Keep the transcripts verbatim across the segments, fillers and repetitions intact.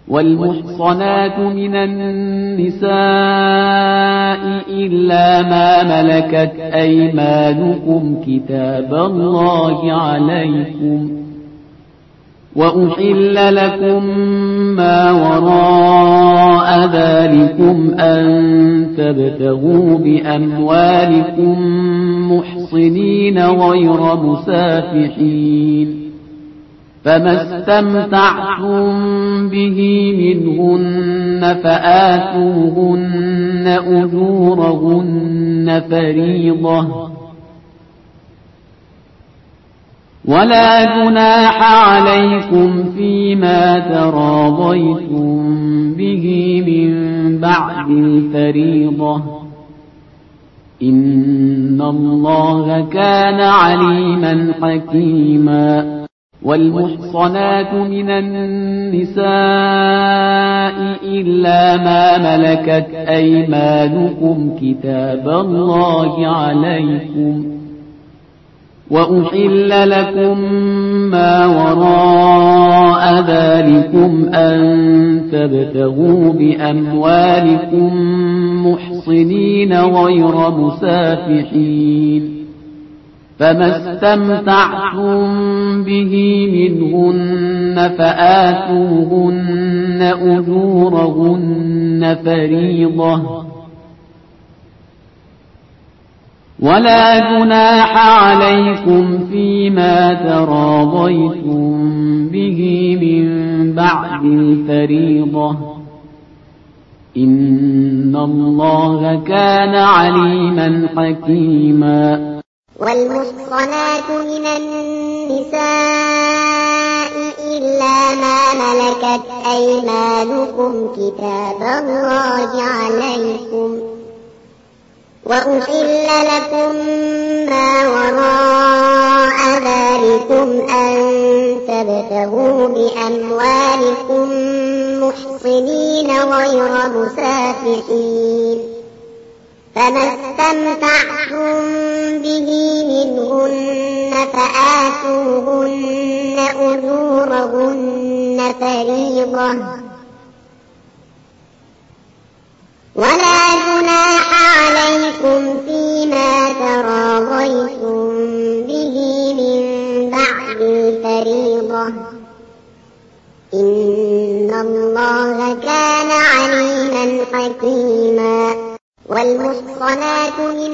والمحصنات من النساء إلا ما ملكت أيمانكم كتاب الله عليكم، وأحل لكم ما وراء ذلكم أن تبتغوا بأموالكم محصنين غير مسافحين، فما استمتعتم به منهن فآتوهن أجورهن فريضة، ولا جناح عليكم فيما تراضيتم به من بعد الفريضة، إن الله كان عليما حكيما. والمحصنات من النساء إلا ما ملكت أيمانكم كتاب الله عليكم، وأحل لكم ما وراء ذلكم أن تبتغوا بأموالكم محصنين غير مسافحين، فما استمتعتم به منهن فآتوهن أجورهن فريضة، ولا جناح عليكم فيما تراضيتم به من بعد الفريضة، إن الله كان عليما حكيما. والمحصنات من النساء إلا ما ملكت أيمانكم كتاب الله عليكم، وأحل لكم ما وراء ذلكم أن تبتغوا بأموالكم محصنين غير مسافحين، فما استمتعتم به منهن فآتوهن أجورهن فريضة، ولا جناح عليكم فيما تراضيتم به من بعد الفريضة، إن الله كان عليما حكيما. والمحصنات من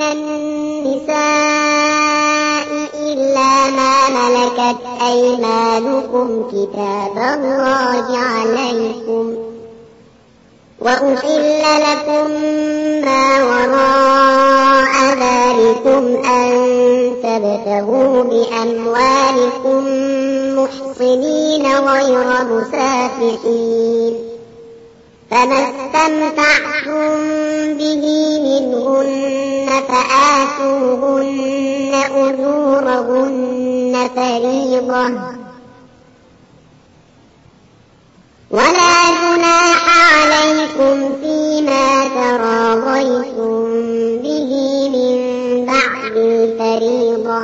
النساء إلا ما ملكت أيمانكم كتاب الله عليكم، وأحل لكم ما وراء ذلكم أن تبتغوا بأموالكم محصنين غير مسافحين، فما استمتعتم به منهن فآتوهن أجورهن فريضة، ولا جناح عليكم فيما تراضيتم به من بعد الفريضة،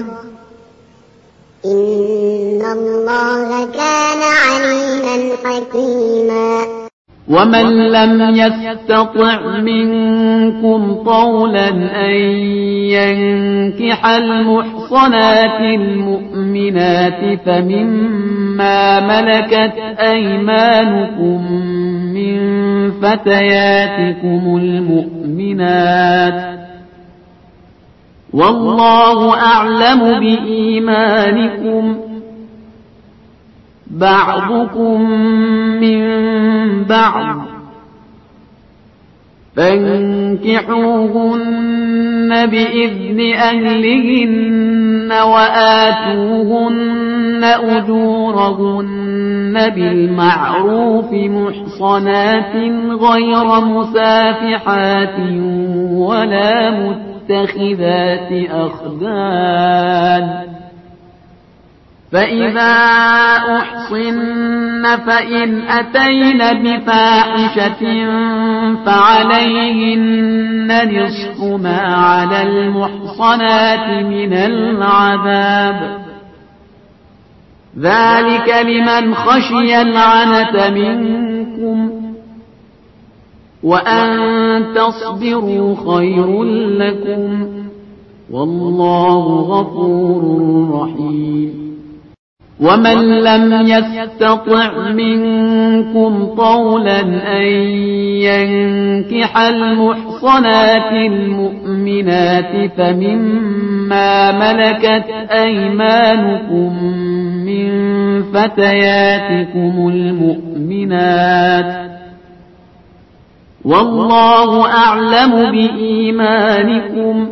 إن الله كان عليما حكيما. ومن لم يستطع منكم طولا أن ينكح المحصنات المؤمنات فمما ملكت أيمانكم من فتياتكم المؤمنات، والله أعلم بإيمانكم، بعضكم من بعض، فانكحوهن بإذن أهلهن وآتوهن أجورهن بالمعروف محصنات غير مسافحات ولا متخذات أخدان، فإذا أحصن فإن أتين بفاحشة فعليهن نصف ما على المحصنات من العذاب، ذلك لمن خشي العنة منكم، وأن تصبروا خير لكم والله غفور رحيم ومن لم يستطع منكم طولا أن ينكح المحصنات المؤمنات فمما ملكت أيمانكم من فتياتكم المؤمنات والله أعلم بإيمانكم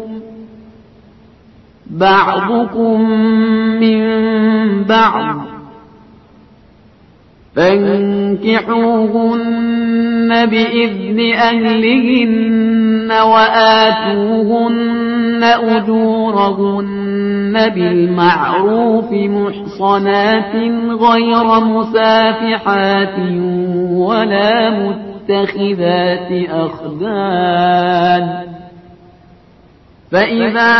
بعضكم من بعض فانكحوهن بإذن أهلهن وآتوهن أجورهن بالمعروف محصنات غير مسافحات ولا متخذات أخدان فإذا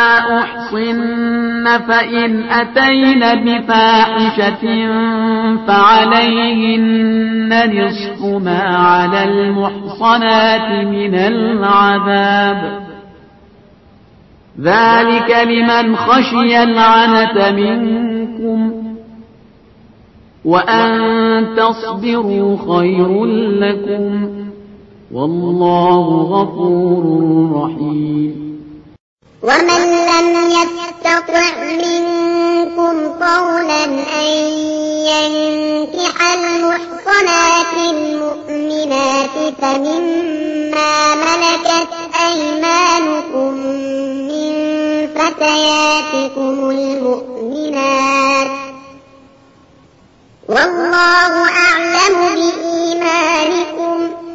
أحصن فإن أتين بفاحشة فعليهن نصف ما على المحصنات من العذاب ذلك لمن خشي العنة منكم وأن تصبروا خير لكم والله غفور رحيم ومن لم يستطع منكم طولا أن ينكح المحصنات المؤمنات فمما ملكت أيمانكم من فتياتكم المؤمنات والله أعلم بإيمانكم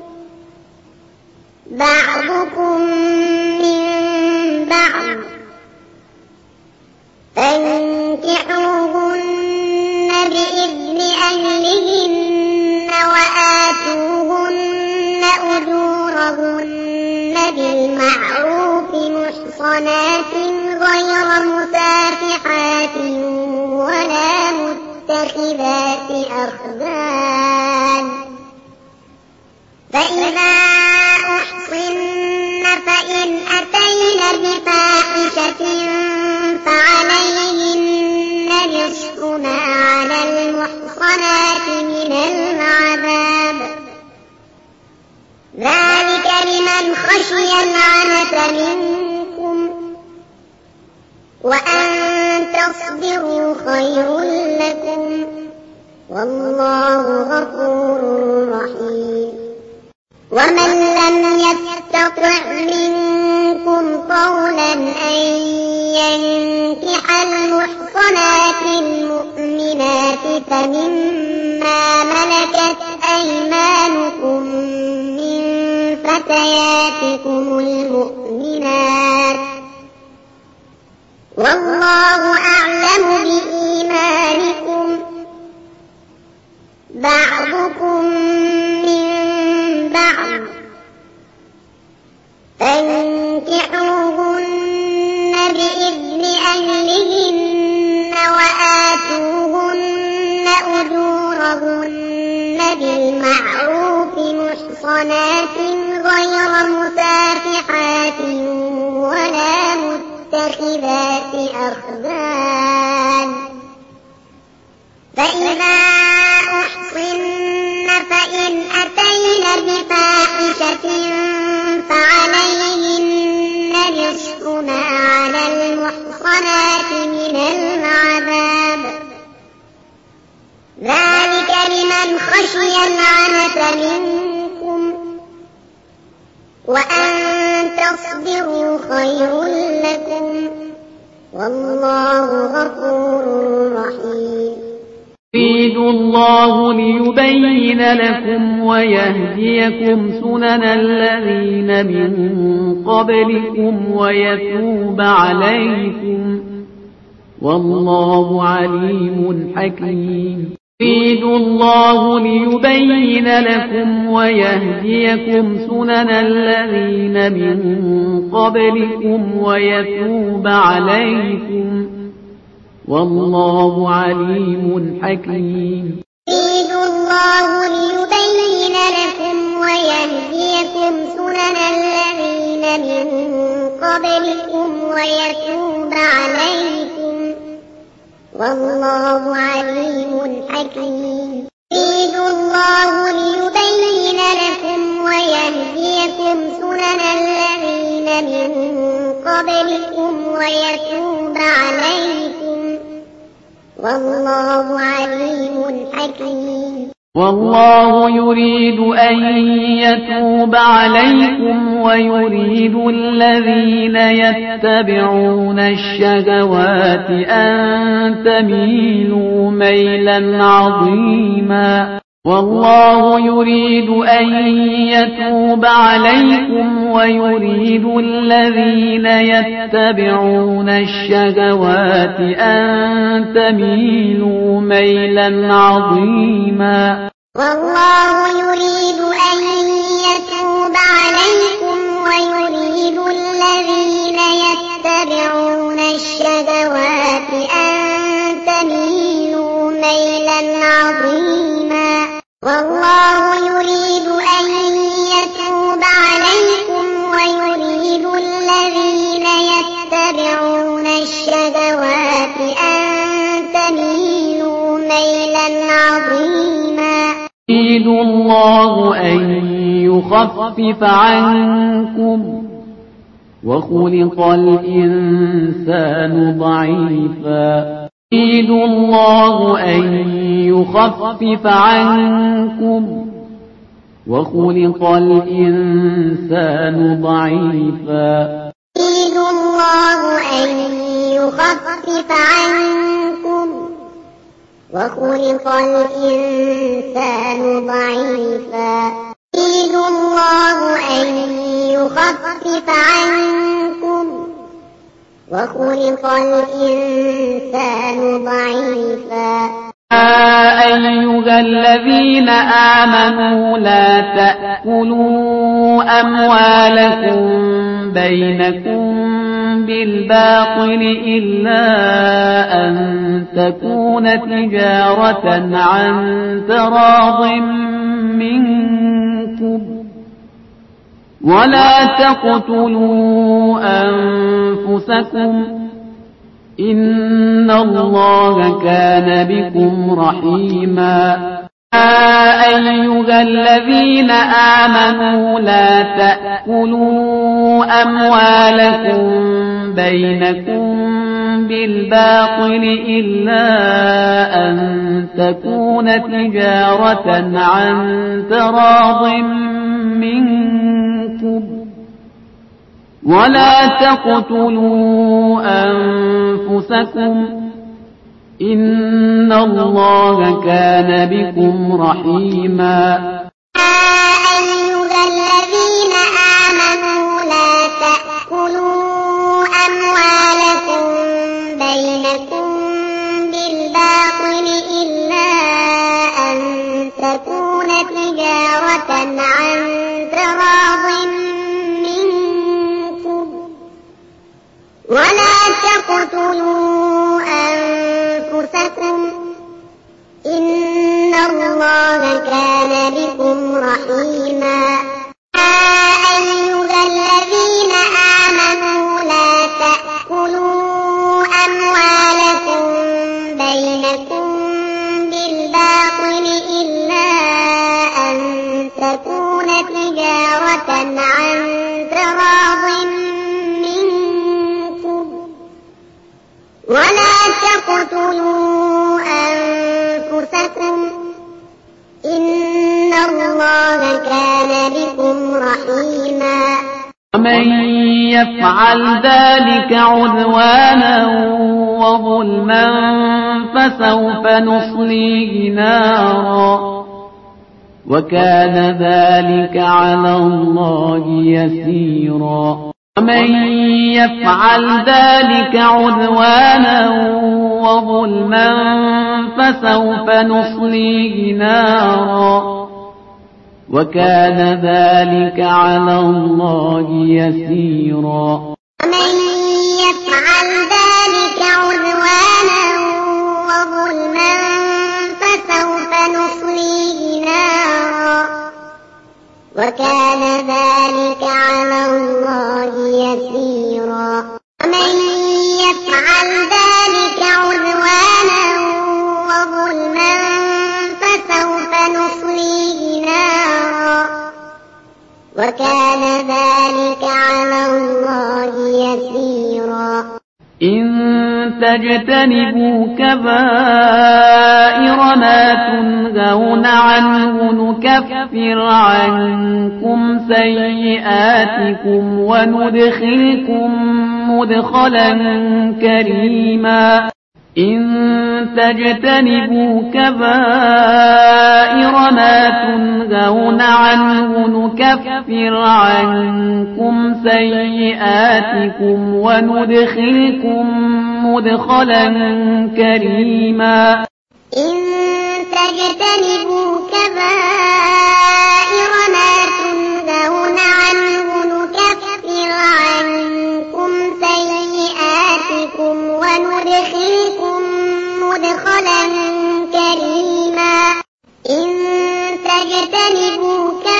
بعضكم من بعض فانكحوهن بإذن أهلهن وآتوهن أجورهن بالمعروف محصنات غير مسافحات ولا متخذات أخدان فإذا أحصن فإن أتين بفاحشة فعليهن نصف ما على المحصنات من العذاب ذلك لمن خشي العنة منكم وأن تصبروا خير لكم والله غفور رحيم ومن لم يستطع منكم طولا أن ينكح المحصنات المؤمنات فمما ملكت أيمانكم من فتياتكم المؤمنات والله أعلم بإيمانكم بعضكم من بعض فانكحوهن بإذن أهلهن وآتوهن أجورهن بالمعروف محصنات غير مسافحات ولا متخذات أخدان فإذا أحصن فإن أتين بفاحشة فعليهن نصف ما على المحصنات من العذاب ذلك لمن خشي العنة منكم وأن تصبروا خير لكم والله غفور رحيم يريد الله ليبين لكم ويهديكم سنن الذين من قبلكم ويتوب عليكم والله عليم حكيم يريد الله ليبين لكم ويهديكم سنن الذين من قبلكم ويتوب عليكم والله عليم حكيم يريد الله ليبين لكم ويهديكم قبلكم ويتوب عليكم والله عليم حكيم يريد الله ليبين لكم ويهديكم سنن الذين من قبلكم ويتوب عليكم والله عليم حكيم والله يريد أن يتوب عليكم ويريد الذين يتبعون الشهوات أن تميلوا ميلا عظيما والله يريد أن يتوب عليكم ويريد الذين يتبعون الشهوات أن تميلوا ميلا عظيما والله يريد أن يتوب عليكم ويريد الذين يتبعون الشهوات أن تميلوا ميلا عظيما والله يريد أن يتوب عليكم ويريد الذين يتبعون الشهوات أن تميلوا ميلا عظيما يريد الله أن يخفف عنكم وخلق الإنسان ضعيفا يريد الله أن يخفف عنكم وخلق الإنسان ضعيفا يريد الله أن يخفف عنكم وخلق الإنسان ضعيفا يريد الله أن يخفف عنكم وخلق الإنسان ضعيفا يا أيها الذين آمنوا لا تأكلوا أموالكم بينكم بالباطل إلا أن تكون تجارة عن تراض منكم ولا تقتلوا أنفسكم إن الله كان بكم رحيما يا أيها الذين آمنوا لا تأكلوا أموالكم بينكم بالباطل إلا أن تكون تجارة عن تراض منكم ولا تقتلوا أنفسكم إن الله كان بكم رحيما يا أيها الذين آمنوا لا تأكلوا أموالكم بينكم بالباطل إلا أن تكون تجارة عن تراض منكم ولا تقتلوا أنفسكم إن الله كان بكم رحيما يا أيها الذين آمنوا لا تأكلوا أموالكم بينكم بالباطل إلا أن تكون تجارة عن تراض منكم ولا تقتلوا أنفسكم إن الله كان بكم رحيما ومن يفعل ذلك عدوانا وظلما فسوف نصليه نارا وكان ذلك على الله يسيرا ومن يفعل ذلك عدوانا وظلما فسوف نصليه نارا وكان ذلك على الله يسيرا ومن يفعل ذلك عدوانا وظلما فسوف نصليه نارا وكان ذلك على الله يسيرا ومن يفعل ذلك عدوانا وظلما فسوف نصليه نارا وكان ذلك على الله يسيرا إن تجتنبوا كبائر ما تنهون عنه نكفر عنكم سيئاتكم وندخلكم مدخلا كريما إن تجتنبوا كبائر ما تنهون عنه نكفر عنكم سيئاتكم وندخلكم مدخلا كريما إن تجتنبوا كبائر ما تنهون عنه نكفر عنكم سيئاتكم وندخلكم مدخلا كريما إن تجتنبوا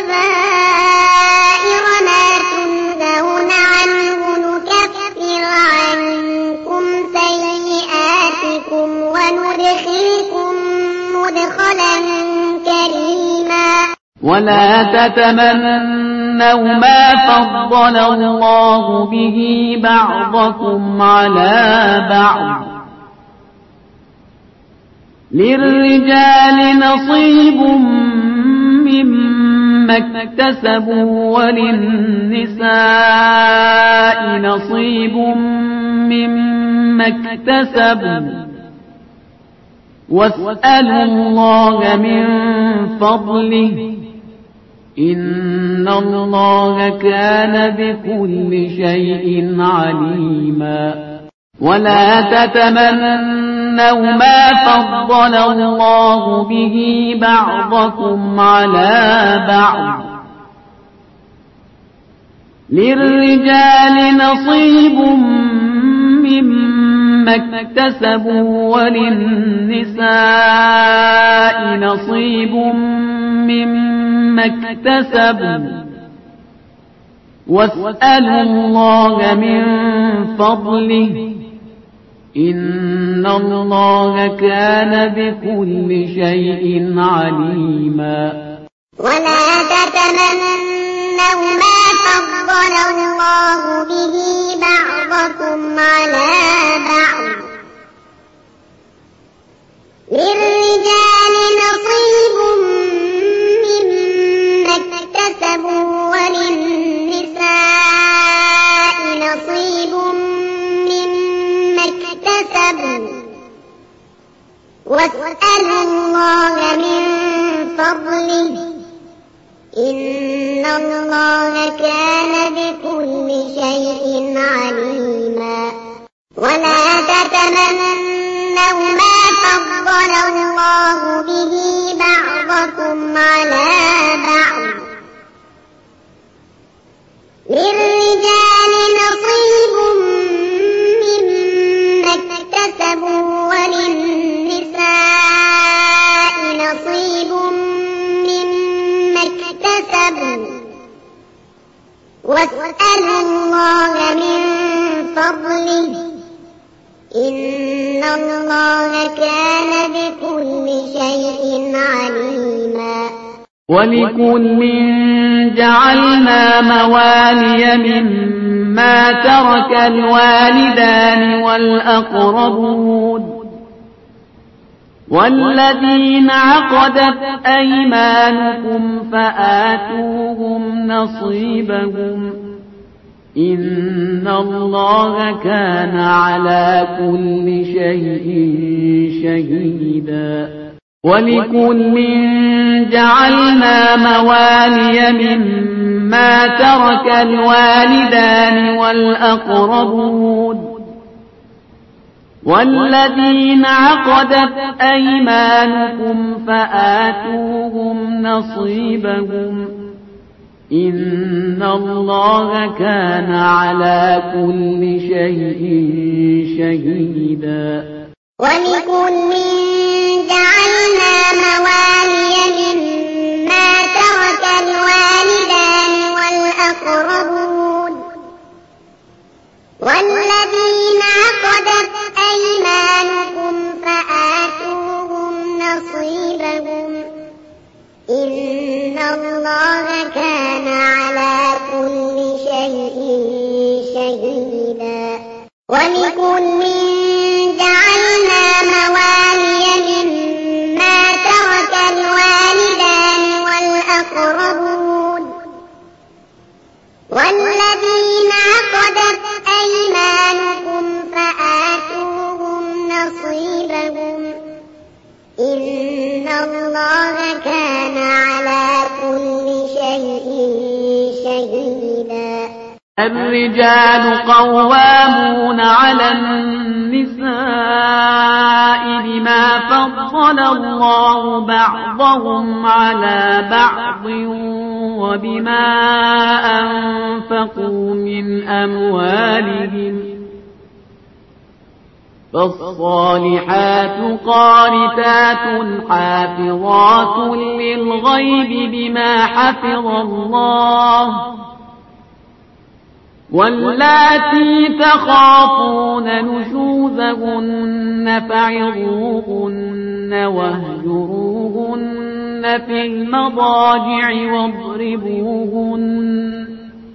كبائر ما تنهون عنه نكفر عنكم سيئاتكم وندخلكم مدخلا كريما ولا تتمنوا ما فضل الله به بعضكم على بعض للرجال نصيب مما اكتسبوا وللنساء نصيب مما اكتسبوا واسألوا الله من فضله إن الله كان بكل شيء عليما ولا تتمنوا ما فضل الله به بعضكم على بعض للرجال نصيب مما اكتسبوا وللنساء نصيب مما اكتسبوا واسألوا الله من فضله إن الله كان بكل شيء عليما ولا تتمنوا ما فضل الله به بعضكم على بعض للرجال نصيب مما اكتسبوا وللنساء نصيب مما اكتسبوا واسألوا الله من فضله إن الله كان بكل شيء عليما ولا تتمنوا ما فضل الله به بعضكم على بعض للرجال نصيب مما اكتسبوا وللنساء نصيب مما اكتسبوا واسألوا الله من فضله إن الله كان بكل شيء عليما ولكل جعلنا موالي مما ترك الوالدان والأقربون والذين عقدت أيمانكم فآتوهم نصيبهم إن الله كان على كل شيء شهيدا ولكل جعلنا موالي مما ترك الوالدان والأقربون والذين عقدت أيمانكم فآتوهم نصيبهم إن الله كان على كل شيء شهيدا ولكل جعلنا موالي مما ترك الوالدان الله كان على كل شيء شهيدا ولكل جعلنا موالي مما ترك الوالدان والأقربون والذين عقدت أيمانكم فآتوهم نصيبهم إن الله كان على كل شيء شهيدا الرجال قوامون على النساء بما فضل الله بعضهم على بعض وبما أنفقوا من أموالهم فالصالحات قانتات حافظات للغيب بما حفظ الله واللاتي تخافون نشوزهن فعظوهن واهجروهن في المضاجع واضربوهن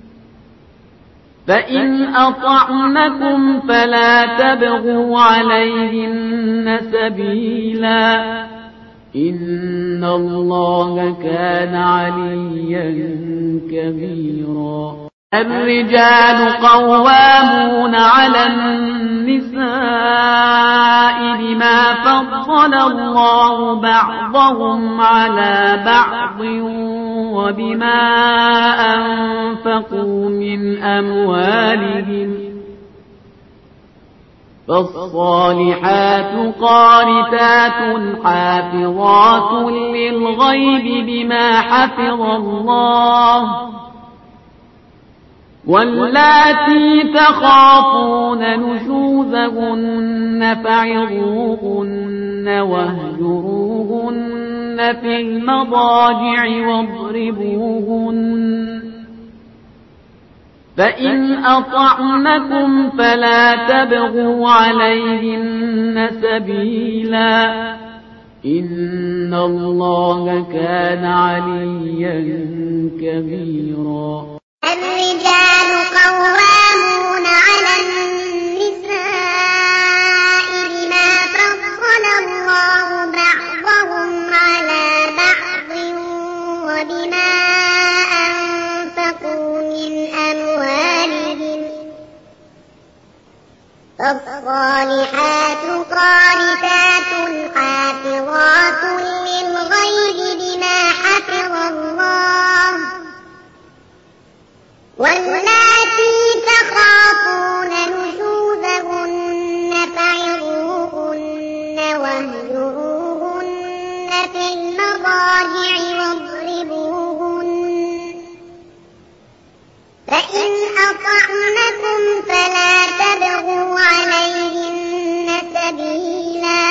فإن أطعنكم فلا تبغوا عليهن سبيلا إن الله كان عليا كبيرا الرجال قوامون على النساء بما فضل الله بعضهم على بعض وبما أنفقوا من أموالهم فالصالحات قانتات حافظات للغيب بما حفظ الله واللاتي تخافون نشوزهن فعظوهن واهجروهن في المضاجع واضربوهن فإن أطعنكم فلا تبغوا عليهن سبيلا إن الله كان عليا كبيرا الرجال قوامون على النساء بما فضل الله بعضهم على بعض وبما أنفقوا من أموالهم فالصالحات قانتات حافظات للغيب بما حفظ الله واللاتي تخافون نشوزهن فعظوهن واهجروهن في المضاجع واضربوهن فإن أطعنكم فلا تبغوا عليهن سبيلا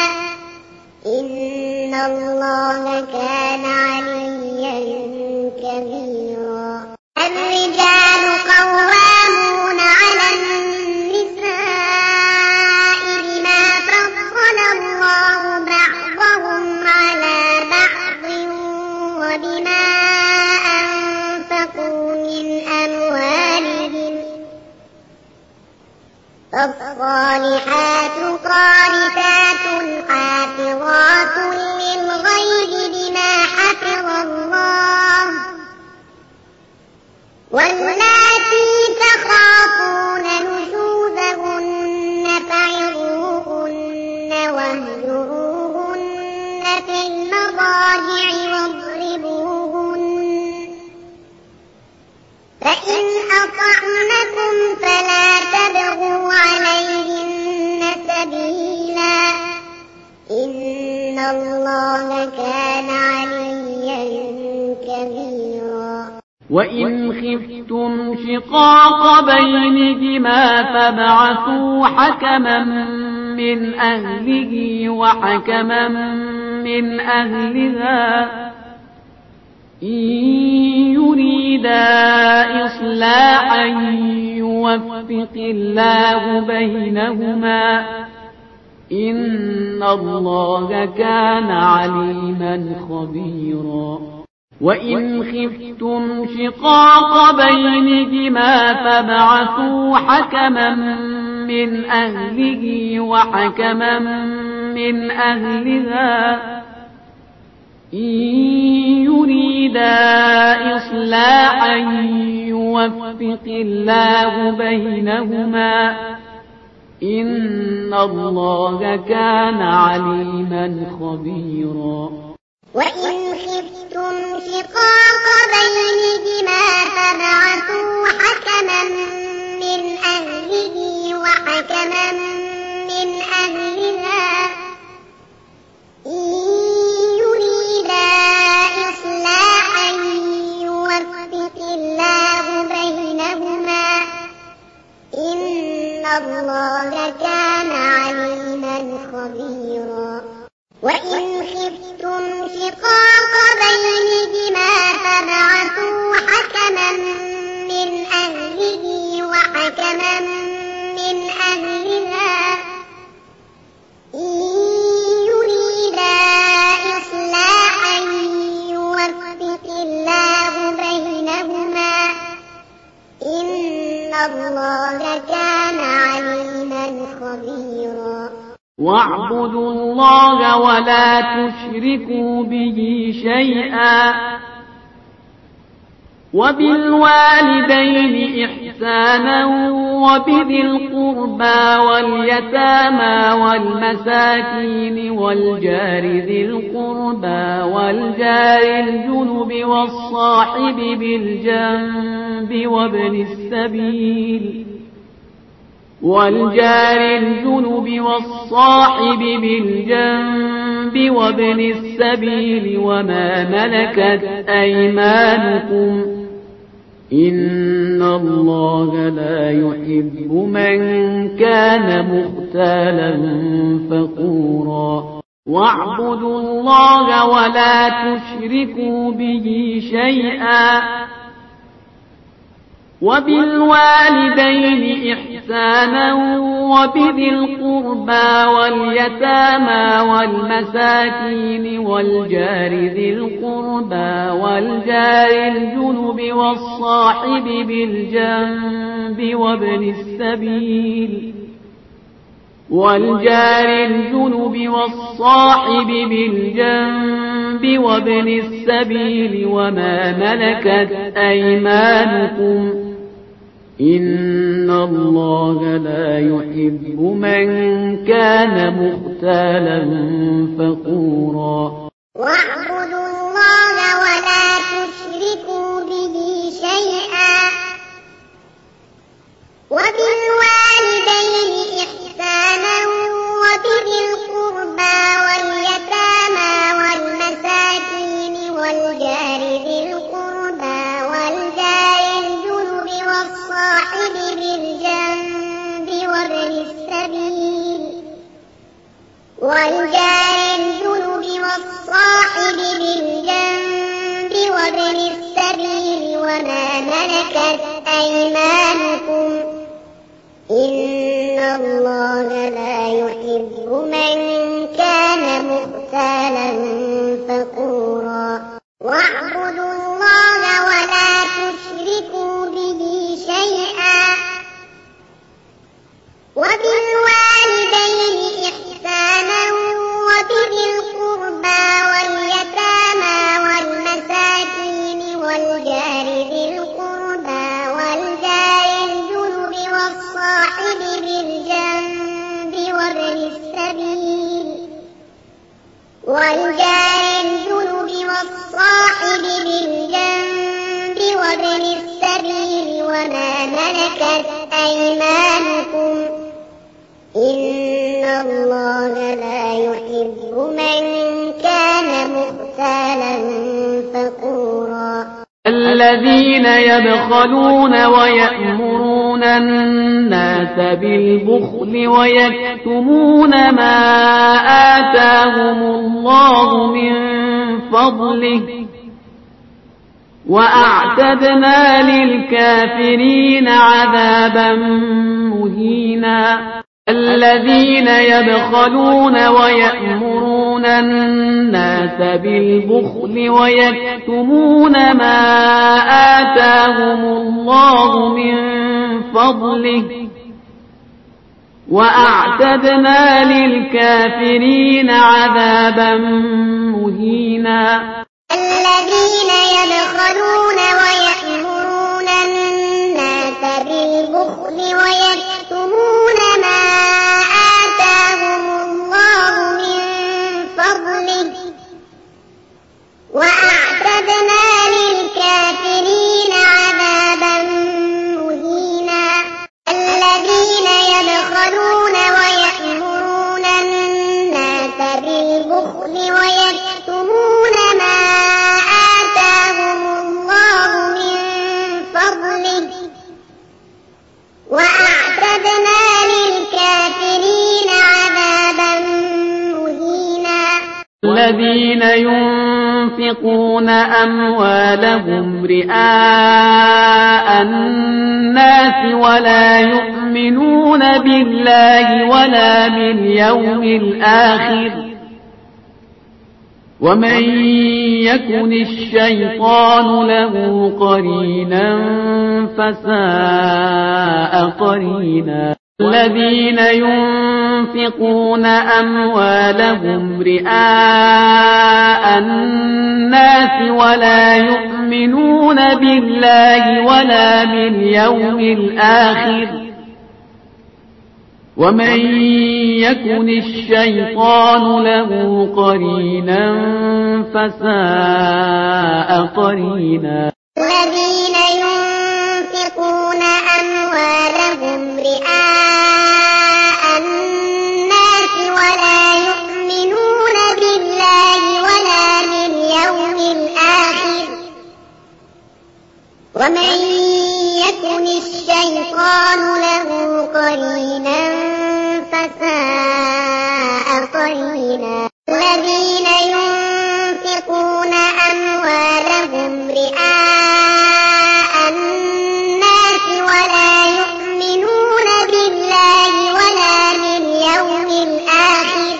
إن الله كان عليا كبيرا الرجال قوامون على النساء بما فضل الله بعضهم على بعض وبما أنفقوا من أموالهم فالصالحات قانتات حافظات للغيب بما حفظ الله واللاتي تخافون نشوزهن فعظوهن واهجروهن في المضاجع واضربوهن فإن أطعنكم فلا تبغوا عليهن سبيلا إن الله كان عليا كبيرا وإن خفتم شقاق بينهما فابعثوا حكما من أهله وحكما من أهلها إن يريدا إصلاحا يوفق الله بينهما إن الله كان عليما خبيرا وإن خفتم شقاق بينهما فابعثوا حكما من أهله وحكما من أهلها إن يريدا إصلاحا يوفق الله بينهما إن الله كان عليما خبيرا وإن خفتم شقاق بينهما فابعثوا حكما من أهله وحكما من أهلها إن يريدا إصلاحا يوفق الله بينهما إن الله كان عليما خبيرا وإن خفتم شقاق بينهما فابعثوا حكما من أهله وحكما من أهلها إن يريدا إصلاحا يوفق الله بينهما إن الله كان عليما خبيرا واعبدوا الله ولا تشركوا به شيئا وبالوالدين إحسانا وبذي القربى واليتامى والمساكين والجار ذي القربى والجار الجنب والصاحب بالجنب وابن السبيل والجار الجنب والصاحب بالجنب وابن السبيل وما ملكت أيمانكم إن الله لا يحب من كان مختالا فخورا واعبدوا الله ولا تشركوا به شيئا وبالوالدين إحسانا وبذي القربى واليتامى والمساكين والجار ذي القربى والجار الجنب والصاحب بالجنب وابن السبيل والجار الجنب والصاحب بالجنب وابن السبيل وما ملكت أيمانكم إن الله لا يحب من كان مختالا فخورا واعبدوا الله ولا تشركوا به شيئا وبالوالدين إحسانا وبذي القربى واليتامى والمساكين والجار ذي القربى والجار الجنب والصاحب بالجنب وابن السبيل والجار الجنب والصاحب بالجنب وابن السبيل وما ملكت أيمانكم إن الله لا يحب من كان مختالا فخورا واعبدوا الله ولا تشركوا به شيئا وبالوالدين إحسانا وبذي القربى واليتامى والمساكين والجار ذي القربى والجار الجنب والصاحب بالجنب وابن السبيل والجار الجنب والصاحب بالجنب وابن السبيل وما ملكت أيمانكم إن الله لا يحب من كان مختالا فخورا الذين يبخلون ويأمرون الناس بالبخل ويكتمون ما آتاهم الله من فضله وأعتدنا للكافرين عذابا مهينا الذين يبخلون ويأمرون الناس بالبخل ويكتمون ما آتاهم الله من فضله وأعتدنا للكافرين عذابا مهينا. الذين يبخلون ويأمرون الناس بالبخل ويكتمون ما آتاهم الله من فضله وأعتدنا للكافرين عذابا مهينا. الذين يبخلون ويأمرون الناس بالبخل ويكتمون ما آتاهم الله من فضله وأعتدنا للكافرين عذابا مهينا. الذين ينفقون أموالهم رئاء الناس ولا يؤمنون بالله ولا باليوم الآخر ومن يكن الشيطان له قرينا فساء قرينا. الذين ينفقون أموالهم رئاء الناس ولا يؤمنون بالله ولا باليوم الآخر ومن يكن الشيطان له قرينا فساء قرينا. الذين ينفقون أموالهم رئاء الناس ولا يؤمنون بالله ولا باليوم الآخر ومن يكن الشيطان له قرينا فساء قرينا. الذين ينفقون أموالهم رئاء الناس ولا يؤمنون بالله ولا باليوم الآخر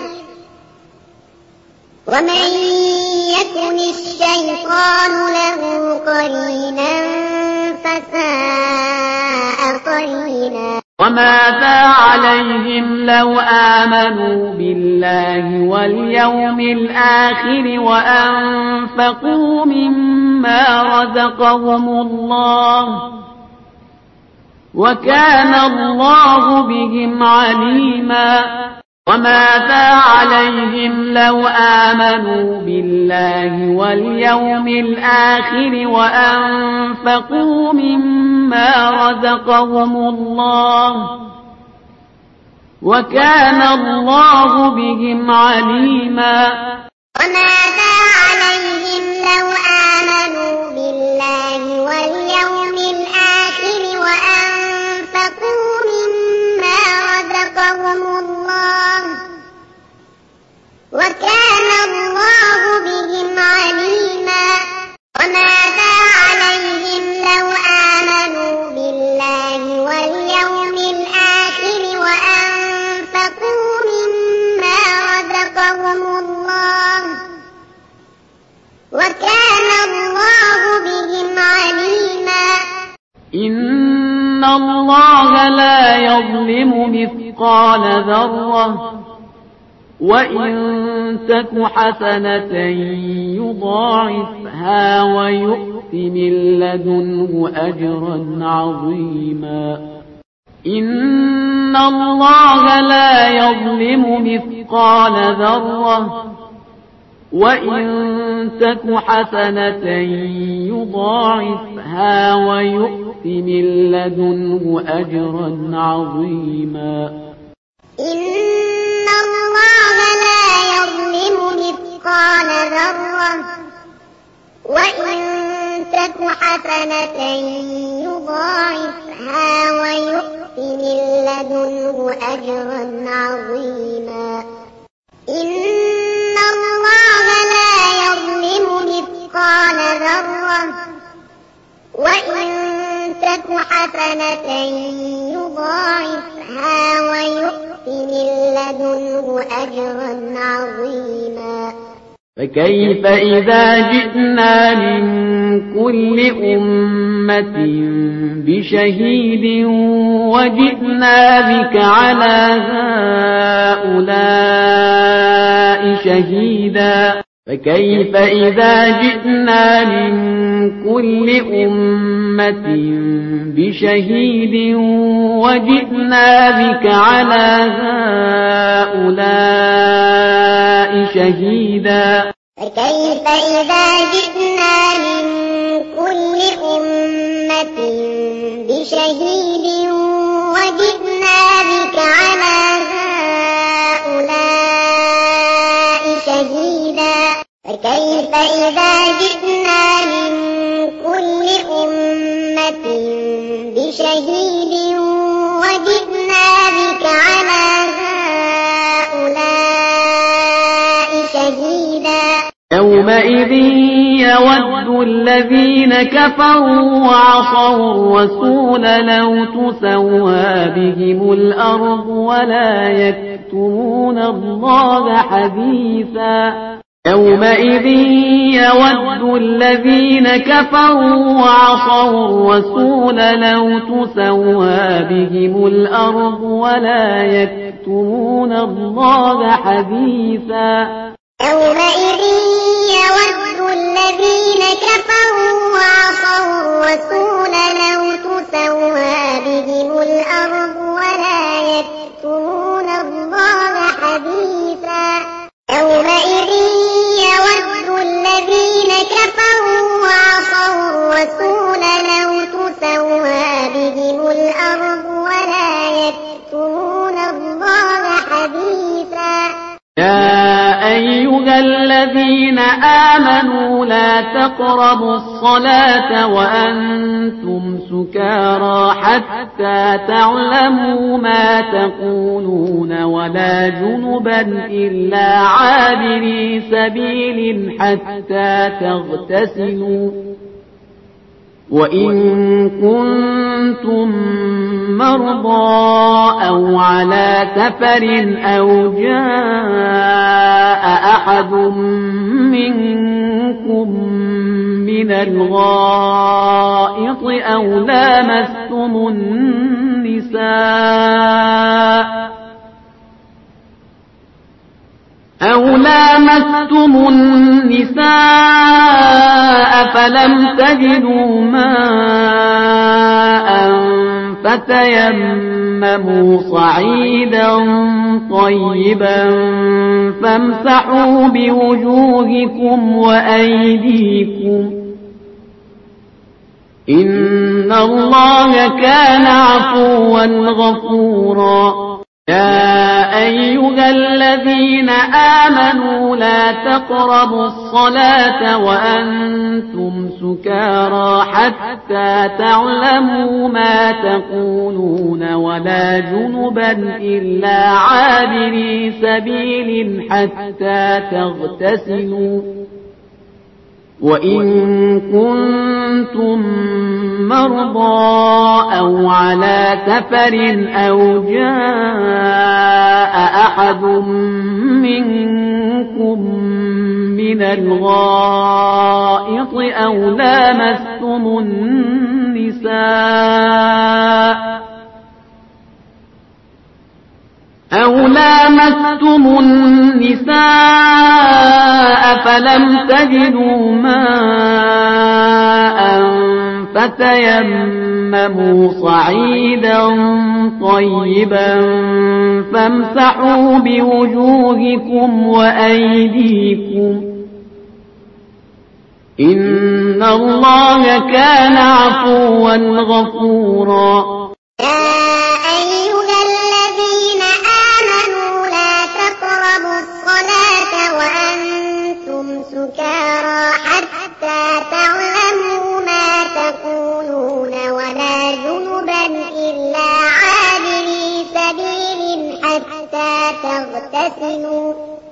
ومن يكن الشيطان له قرينا فساء قرينا. وماذا عليهم لو آمنوا بالله واليوم الآخر وأنفقوا مما رزقهم الله وكان الله بهم عليما. وماذا عليهم لو آمنوا بالله واليوم الآخر وأنفقوا مما رزقهم الله وكان الله بهم عليما. وماذا عليهم لو آمنوا بالله واليوم الآخر وأنفقوا مما رزقهم الله وكان الله بهم عليما. وماذا عليهم لو آمنوا بالله واليوم الآخر وأنفقوا مما رزقهم الله وكان الله بهم عليما. إن الله لا يظلم مثقال ذرة وإن تك حسنة يضاعفها ويؤت من لدنه أجرا عظيما. إن الله لا يظلم مثقال ذرة وإن تك حسنة يضاعفها ويؤت من لدنه أجرا عظيما. إن الله لا يظلم مثقال ذرة وإن تك حسنة يضاعفها ويؤت من لدنه أجرا عظيما. إن الله لا يظلم مثقال ذرة وإن تك حسنة يضاعفها ويؤت من لدنه أجرا عظيما فكيف إذا جئنا من كل أمة بشهيد وجئنا بك على هؤلاء شهيدا فكيف إذا جئنا من كل أمة بشهيد وجئنا بك على هؤلاء شهيدا فكيف إذا جئنا من كل أمة بشهيد وجئنا بك على هؤلاء شهيدا فكيف إذا جئنا من كل أمة بشهيد وجئنا بك على هؤلاء شهيدا يومئذ يود الذين كفروا وعصوا الرسول لو تسوى بهم الأرض ولا يكتمون الله حديثا يومئذ يود الذين كفروا وعصوا الرسول لو تسوى بهم الأرض ولا يكتمون الله حديثا يومئذ يود الذين كفروا وعصوا الرسول لو تسوى بهم الأرض ولا يكتمون الله حديثا يومئذ يود الذين كفروا وعصوا الرسول لو تسوى بهم الأرض ولا يكتمون الله حديثا يا أيها الذين آمنوا لا تقربوا الصلاة وأنتم سكارى حتى تعلموا ما تقولون ولا جنبا إلا عابري سبيل حتى تغتسلوا وإن كنتم مرضى أو على سفر أو جاء أحد منكم من الغائط أو لامستم النساء أو لامستم النساء فلم تجدوا ماء فتيمموا صعيدا طيبا فامسحوا بوجوهكم وأيديكم إن الله كان عفوا غفورا يا أيها الذين آمنوا لا تقربوا الصلاة وأنتم سكارى حتى تعلموا ما تقولون ولا جنبا إلا عابري سبيل حتى تغتسلوا وإن كنتم مرضى أو على سفر أو جاء أحد منكم من الغائط أو لامستم النساء أو لامستم النساء فلم تجدوا ماء فتيمموا صعيدا طيبا فامسحوا بوجوهكم وأيديكم إن الله كان عفوا غفورا سكارى حتى تعلموا ما تقولون ولا جنبا إلا عابري سبيل حتى تغتسلوا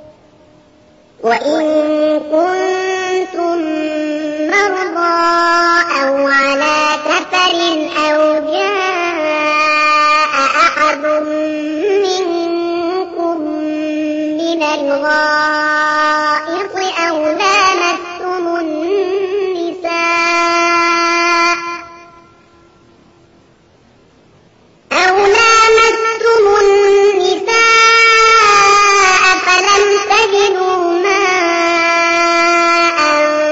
وإن كنتم مرضى أو على سفر أو جاء أحد منكم الغائط أو لامستم النساء أو لامستم النساء فلم تجدوا ماء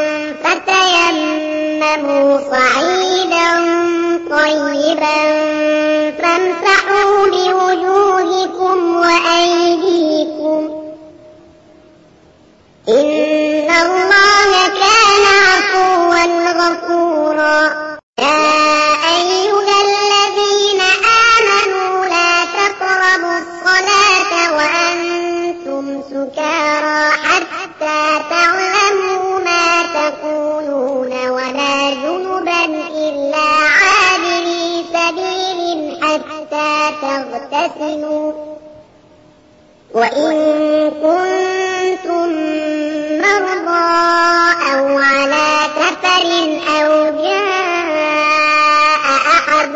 فتيمموا صعيدا طيبا فامسحوا بوجوهكم وأيديكم إن الله كان عفوا غفورا يا أيها الذين آمنوا لا تقربوا الصلاة وأنتم سكارى حتى تعلموا ما تقولون ولا جنبا إلا عابري سبيل حتى تغتسلوا وإن كنتم مرضى أو على سفر أو جاء أحد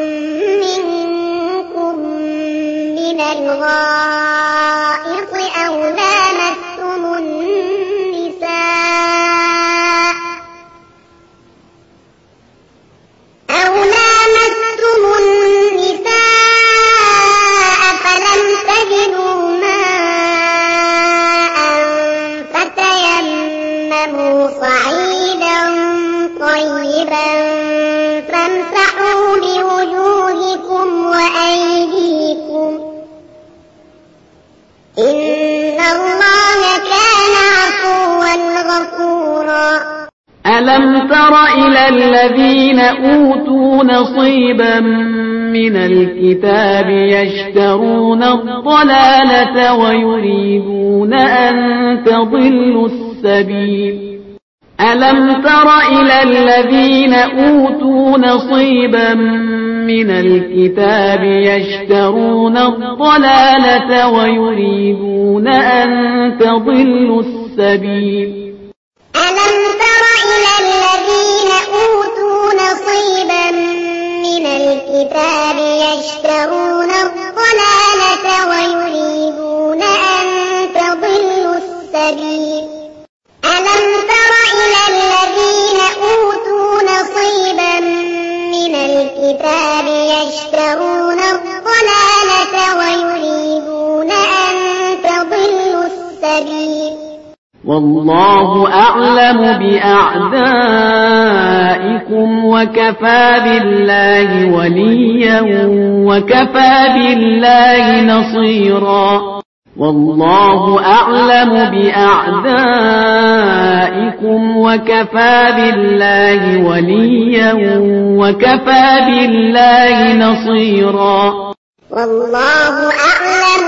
منكم من الغائط أو لامستم النساء أو لامستم النساء فلم تجدوا ماء فتيمموا صعيدا طيبا فامسحوا بوجوهكم وأيديكم إن الله كان عفوا غفورا ألم تر إلى الذين أوتوا نصيبا من الكتاب يشترون الضلالة ويريدون أن تضلوا السبيل ألم تر إلى الذين أوتوا نصيبا من الكتاب يشترون الضلالة ويريدون أن تضلوا السبيل ألم تر إلى الذين أوتوا نصيبا من الكتاب يشترون الضلالة ويريدون أن تضلوا السبيل ألم تر إلى الذين أوتوا نصيبا من الكتاب يشترون الضلالة ويريدون أن تضلوا السبيل والله أعلم بأعدائكم وكفى بالله وليا وكفى بالله نصيرا والله أعلم بأعدائكم وكفى بالله وليا وكفى بالله نصيرا والله أعلم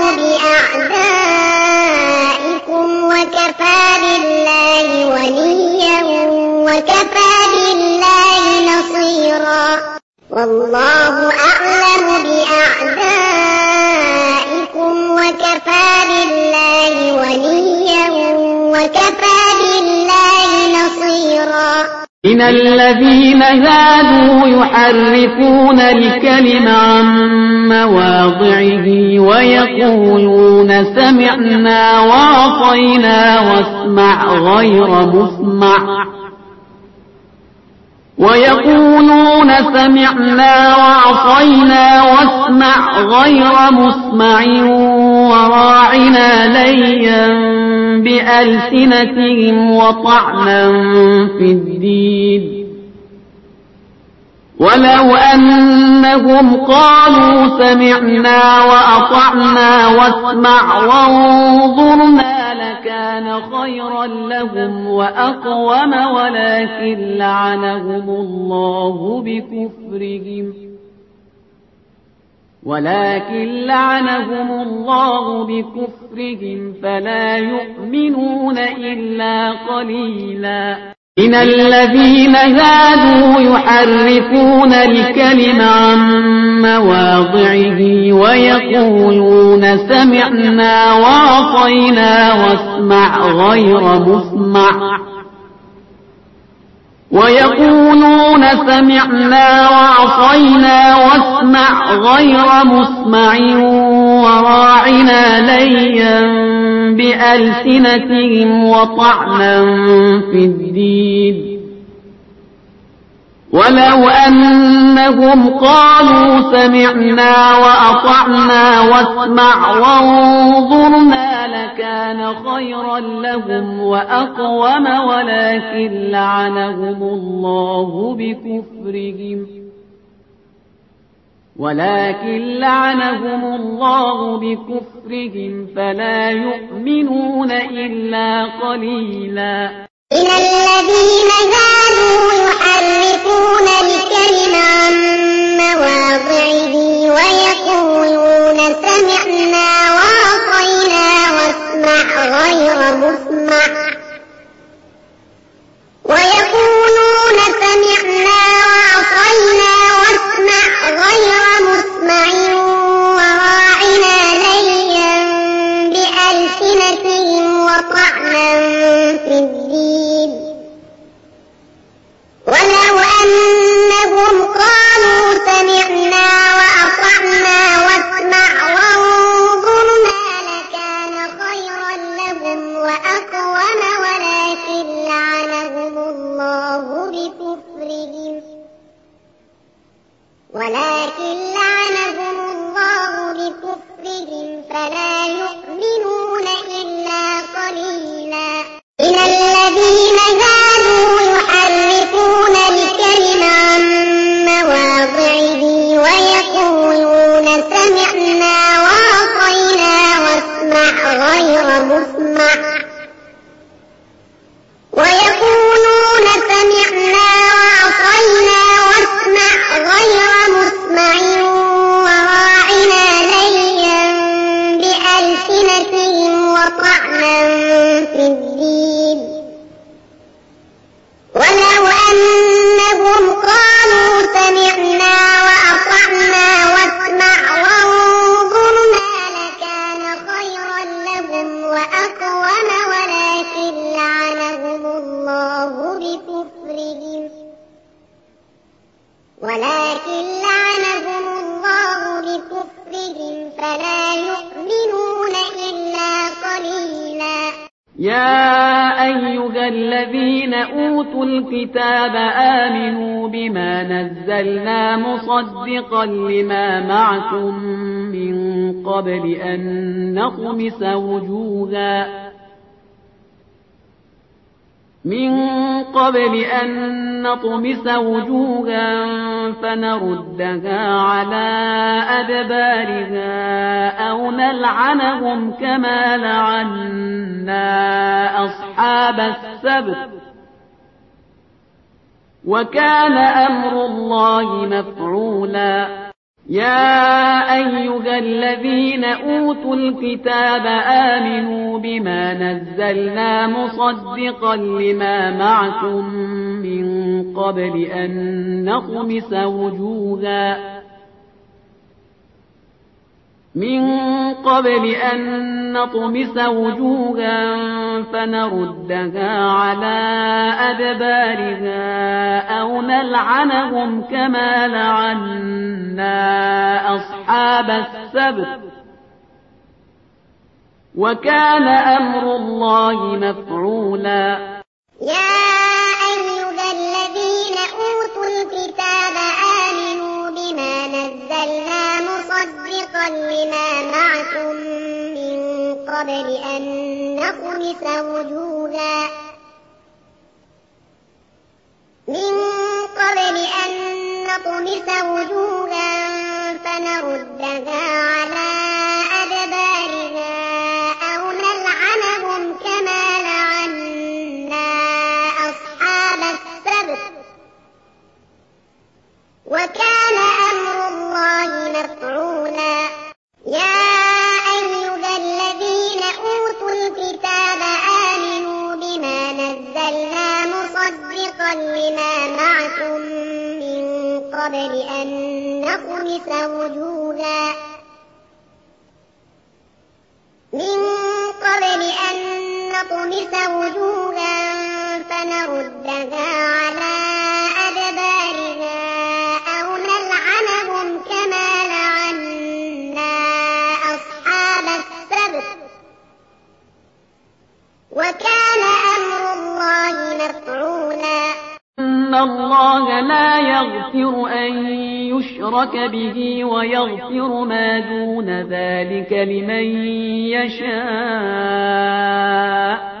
بأعدائكم وكفى بالله وليا وكفى بالله نصيرا والله أعلم بأعدائكم وكفى بالله وليا وكفى بالله نصيرا إن الذين هادوا يحرفون الكلم عن مواضعه ويقولون سمعنا وعصينا واسمع غير مسمع ويقولون سمعنا وعصينا واسمع غير مسمع وراعنا ليا بألسنتهم وطعنا في الدين ولو أنهم قالوا سمعنا وأطعنا واسمع وانظرنا لكان خيرا لهم وأقوم ولكن لعنهم الله بكفرهم ولكن لعنهم الله بكفرهم فلا يؤمنون إلا قليلا إن الذين هادوا يحرفون الكلم عن مواضعه ويقولون سمعنا وعصينا واسمع غير مسمع ويقولون سمعنا وعصينا واسمع غير مسمع وراعنا ليا بألسنتهم وطعنا في الدين ولو أنهم قالوا سمعنا وأطعنا واسمع وانظرنا لكان خيرا لهم وأقوم ولكن لعنهم الله بكفرهم ولكن لعنهم الله بكفرهم فلا يؤمنون إلا قليلا. إن الذين هادوا يحرفون الكلم عن مواضعه ويقولون سمعنا وعصينا واسمع غير مسمع ويقولون سمعنا وعصينا واسمع غير مسمع وراعنا ليا بألسنتهم وطعنا في الدين ولو أنهم قالوا سمعنا وأطعنا واسمع وانظرنا لكان خيرا لهم وأقوم ولكن لعنهم الله بكفرهم ولكن لعنهم الله بكفرهم فلا يؤمنون إلا قليلا. إن الذين هادوا يحرفون الكلم عن مواضعه ويقولون سمعنا وعصينا واسمع غير مسمع ويقولون سمعنا وعصينا واسمع غير مسمع وراعنا ليا بألسنتهم وطعنا في الدين ولو أنهم قالوا سمعنا وأطعنا واسمع وانظرنا لكان خيرا لهم وأقوم ولكن لعنهم الله بكفرهم ولكن لعنهم الله بكفرهم فلا يؤمنون إلا قليلا. يا أيها الذين أوتوا الكتاب آمنوا بما نزلنا مصدقا لما معكم من قبل أن نطمس وجوها من قبل أن نطمس وجوها فنردها على أدبارها أو نلعنهم كما لعنا أصحاب السبت وكان أمر الله مفعولا. يا أيها الذين أوتوا الكتاب آمنوا بما نزلنا مصدقا لما معكم من قبل أن نطمس وجوها من قبل أن نطمس وجوها فنردها على أدبارها أو نلعنهم كما لعنا أصحاب السبت وكان أمر الله مفعولا. يا أيها الذين أوتوا الكتاب آمنوا بما نزلنا مصدقا لما معكم من قبل أن نطمس وجوها من قبل أن نطمس وجوها فنردها على أدبارها أو نلعنهم كما لعنا أصحاب السبت وكان أمر الله مفعولا. يا أيها الذين أوتوا الكتاب آمنوا بما نزلنا مصدقا لما معكم من قبل أن نطمس وجوها من قبل أن نطمس وجوها فنردها على أدبارها أو نلعنهم كما لعنا أصحاب السبت يغفر أن يشرك به ويغفر ما دون ذلك لمن يشاء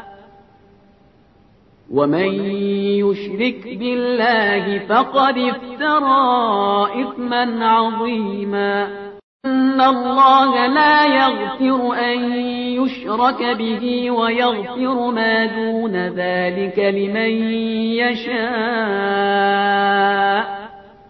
ومن يشرك بالله فقد افترى إثما عظيما إن الله لا يغفر أن يشرك به ويغفر ما دون ذلك لمن يشاء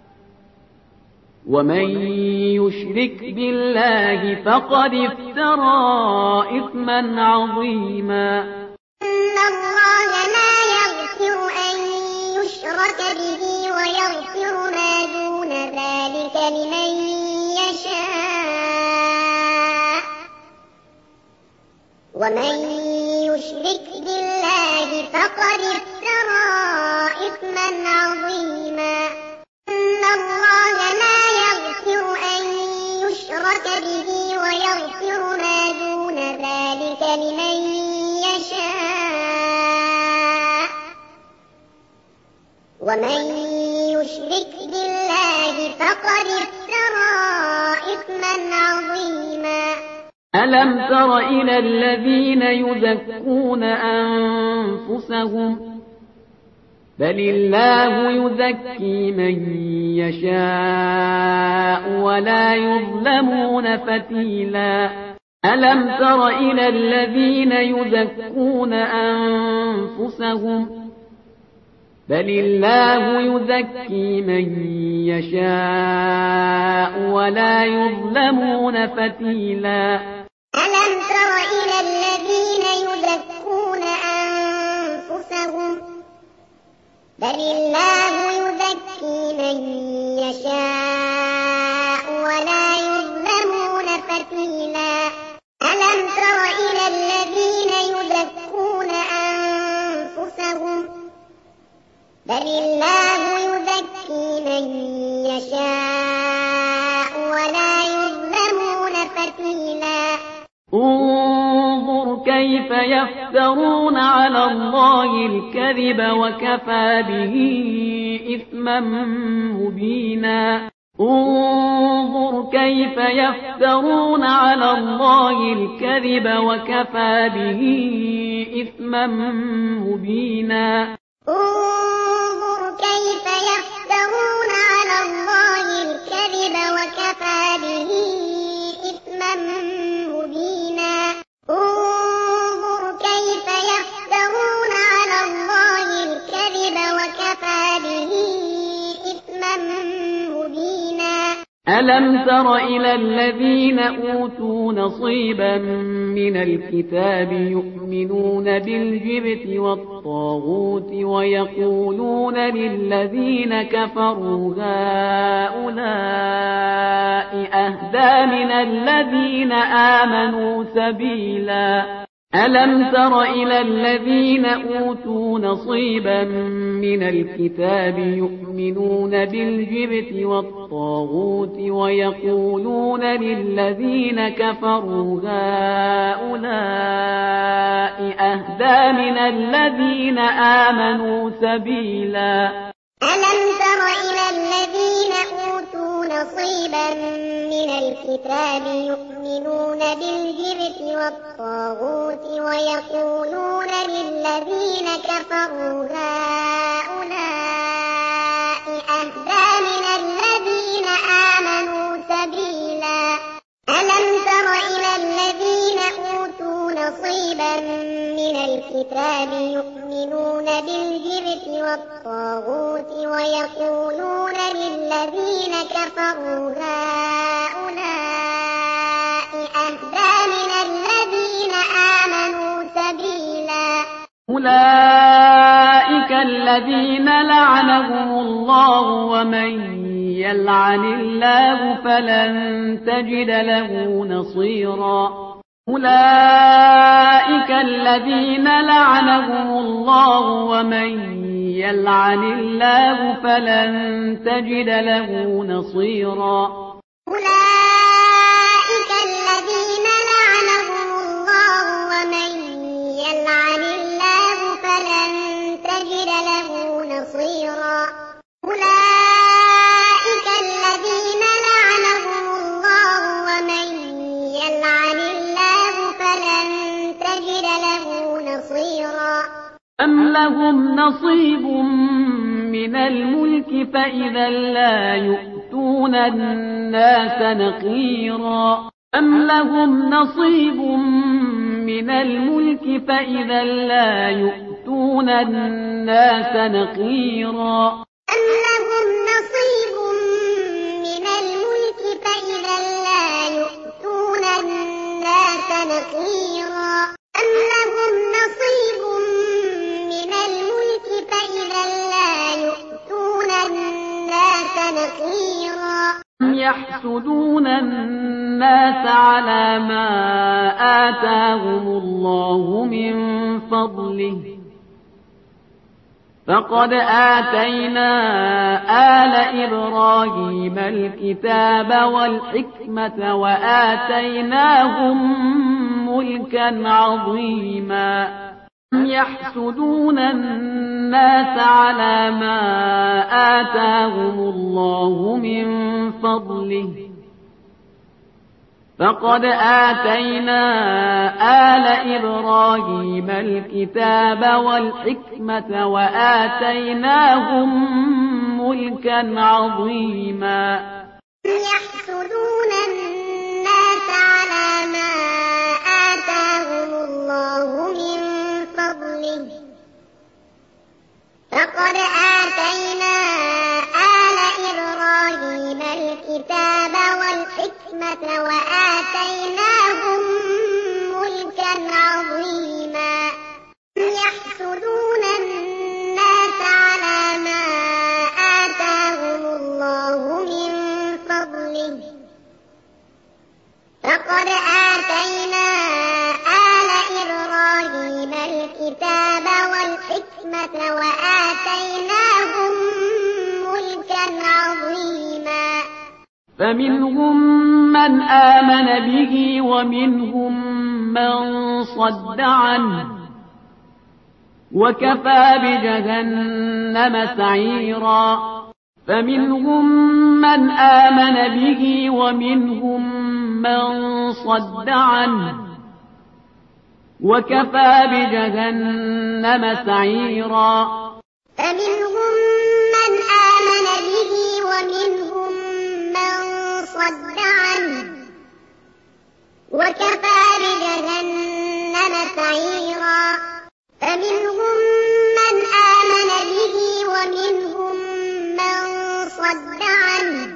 ومن يشرك بالله فقد افترى إثما عظيما إن الله لا يغفر أن يشرك به ويغفر ما دون ذلك لمن يشاء ومن يشرك بالله فقد افترى إثما عظيما إن الله لا يغفر أن يشرك به ويغفر ما دون ذلك لمن يشاء ومن يشرك بالله فقد افترى إثما عظيما ألم تر إلى الذين يزكون أنفسهم بل الله يزكي من يشاء ولا يظلمون فتيلا ألم تر إلى الذين يزكون أنفسهم بل الله يزكي من يشاء ولا يظلمون فتيلا ألم تر إلى الذين يزكون أنفسهم بل الله يزكي من يشاء ولا يظلمون فتيلا ألم تر إلى الذين يزكون أنفسهم بل الله يزكي من يشاء ولا يظلمون فتيلا انظر كيف يفترون على الله الكذب وكفى به إثما مبينا انظر كيف يفترون على الله الكذب وكفى به إثما مبينا انظر كيف يفترون على الله الكذب وكفى به إثما مبينا انظر كيف يفترون على الله الكذب وكفى به إثما مبينا ألم تر إلى الذين أوتوا نصيبا من الكتاب يؤمنون بالجبت والطاغوت ويقولون للذين كفروا هؤلاء أهدى من الذين آمنوا سبيلا ألم تر إلى الذين أوتوا نصيبا من الكتاب يؤمنون بالجبت والطاغوت ويقولون للذين كفروا هؤلاء أهدى من الذين آمنوا سبيلا ألم تر إلى الذين أوتوا نصيبا من الكتاب يؤمنون بالجبت والطاغوت ويقولون للذين كفروا هؤلاء أهدى من الذين آمنوا سبيلا ألم تر إلى الذين أوتوا نصيبا من الكتاب يؤمنون بالجبت والطاغوت ويقولون للذين كفروا هؤلاء أهدى من الذين آمنوا سبيلا أولئك الذين لعنهم الله ومن يلعن الله فلن تجد له نصيرا أولئك الذين لعنهم الله ومن يلعن الله فلن تجد له نصيرا أولئك الذين لعنهم الله ومن يلعن الله فلن تجد له نصيرا أولئك أم لهم نصيب من الملك فإذا لا يؤتون الناس نقيرا أم لهم نصيب من الملك فإذا لا يؤتون الناس نقيرا أم لهم نصيب من الملك فإذا لا يؤتون الناس نقيرا أم لهم نصيب من الملك فإذا لا يؤتون الناس نقيرا أم يحسدون الناس على ما آتاهم الله من فضله فقد آتينا آل إبراهيم الكتاب والحكمة وآتيناهم ملكا عظيما أم يحسدون الناس على ما آتاهم الله من فضله فقد آتينا آل إبراهيم الكتاب والحكمة وآتيناهم ملكا عظيما يحسدون الناس على ما آتاهم الله من فضله فقد آتينا آل إبراهيم الكتاب والحكمة وآتيناهم ملكا عظيما يحسدون الناس على ما آتاهم الله من فضله فقد آتينا آل إبراهيم الكتاب والحكمة وآتيناهم ملكا عظيما فمنهم من آمن به ومنهم من صد عنه وكفى بجهنم سعيرا فمنهم من آمن به ومنهم من صد عنه وكفى بجهنم سعيرا فمنهم من آمن به ومنهم من صد عنه وكفى بجهنم سعيرا فمنهم من آمن به ومنهم من صد عنه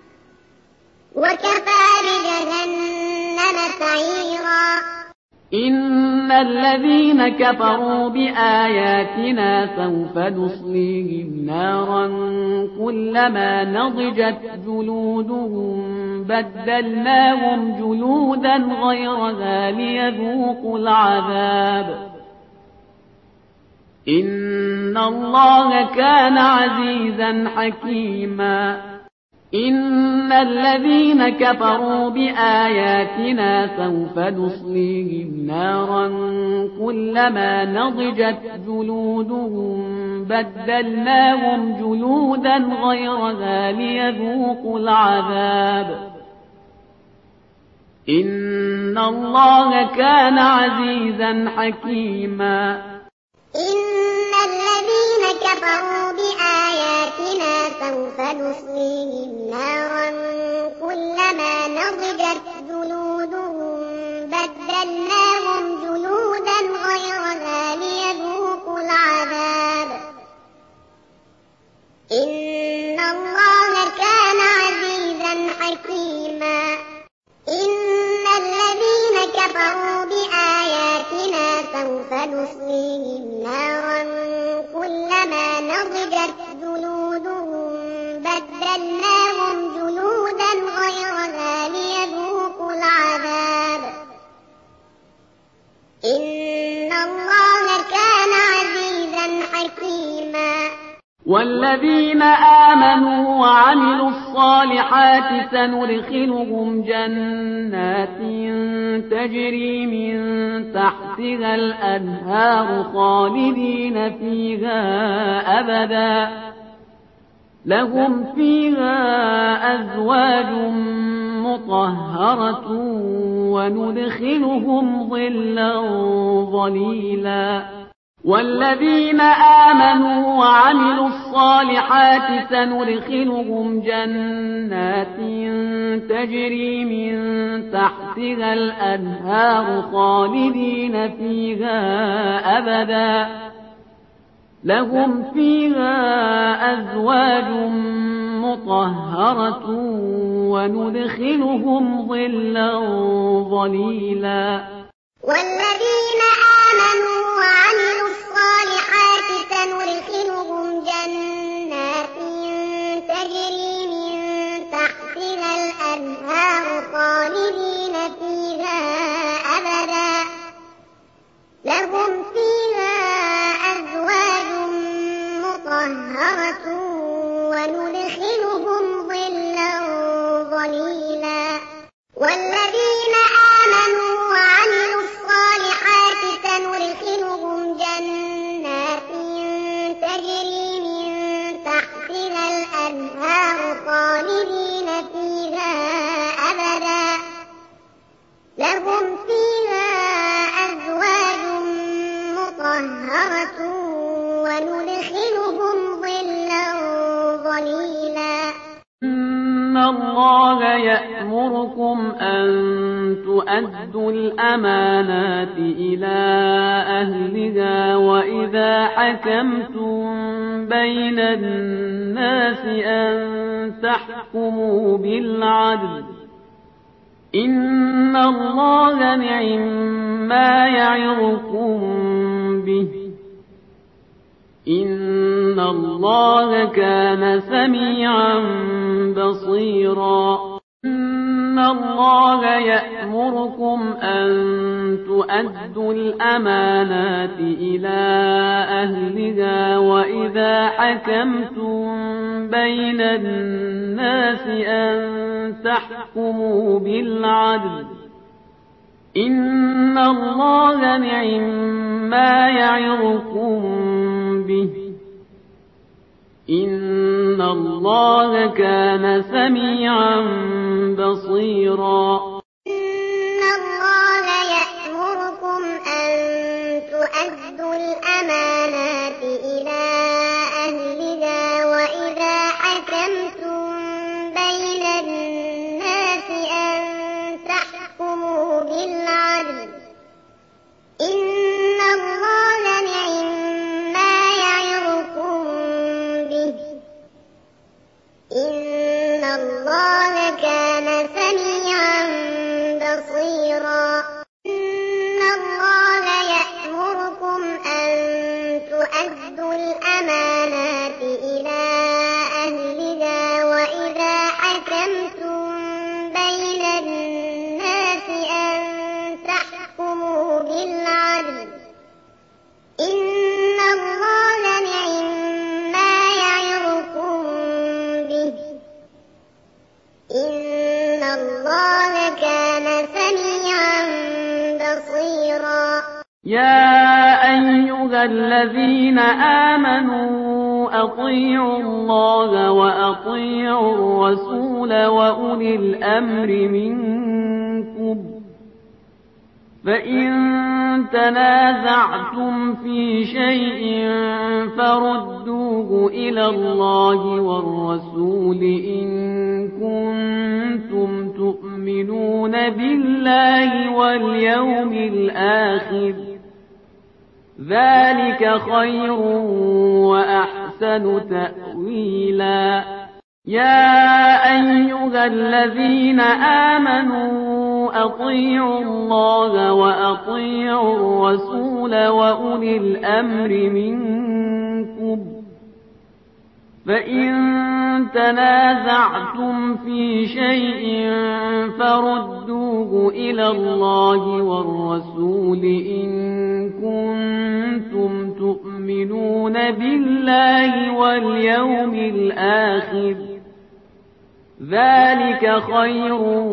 وكفى بجهنم سعيرا إن الذين كفروا بآياتنا سوف نصليهم نارا كلما نضجت جلودهم بدلناهم جلودا غيرها ليذوقوا العذاب إن الله كان عزيزا حكيما إن الذين كفروا بآياتنا سوف نصليهم نارا كلما نضجت جلودهم بدلناهم جلودا غيرها ليذوقوا العذاب إن الله كان عزيزا حكيما إن الذين كفروا بآياتنا سوف نصليهم نارا كلما نضجت جلودهم بدلناهم جلودا غيرها ليذوقوا العذاب إن الله كان عزيزا حكيما إن الذين كفروا بآياتنا سوف نصليهم نارا كلما نضجت جلودهم بدلناهم جلودا غيرها ليذوقوا العذاب إن الله كان عزيزا حكيما والذين آمنوا وعملوا الصالحات سندخلهم جنات تجري من تحتها الأنهار خالدين فيها أبدا لهم فيها أزواج مطهرة وندخلهم ظلا ظليلا والذين آمنوا وعملوا الصالحات سندخلهم جنات تجري من تحتها الأنهار خالدين فيها أبدا لهم فيها أزواج مطهرة وندخلهم ظلا ظليلا. والذين آمنوا وعملوا الصالحات سندخلهم جنات تجري من تحتها الأنهار خالدين فيها أبدا لهم فيها أزواج مطهرة وندخلهم ظلا ظليلا. والذين آمنوا وعملوا الصالحات سندخلهم جنات تجري من تحتها الأنهار خالدين فيها أبدا لهم فيها أزواج مطهرة وندخلهم ظلا ظليلا. إن الله يأمركم أن تؤدوا الأمانات إلى أهلها وإذا حكمتم بين الناس أن تحكموا بالعدل إن الله نعم ما يعظكم به إن الله كان سميعا بصيرا. إن الله يأمركم أن تؤدوا الأمانات إلى أهلها وإذا حكمتم بين الناس أن تحكموا بالعدل إن الله نعم ما يعظكم به إن الله كان سميعا بصيرا. إن الله يأمركم أن تؤدوا الأمانات إلى أهلها وإذا حكمتم بين الناس أن تحكموا بالعدل إن الله نعم ما يعظكم به إن الله كان سميعا بصيرا. إن الله يأمركم أن تؤدوا الأمانات إلى أهلها وإذا حكمتم بين الناس أن تحكموا بالعدل إن الله نعم ما يعظكم به إن الله كان سميعا بصيرا. يا أيها الذين آمنوا أطيعوا الله وأطيعوا الرسول وأولي الأمر منكم فإن تنازعتم في شيء فردوه إلى الله والرسول إن كنتم تؤمنون بالله واليوم الآخر ذلك خير وأحسن تأويلا. يا أيها الذين آمنوا أطيعوا الله وأطيعوا الرسول وأولي الأمر منكم فإن تنازعتم في شيء فردوه إلى الله والرسول إن كنتم تؤمنون بالله واليوم الآخر ذلك خير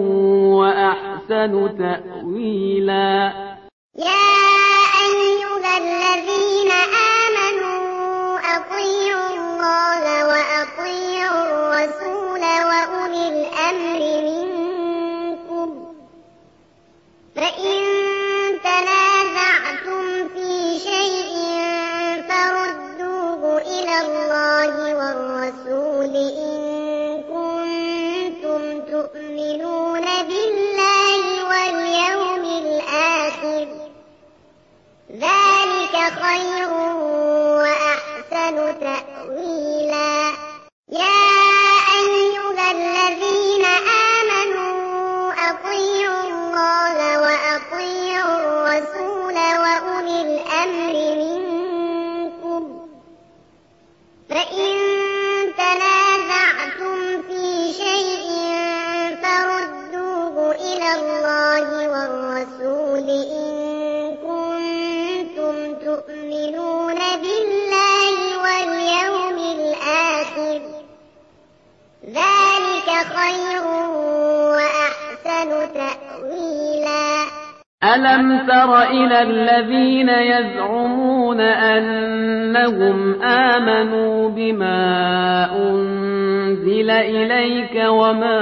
وأحسن تأويلا. يا أيها الذين آمنوا أطيعوا الله وأطيعوا الرسول وأولي الأمر منكم فإن تنازعتم في شيء خير وأحسن تأويلا يا أيها الذين آمنوا أطيعوا الله وأطيعوا الرسول وأولي الأمر منكم فإن تنازعتم في شيء فردوه إلى الله والرسول إن كنتم تؤمنون بالله واليوم الآخر ذلك خير وأحسن تأويلا ألم تر إلى الذين يزعمون أنهم آمنوا بما أنزل إليك وما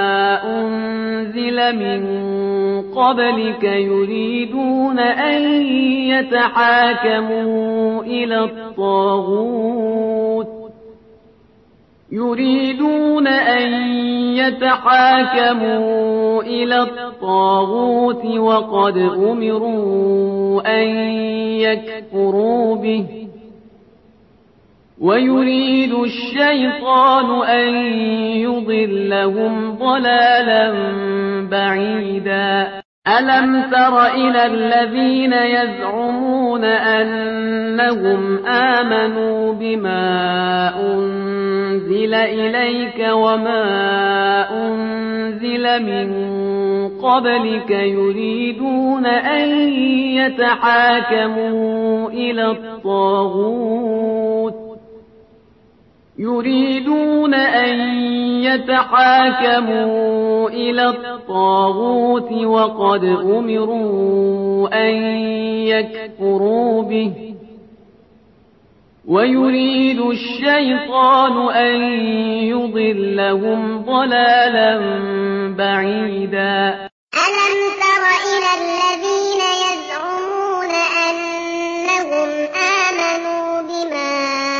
أنزل من قبلك يريدون أن يتحاكموا إلى الطاغوت يريدون أن يتحاكموا إلى الطاغوت وقد أمروا أن يكفروا به ويريد الشيطان أن يضلهم ضلالا بعيدا ألم تر إلى الذين يزعمون أنهم آمنوا بما أنزل إليك وما أنزل من قبلك يريدون أن يتحاكموا إلى الطاغوت يريدون أن يتحاكموا إلى الطاغوت وقد أمروا أن يكفروا به ويريد الشيطان أن يضلهم ضلالا بعيدا ألم تر إلى الذين يزعمون أنهم آمنوا بما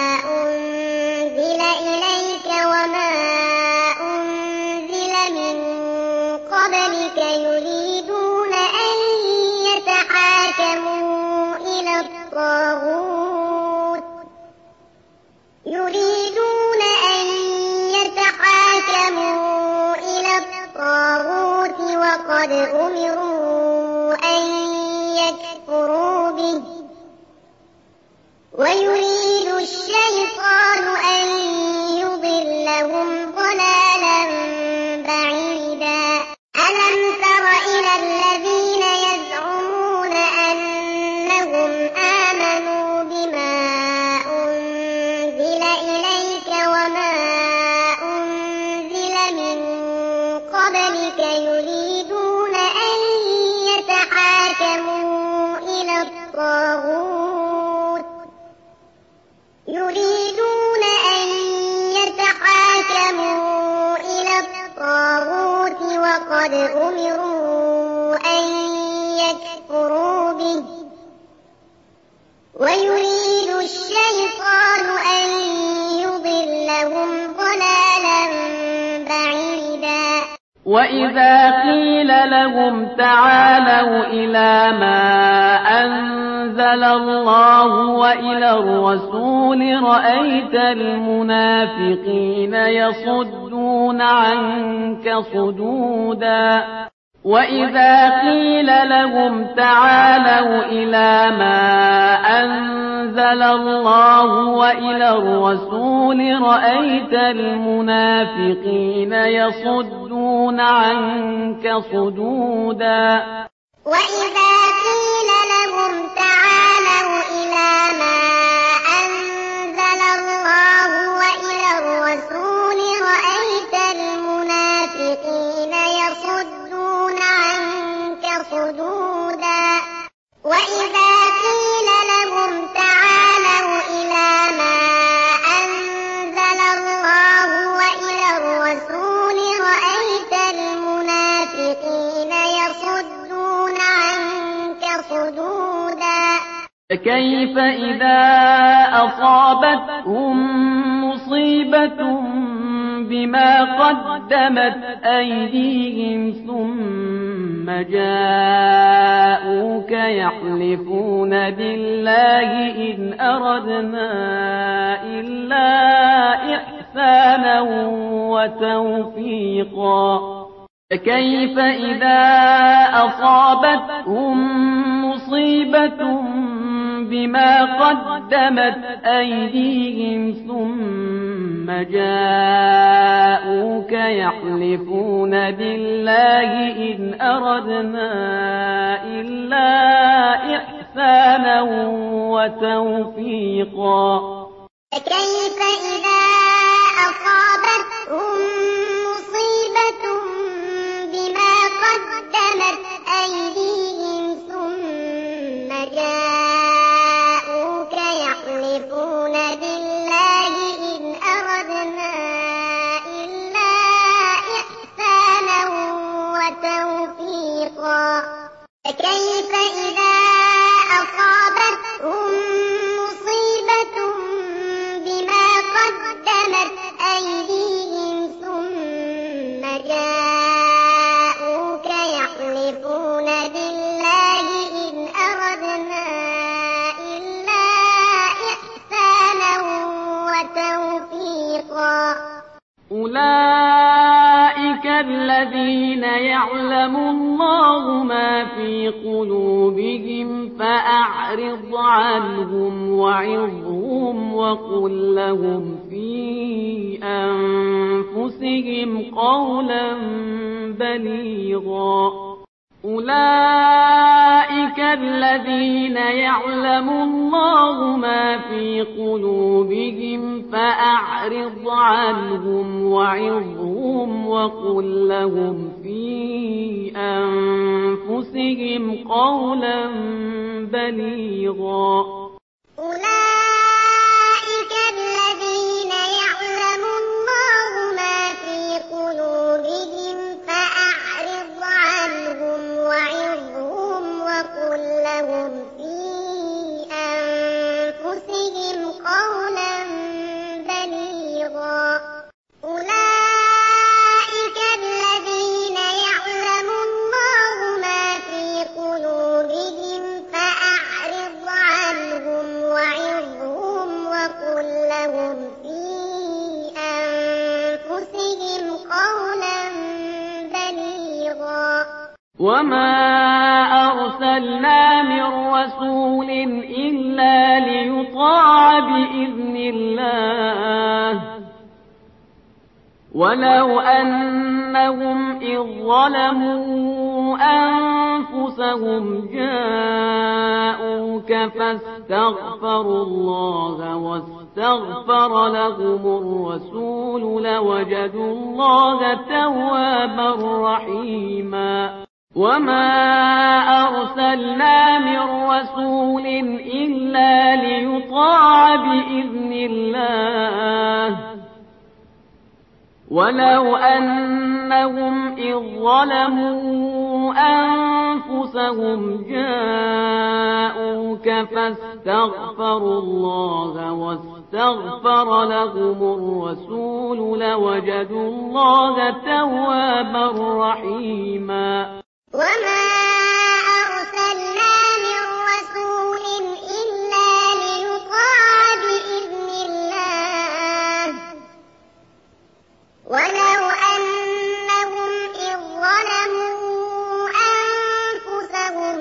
أنزل إليك وما أنزل من قبلك يريدون أن يتحاكموا إلى الطاغوت يريدون أن يتحاكموا إلى الطاغوت وقد أمروا أن يكفروا به ويريد الشيطان أن يضلهم ضلالا بعيدا ألم تر إلى الذين يزعمون أنهم آمنوا بما أنزل إليك وما أنزل من قبلك يريدون أن يتحاكموا إلى الطاغوت يريدون أن يتحاكموا إلى الطاغوت وقد أمروا أن يكفروا به ويريد الشيطان أن يضلهم ضلالا بعيدا وإذا قيل لهم تعالوا إلى ما أنزل الله وإلى الرسول رأيت المنافقين يصدون عنك صدودا وإذا قيل لهم تعالوا إلى ما أنزل الله وإلى الرسول رأيت المنافقين يصدون عنك صدودا وإذا قيل لهم تعالوا إلى ما أنزل الله وإلى الرسول رأيت المنافقين يصدون عنك صدودا وإذا قيل لهم تعالوا إلى ما أنزل الله وإلى الرسول رأيت المنافقين يصدون عنك صدودا فكيف إذا أصابتهم مصيبة بما قدمت قدمت أيديهم ثم جاءوك يحلفون بالله إن أردنا إلا إحسانا وتوفيقا فكيف إذا أصابتهم مصيبة بما قدمت أيديهم ثم جاءوك يحلفون بالله إن أردنا إلا إحسانا وتوفيقا فكيف إذا أصابتهم مصيبة بما قدمت أيديهم ثم جاءوك يحلفون بالله إن أردنا إلا إحسانا وتوفيقا فكيف إذا أصابتهم مصيبة بما قدمت أيديهم ثم جاءوك يحلفون بالله إن أردنا إلا إحسانا وتوفيقا أولئك الذين يعلم الله ما في قلوبهم فأعرض عنهم وعظهم وقل لهم في أنفسهم قولا بليغا أولئك الذين يعلم الله ما في قلوبهم فأعرض عنهم وعظهم وقل لهم في أنفسهم قولا بليغا أولئك الذين يعلم الله ما في قلوبهم فأعرض عنهم وعظهم وقل لهم في أنفسهم قولا بليغا أولئك الذين يعلم الله ما في قلوبهم فأعرض عنهم وعظهم وقل لهم في أنفسهم قولا بليغا وما أرسلنا من رسول إلا ليطاع بإذن الله ولو أنهم إذ ظلموا أنفسهم جاءوك فاستغفروا الله واستغفر لهم الرسول لوجدوا الله توابا رحيما وما أرسلنا من رسول إلا ليطاع بإذن الله ولو أنهم إذ ظلموا أنفسهم جاءوك فاستغفروا الله واستغفر لهم الرسول لوجدوا الله توابا رحيما وما أرسلنا من رسول إلا ليطاع بإذن الله ولو أنهم إذ ظلموا أنفسهم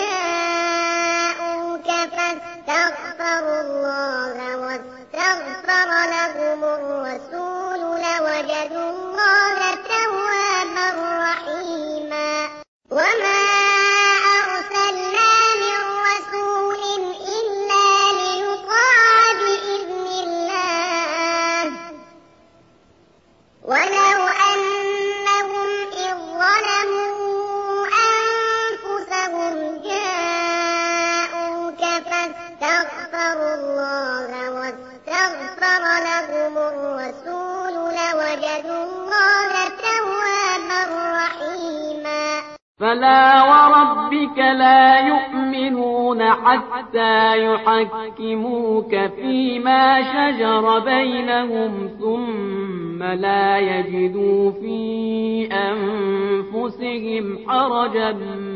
جاءوك فاستغفروا الله واستغفر لهم الرسول لوجدوا الله توابا رحيما وما أرسلنا من رسول إلا ليطاع بإذن الله ولو أنهم إذ ظلموا أنفسهم جاءوك فاستغفروا الله واستغفر لهم الرسول لوجدوا الله توابا رحيما فلا وربك لا يؤمنون حتى يحكموك فيما شجر بينهم ثم لا يجدوا في أنفسهم حرجا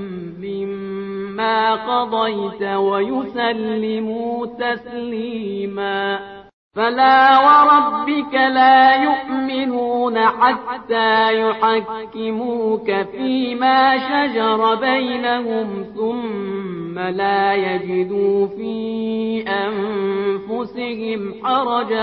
مما قضيت ويسلموا تسليما فلا وربك لا يؤمنون حتى يحكموك فيما شجر بينهم ثم لا يجدوا في أنفسهم حرجا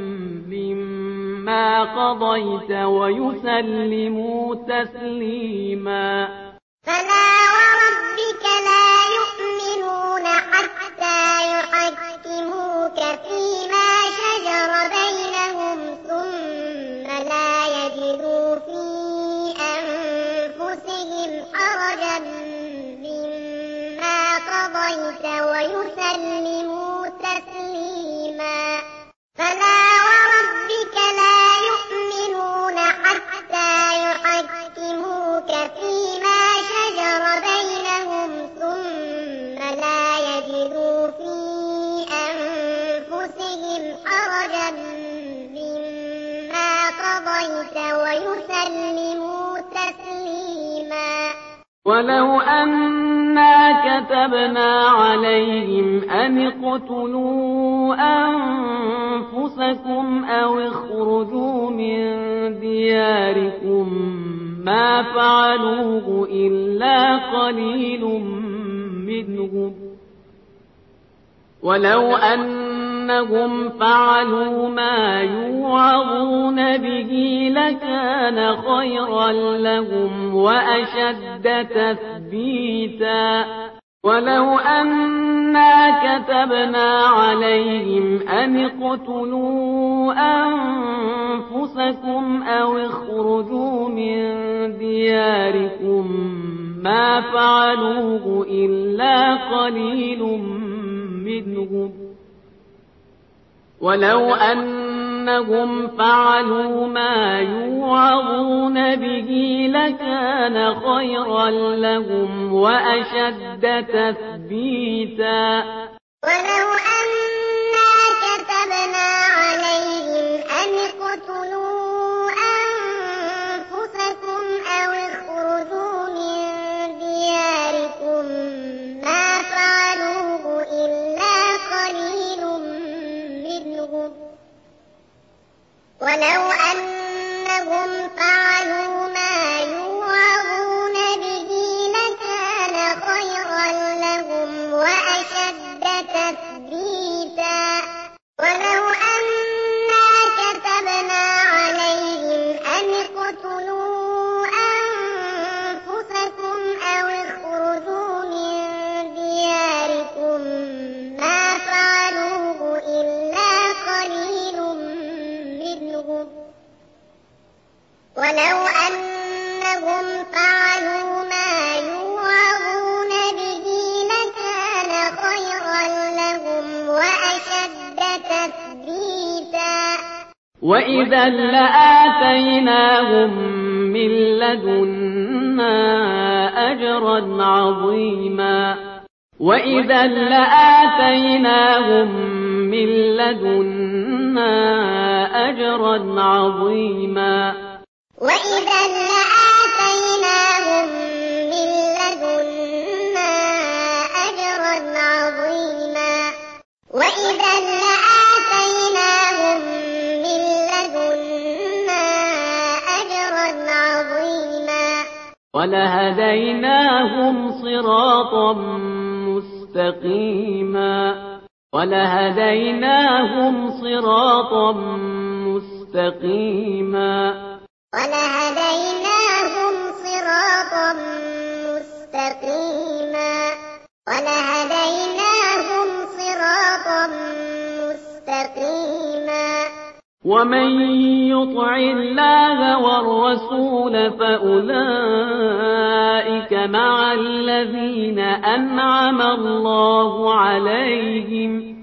مما قضيت ويسلموا تسليما فلا وربك لا يؤمنون حتى يحكموك فيما شجر بينهم ثم لا يجدوا في أنفسهم حرجا مما قضيت ويسلموا تسليما فلا وربك لا يؤمنون حتى يحكموك فيما شجر بينهم ثم لا يجدوا في أنفسهم حرجا مما قضيت ويسلموا تسليما ولو أنا كتبنا عليهم أن اقتلوا أنفسكم أو اخرجوا من دياركم ما فعلوه إلا قليل منهم ولو أنهم فعلوا ما يوعظون به لكان خيرا لهم وأشد تثبيتا ولو أنا كتبنا عليهم أن اقتلوا أنفسكم أو اخرجوا من دياركم ما فعلوه إلا قليل منهم ولو أنهم فعلوا ما يوعظون به لكان خيرا لهم وأشد تثبيتا ولو أنا كتبنا عليهم أن اقتلوا أنفسكم أو اخرجوا من دياركم ما فعلوه إلا قليل منهم ولو أنهم فعلوا ما يوعظون به لكان خيرا لهم وأشد تثبيتا ولو أنا كتبنا عليهم أن اقتلوا أنفسكم أو اخرجوا من دياركم ما فعلوه إلا قليل منهم ولو أنهم فعلوا ما يوعظون به لكان خيرا لهم وأشد تثبيتا وإذا لآتيناهم من لدنا أجرا عظيما وإذا لآتيناهم من لدنا أجرا عظيما وإذا لآتيناهم من لدنا أجرا عظيما وإذا لآتيناهم من لدنا أجرا عظيما ولهديناهم صراطا مستقيما ولهديناهم صراطا مستقيما ولهديناهم صراطا مستقيما ولهديناهم صراطا مستقيما ومن يطع الله والرسول فأولئك مع الذين أنعم الله عليهم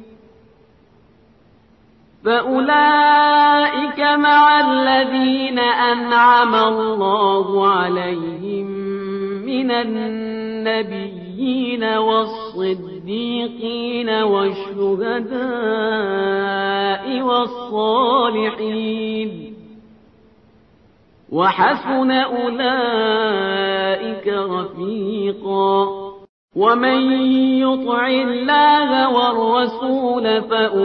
فأولئك مع الذين أنعم الله عليهم من النبيين والصديقين والشهداء والصالحين وحسن أولئك رفيقا ومن يطع الله والرسول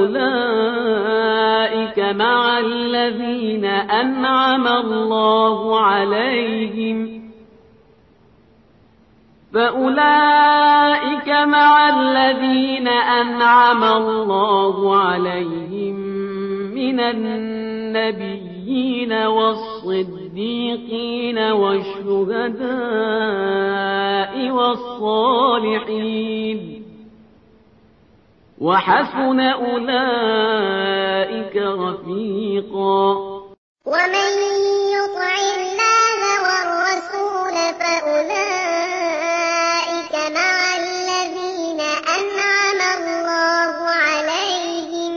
فأولئك مع الذين أنعم الله عليهم فأولئك مع الذين أنعم الله عليهم من النبيين والصديقين والشهداء والصالحين وحسن أولئك رفيقا ومن يطع الله والرسول فأولئك مع الذين أنعم الله عليهم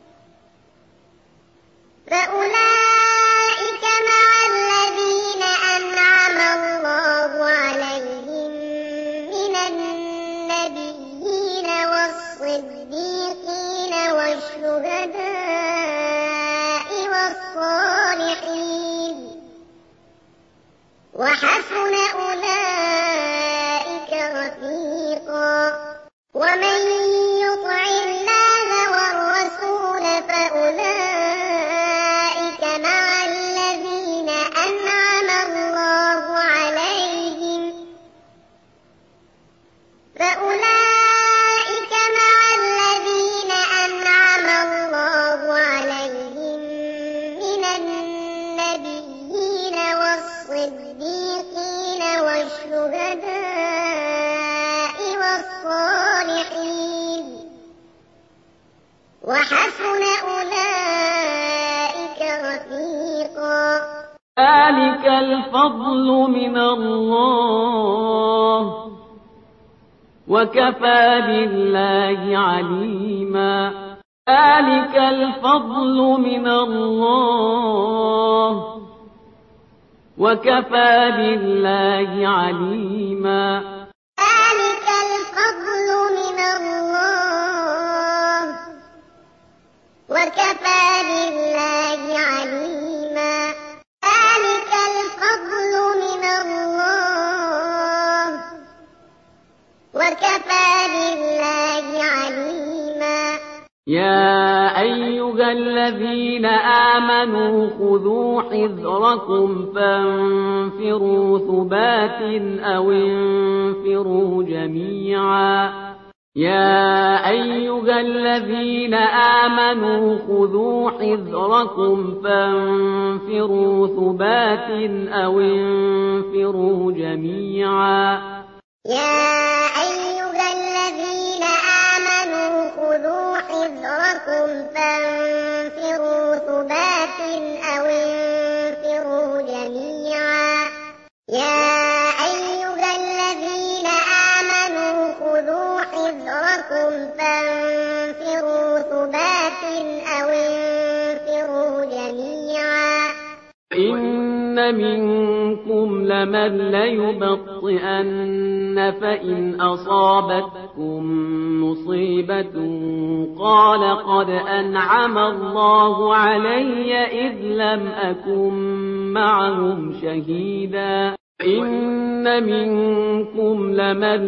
فأولئك مع الذين أنعم الله عليهم من النبيين والصديقين والشهداء والصالحين وحسن أولئك رفيقا ومن يطع الله والرسول فأولئك مع الذين أنعم الله عليهم فأولئك مع الذين أنعم الله عليهم من النبيين والصديقين والشهداء والصالحين وحسن أولئك رفيقا ذلك الفضل من الله وكفى بالله عليما ذلك الفضل من الله وكفى بالله عليما ذلك الفضل من الله وكفى بالله عليما ذلك الفضل من الله وكفى بالله عليما يا أيها الذين آمنوا خذوا حذركم فانفروا ثبات أو انفروا جميعا يا أيها الذين آمنوا خذوا حذركم فانفروا ثبات أو انفروا جميعا يا أيها الذين آمنوا خذوا حذركم فانفروا ثبات أو انفروا جميعا يا أيها الذين آمنوا خذوا حذركم فانفروا ثبات أو انفروا جميعا إن منكم لمن ليبطئن فإن أصابتكم مصيبة قال قد أنعم الله علي إذ لم أكن معهم شهيدا إن منكم لمن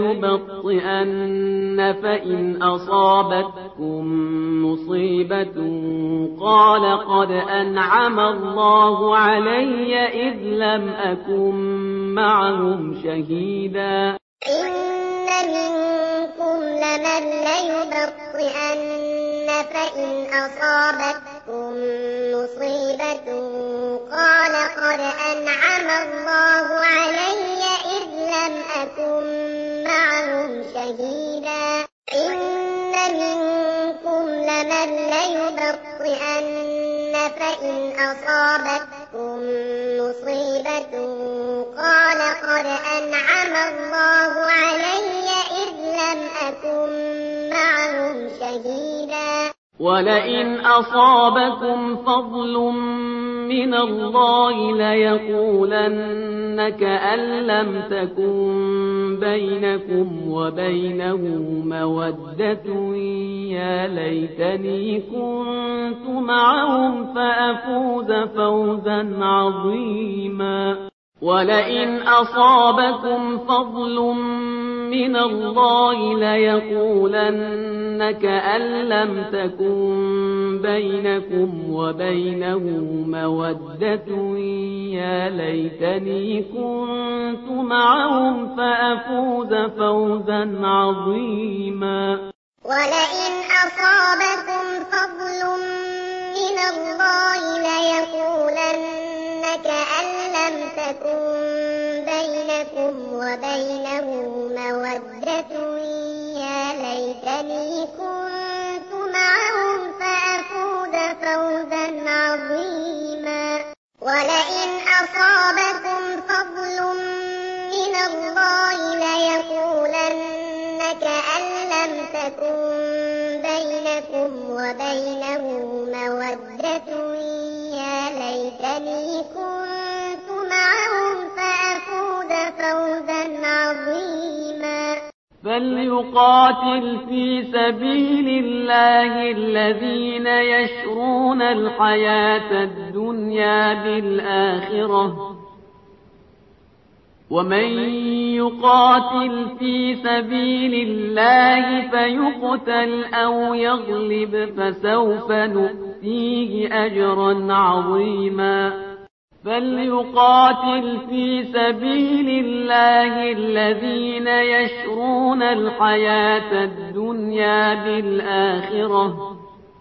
ليبطئن فإن أصابتكم مصيبة قال قد أنعم الله علي إذ لم أكن معهم شهيدا إن منكم لمن ليبطئن فإن أصابتكم مصيبة قال قد أنعم الله علي إذ لم أكن معهم شهيدا إن منكم لمن ليبطئن فإن أصابتكم مصيبة قال قد أنعم الله علي إذ لم أكن معهم شهيدا ولئن أصابكم فضل من الله ليقولن كأن لم تكن بينكم وبينه مودة يا ليتني كنت معهم فأفوز فوزا عظيما ولئن أصابكم فضل من الله ليقولن كأن لم تكن بينكم وبينه مودة يا ليتني كنت معهم فأفوز فوزا عظيما ولئن أصابكم فضل من الله ليقولن كأن لم تكن بينكم وبينه مودة يا ليتني كنت معهم فأفوز فوزا عظيما ولئن أصابكم فضل من الله ليقولن كأن لم تكن بينكم وبينه مودة يا ليتني كنت معهم فأفوز فوزا عظيما فليقاتل في سبيل الله الذين يشرون الحياة الدنيا بالآخرة ومن يقاتل في سبيل الله فيقتل أو يغلب فسوف نؤتيه أجرا عظيما فليقاتل في سبيل الله الذين يشرون الحياة الدنيا بالآخرة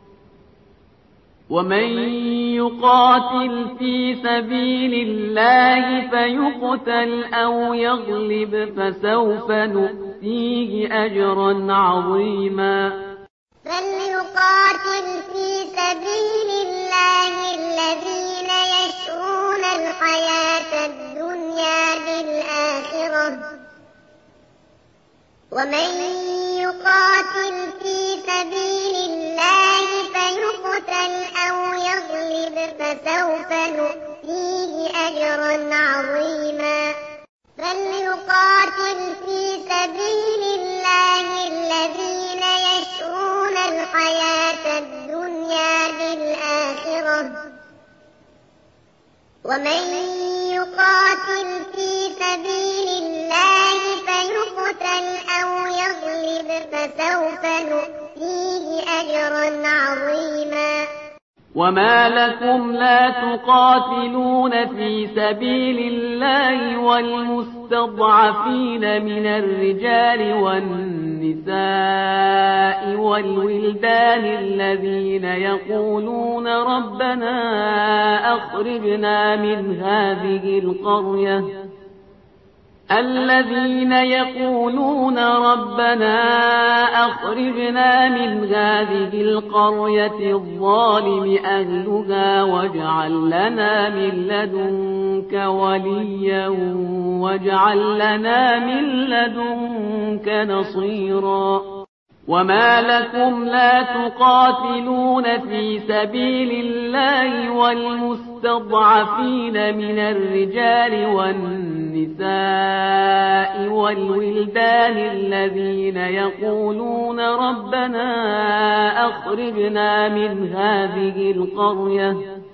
ومن يقاتل في سبيل الله فيقتل أو يغلب فسوف نؤتيه أجرا عظيما فليقاتل في سبيل الله الذين يشرون الحياة الدنيا بالآخرة ومن يقاتل في سبيل الله فيقتل أو يغلب فسوف نؤتيه أجرا عظيما فليقاتل في سبيل الله الذين يشرون الحياة الدنيا بالآخرة ومن يقاتل في سبيل الله فيقتل أو يغلب فسوف نؤتيه أجرا عظيما وما لكم لا تقاتلون في سبيل الله والمستضعفين من الرجال والنساء والولدان الذين يقولون ربنا أخرجنا من هذه القرية الذين يقولون ربنا أخرجنا من هذه القرية الظالم أهلها واجعل لنا من لدنك وليا واجعل لنا من لدنك نصيرا وما لكم لا تقاتلون في سبيل الله والمستضعفين من الرجال والنساء والولدان الذين يقولون ربنا أخرجنا من هذه القرية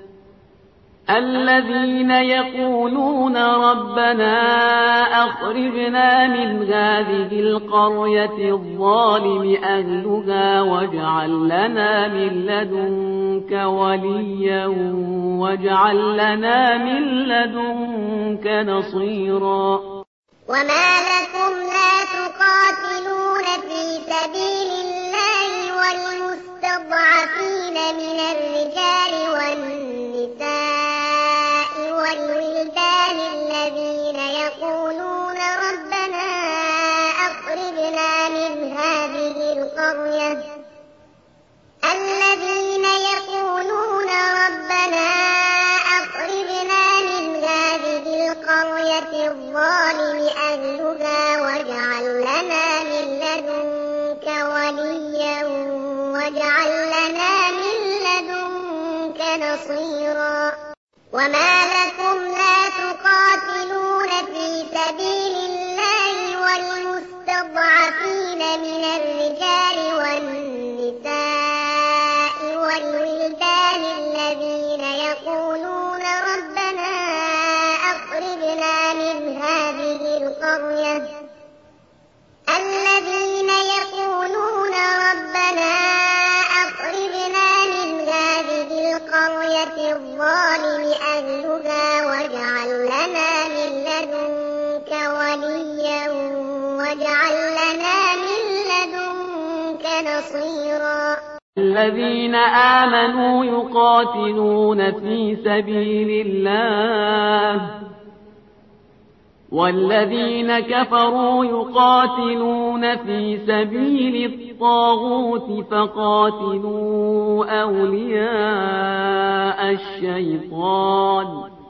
الذين يقولون ربنا أخرجنا من هذه القرية الظالم أهلها واجعل لنا من لدنك وليا واجعل لنا من لدنك نصيرا وما لكم لا تقاتلون في سبيل الله والمستضعفين من الرجال والنساء والولدان الذين يقولون ربنا أخرجنا من هذه القرية الذين يقولون ربنا أخرجنا من هذه القرية الظالم أهلها واجعل لنا من لدنك وليا واجعل لنا من لدنك نصيرا وما لكم لا تقاتلون في سبيل الله والمستضعفين من الرجال والنساء والولدان الذين يقولون ربنا أخرجنا من هذه القرية الذين يقولون ربنا أخرجنا من هذه القرية الظالم أهلها واجعل لنا من لدنك وليا واجعل لنا من لدنك نصيرا. الذين آمنوا يقاتلون في سبيل الله والذين كفروا يقاتلون في سبيل الطاغوت فقاتلوا أولياء الشيطان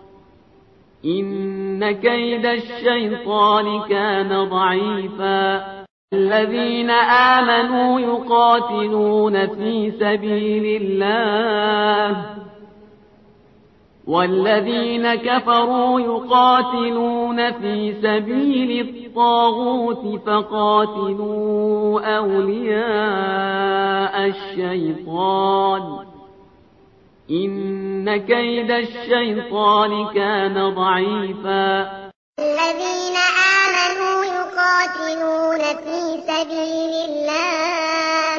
إن كيد الشيطان كان ضعيفا. الذين آمنوا يقاتلون في سبيل الله والذين كفروا يقاتلون في سبيل الطاغوت فقاتلوا أولياء الشيطان إن كيد الشيطان كان ضعيفا. الذين آمنوا يقاتلون في سبيل الله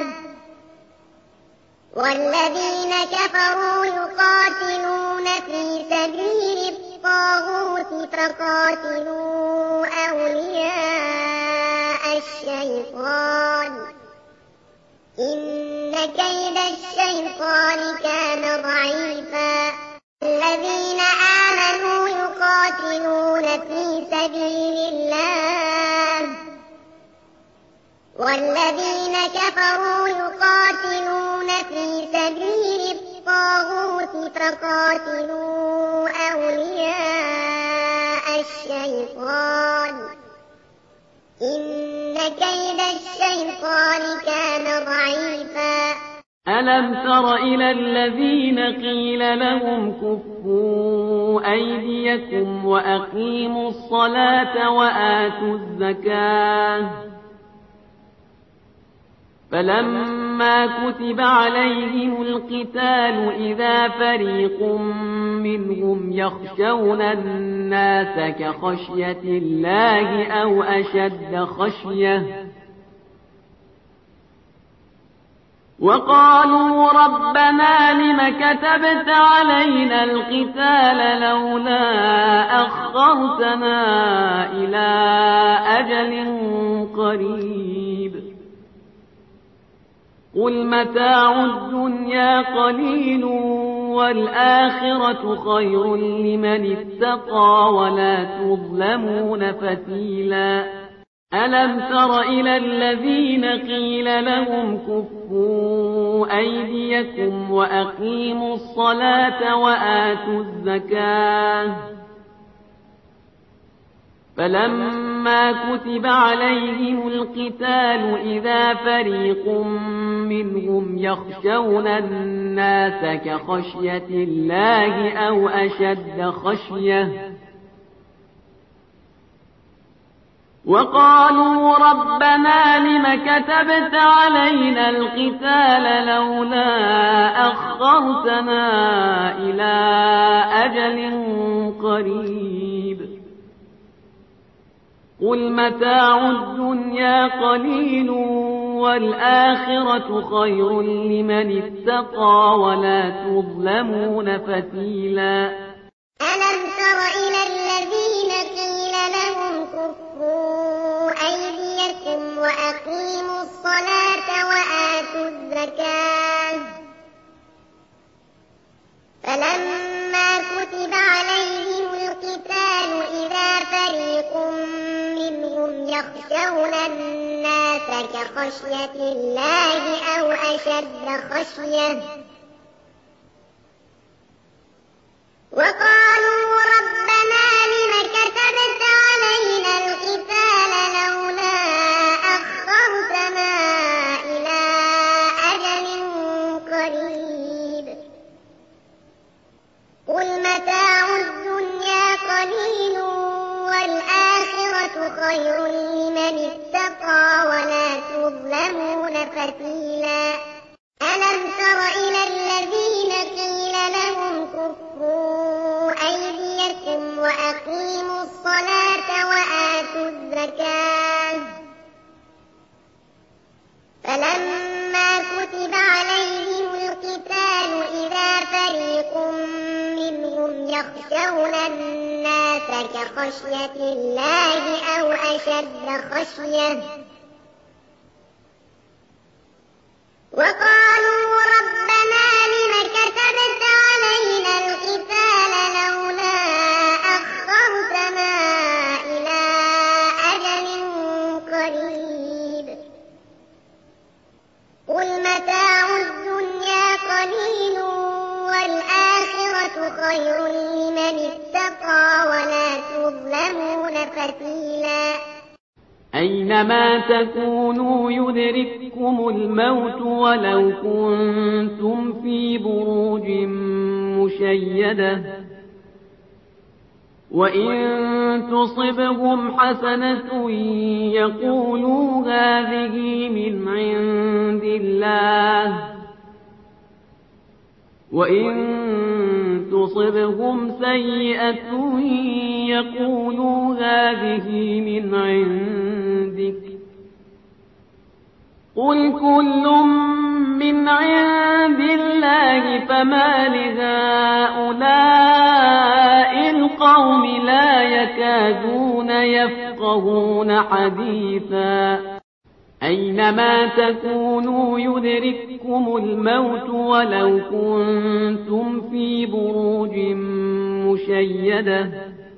والذين كفروا يقاتلون في سبيل الطاغوت فقاتلوا أولياء الشيطان إن كيد الشيطان كان ضعيفا. الذين آمنوا يقاتلون في سبيل الله والذين كفروا يقاتلون في سبيل الطاغوت فقاتلوا أولياء الشيطان إن كيد الشيطان كان ضعيفا. ألم تر إلى الذين قيل لهم كفوا أيديكم وأقيموا الصلاة وآتوا الزكاة فلما كتب عليهم القتال إذا فريق منهم يخشون الناس كخشية الله أو أشد خشية وقالوا ربنا لم كتبت علينا القتال لولا أخرتنا إلى أجل قريب قل متاع الدنيا قليل والآخرة خير لمن اتقى ولا تظلمون فتيلا. ألم تر إلى الذين قيل لهم كفوا أيديكم وأقيموا الصلاة وآتوا الزكاة فلما كتب عليهم القتال إذا فريق منهم يخشون الناس كخشية الله أو أشد خشية وقالوا ربنا لم كتبت علينا القتال لولا أخرتنا إلى أجل قريب قل متاع الدنيا قليل والآخرة خير لمن اتقى ولا تظلمون فتيلا. ألم تر إلى الذين قيل لهم كفوا أيديكم وأقيموا الصلاة وآتوا الزكاة فلما كتب عليهم القتال إذا فريق منهم يخشون الناس كخشية الله أو أشد خشية وقالوا ربنا لم كتبت علينا القتال لولا أخرتنا إلى أجل قريب قل متاع خير لمن اتقى ولا تظلمون فتيلا ألم تر إلى الذين قيل لهم كفوا أيديكم وأقيموا الصلاة وآتوا الزكاة فلما كتب عليهم القتال إذا فريق منهم يخشون الناس كخشية الله أو أشد خشية وقالوا ربنا لم كتبت علينا القتال لولا أخرتنا إلى أجل قريب قل متاع الدنيا قليل والآخرة خير لمن اتقى ولا تظلمون فتيلا أينما تكونوا يدرككم الموت ولو كنتم في بروج مشيدة وإن تصبهم حسنة يقولوا هذه من عند الله وإن تصبهم سيئة يقولوا هذه من عندك قل كل من عند الله فما لهؤلاء القوم لا يكادون يفقهون حديثا أينما تكونوا يدرككم الموت ولو كنتم في بروج مشيدة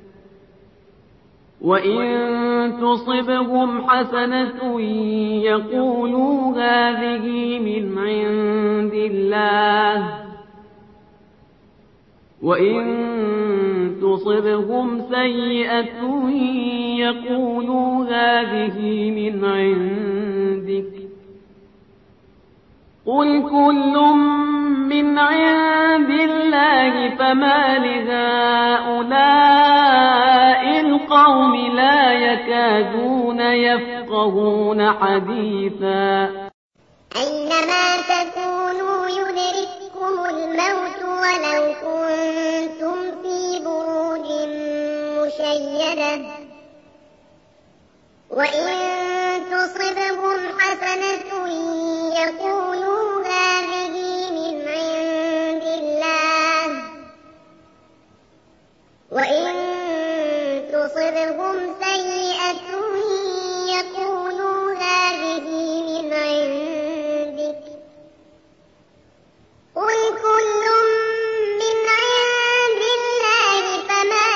وإن تصبهم حسنة يقولوا هذه من عند الله وإن تصبهم سيئة يقولوا هذه من عندك قل كل من عند الله فما لهؤلاء القوم لا يكادون يفقهون حديثا أينما تكونوا يدرككم الموت ولو كنتم في بروج مشيدة وإن تصبهم حسنة يقولوا هذه من عند الله وإن تصبهم سيئة يقولوا هذه من عندك قل كل من عند الله فما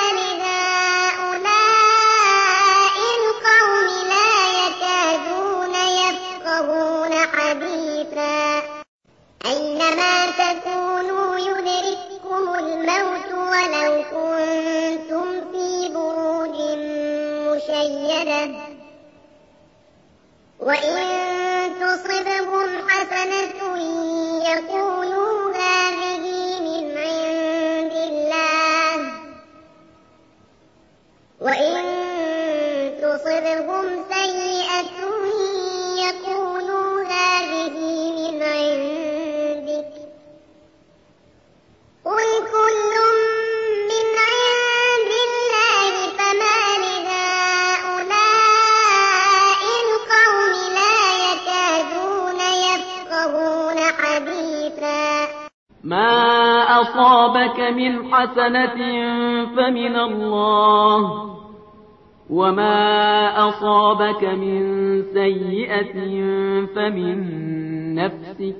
لهؤلاء القوم لا يكادون يفقهون حديثا أينما تكونوا يدرككم الموت ولو كنتم في بروج مشيدة وإن تصبهم حسنة يقولوا هذه من عند الله وإن تصبهم سيئة يقولوا هذه من عندك قل كل من عند الله فما لهؤلاء القوم لا يكادون يفقهون حديثا ما أصابك من حسنة فمن الله وما أصابك من سيئة فمن نفسك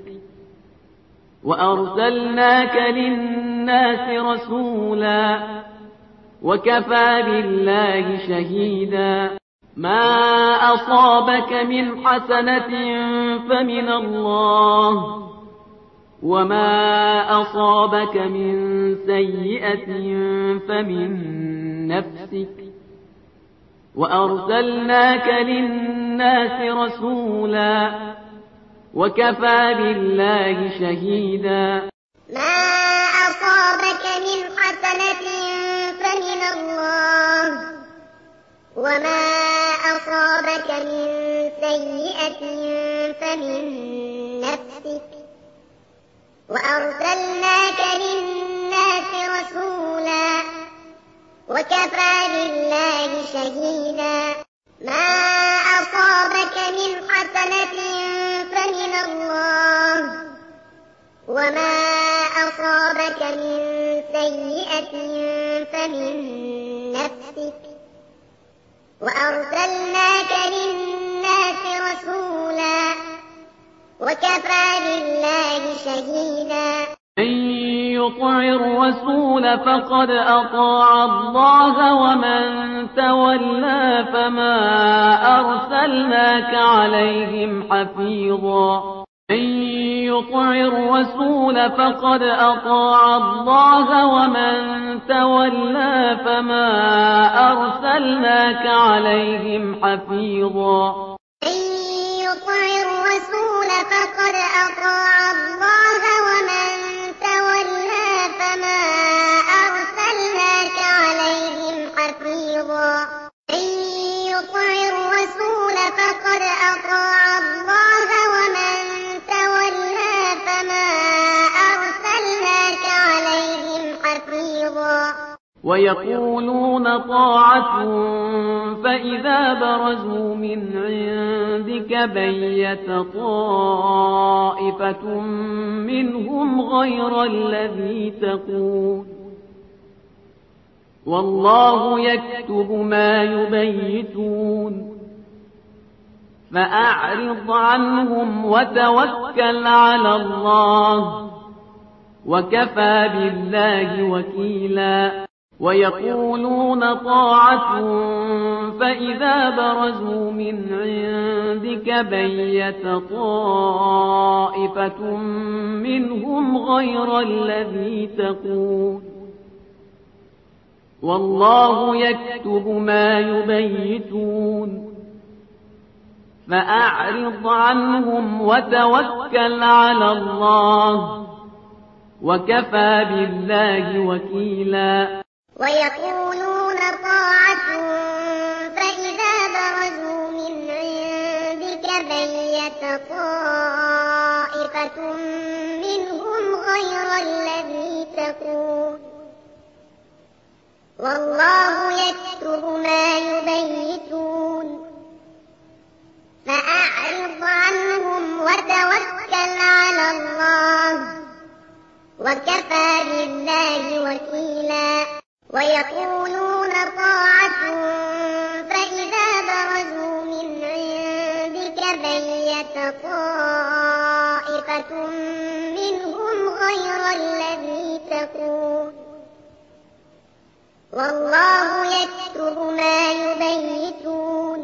وأرسلناك للناس رسولا وكفى بالله شهيدا ما أصابك من حسنة فمن الله وما أصابك من سيئة فمن نفسك وأرسلناك للناس رسولا وكفى بالله شهيدا ما أصابك من حسنة فمن الله وما من سيئة فمن نفسك وأرسلناك للناس رسولا وكفى بالله شهيدا ما أصابك من حسنة فمن الله وما أصابك من سيئة فمن نفسك وأرسلناك للناس رسولا وكفى بالله شهيدا من يطع الرسول فقد أطاع الله ومن تولى فما أرسلناك عليهم حفيظا من يطع الرسول فقد أطاع الله ومن تولى فما أرسلناك عليهم حفيظا من يطع الرسول فقد أطاع الله ومن تولى فما أرسلناك عليهم حفيظا من يطع الرسول فقد أطاع الله ومن تولى فما أرسلناك عليهم حفيظا ويقولون طاعة فإذا برزوا من عندك بيت طائفة منهم غير الذي تقول والله يكتب ما يبيتون فأعرض عنهم وتوكل على الله وكفى بالله وكيلا ويقولون طاعة فإذا برزوا من عندك بيت طائفة منهم غير الذي تقول والله يكتب ما يبيتون فأعرض عنهم وتوكل على الله وكفى بالله وكيلا ويقولون طاعة فإذا برزوا من عندك بيت طائفة منهم غير الذي تقول والله يكتب ما يبيتون فأعرض عنهم وتوكل على الله وكفى بالله وكيلا ويقولون طاعة فإذا برزوا من عندك بيت طائفة منهم غير الذي تقول والله يكتب ما يبيتون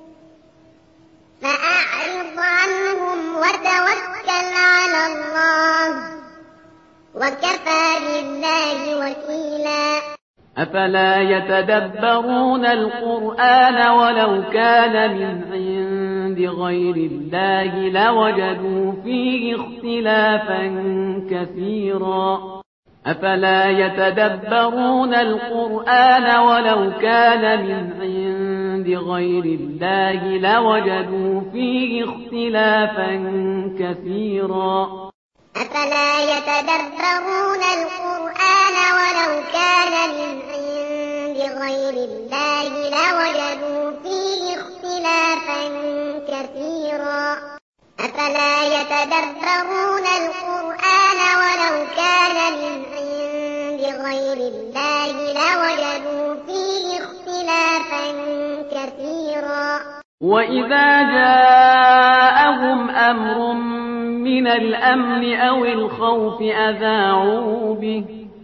فأعرض عنهم وتوكل على الله وكفى بالله وكيلا أفلا يتدبرون القرآن ولو كان من عند غير الله لوجدوا فيه اختلافا كثيرا أفلا يتدبرون القرآن ولو كان من عند غير الله لوجدوا فيه اختلافا كثيرا أفلا يتدبرون القرآن ولو كان من عند غير الله لوجدوا فيه اختلافا كثيرا أفلا يتدبرون القرآن ولو كان من عند غير الله لوجدوا فيه اختلافا كثيرا وإذا جاءهم أمر من الأمن أو الخوف أذاعوا به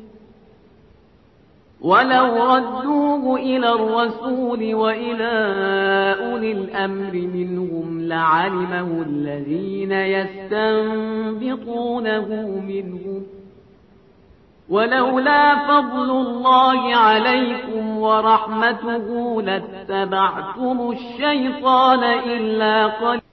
ولو ردوه إلى الرسول وإلى أولي الأمر منهم لعلمه الذين يستنبطونه منهم ولولا فضل الله عليكم ورحمته لاتبعتم الشيطان إلا قليلا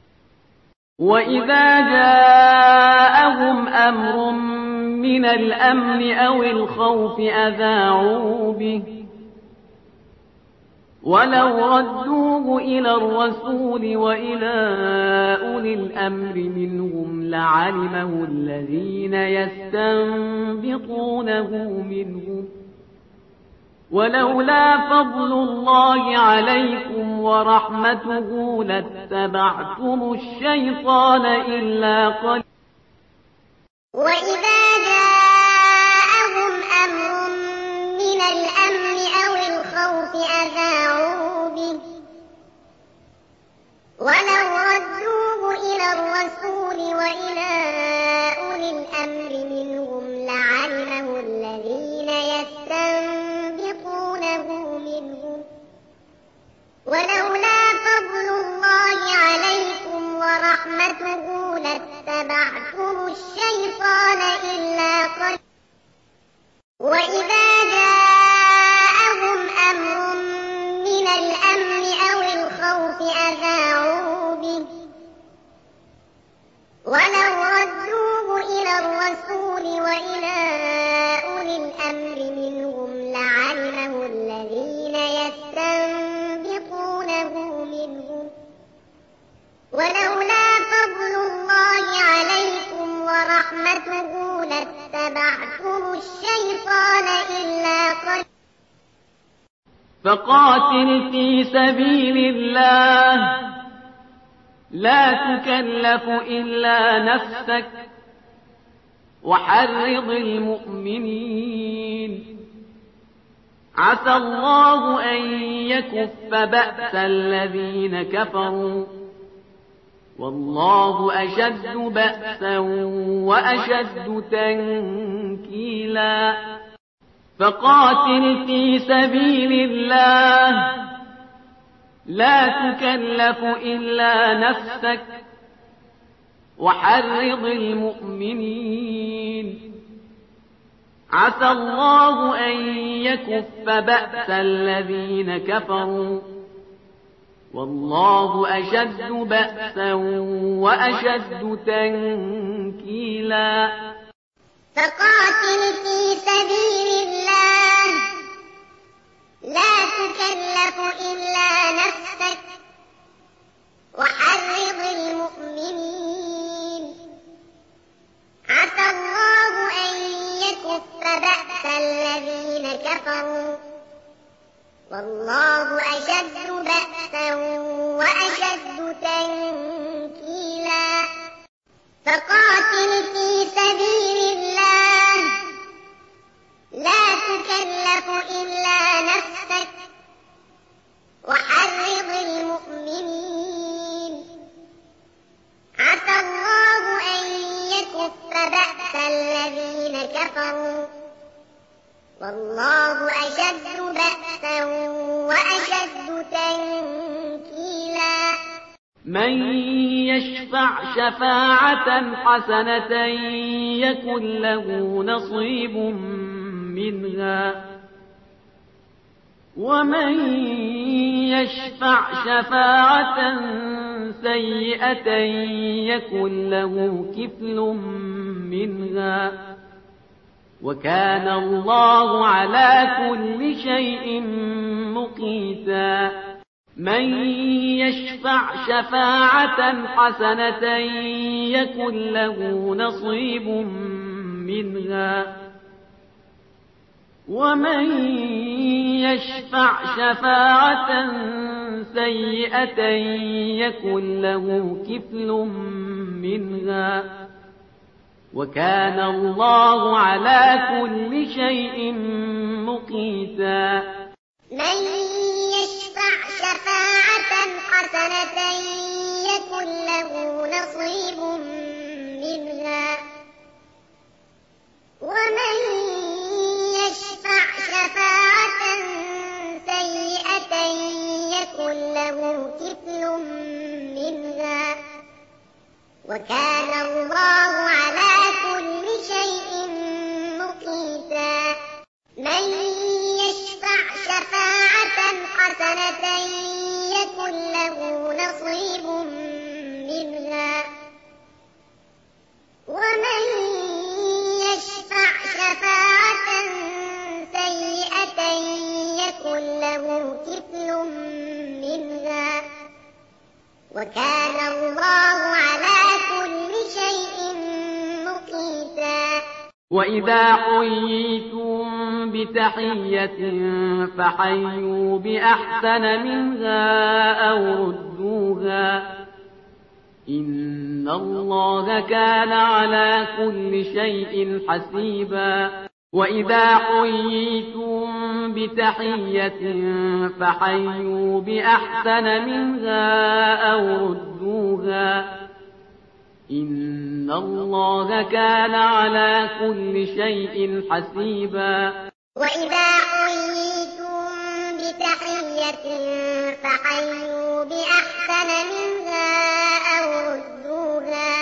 وإذا جاءهم أمر من الأمن أو الخوف أذاعوا به ولو ردوه إلى الرسول وإلى أولي الأمر منهم لعلمه الذين يستنبطونه منهم ولولا فضل الله عليكم ورحمته لاتبعتم الشيطان إلا قليلا. وإذا جاءهم أمر من الأمن أو الخوف أذاعوا به ولو ردوه إلى الرسول وإلى أولي الأمر منهم لعلمه الذين يستنبطونه منهم ولولا فضل الله عليكم ورحمته لاتبعتم الشيطان إلا قليلا. وإذا جاءهم أمر من الأمن أو الخوف أذاعوا به ولو ردوه إلى الرسول وإلى أولي الأمر منهم لعلمه الذين يستنبطونه منهم ولولا فضل الله عليكم ورحمته لاتبعتم الشيطان إلا قليلا. فقاتل في سبيل الله لا تكلف إلا نفسك وحرض المؤمنين عسى الله أن يكف بأس الذين كفروا والله أشد بأسا وأشد تنكيلا. فقاتل في سبيل الله لا تكلف إلا نفسك وحرض المؤمنين عسى الله أن يكف بأس الذين كفروا والله أشد بأسا وأشد تنكيلا. فقاتل في سبيل الله لا تكلف إلا نفسك وحرض المؤمنين عسى الله أن يكف بأس الذين كفروا والله أشد بأسا وأشد تنكيلا. فقاتل في سبيل الله لا تكلف إلا نفسك وحرض المؤمنين عسى الله أن يكف بأس الذين كفروا والله أشد بأسا وأشد تنكيلا. من يشفع شفاعة حسنة يكن له نصيب منها ومن يشفع شفاعة سيئة يكن له كفل منها وكان الله على كل شيء مقيتا. من يشفع شفاعة حسنة يكن له نصيب منها ومن يشفع شفاعة سيئة يكن له كفل منها وكان الله على كل شيء مقيتا. من يشفع شفاعة حسنة يكن له نصيب منها ومن يشفع شفاعة سيئة يكن له كفل منها وكان الله على كل شيء مقيتا. من يشفع شفاعة حسنة يكن له نصيب منها ومن يشفع شفاعة سيئة يكن له كفل وكان الله على كل شيء مقيتا. وإذا حييتم بتحية فحيوا بأحسن منها أو ردوها إن الله كان على كل شيء حسيبا. وإذا حييتم بتحية فحيوا بأحسن منها أو ردوها إن الله كان على كل شيء حسيبا. وإذا حييتم بتحية فحيوا بأحسن منها أو ردوها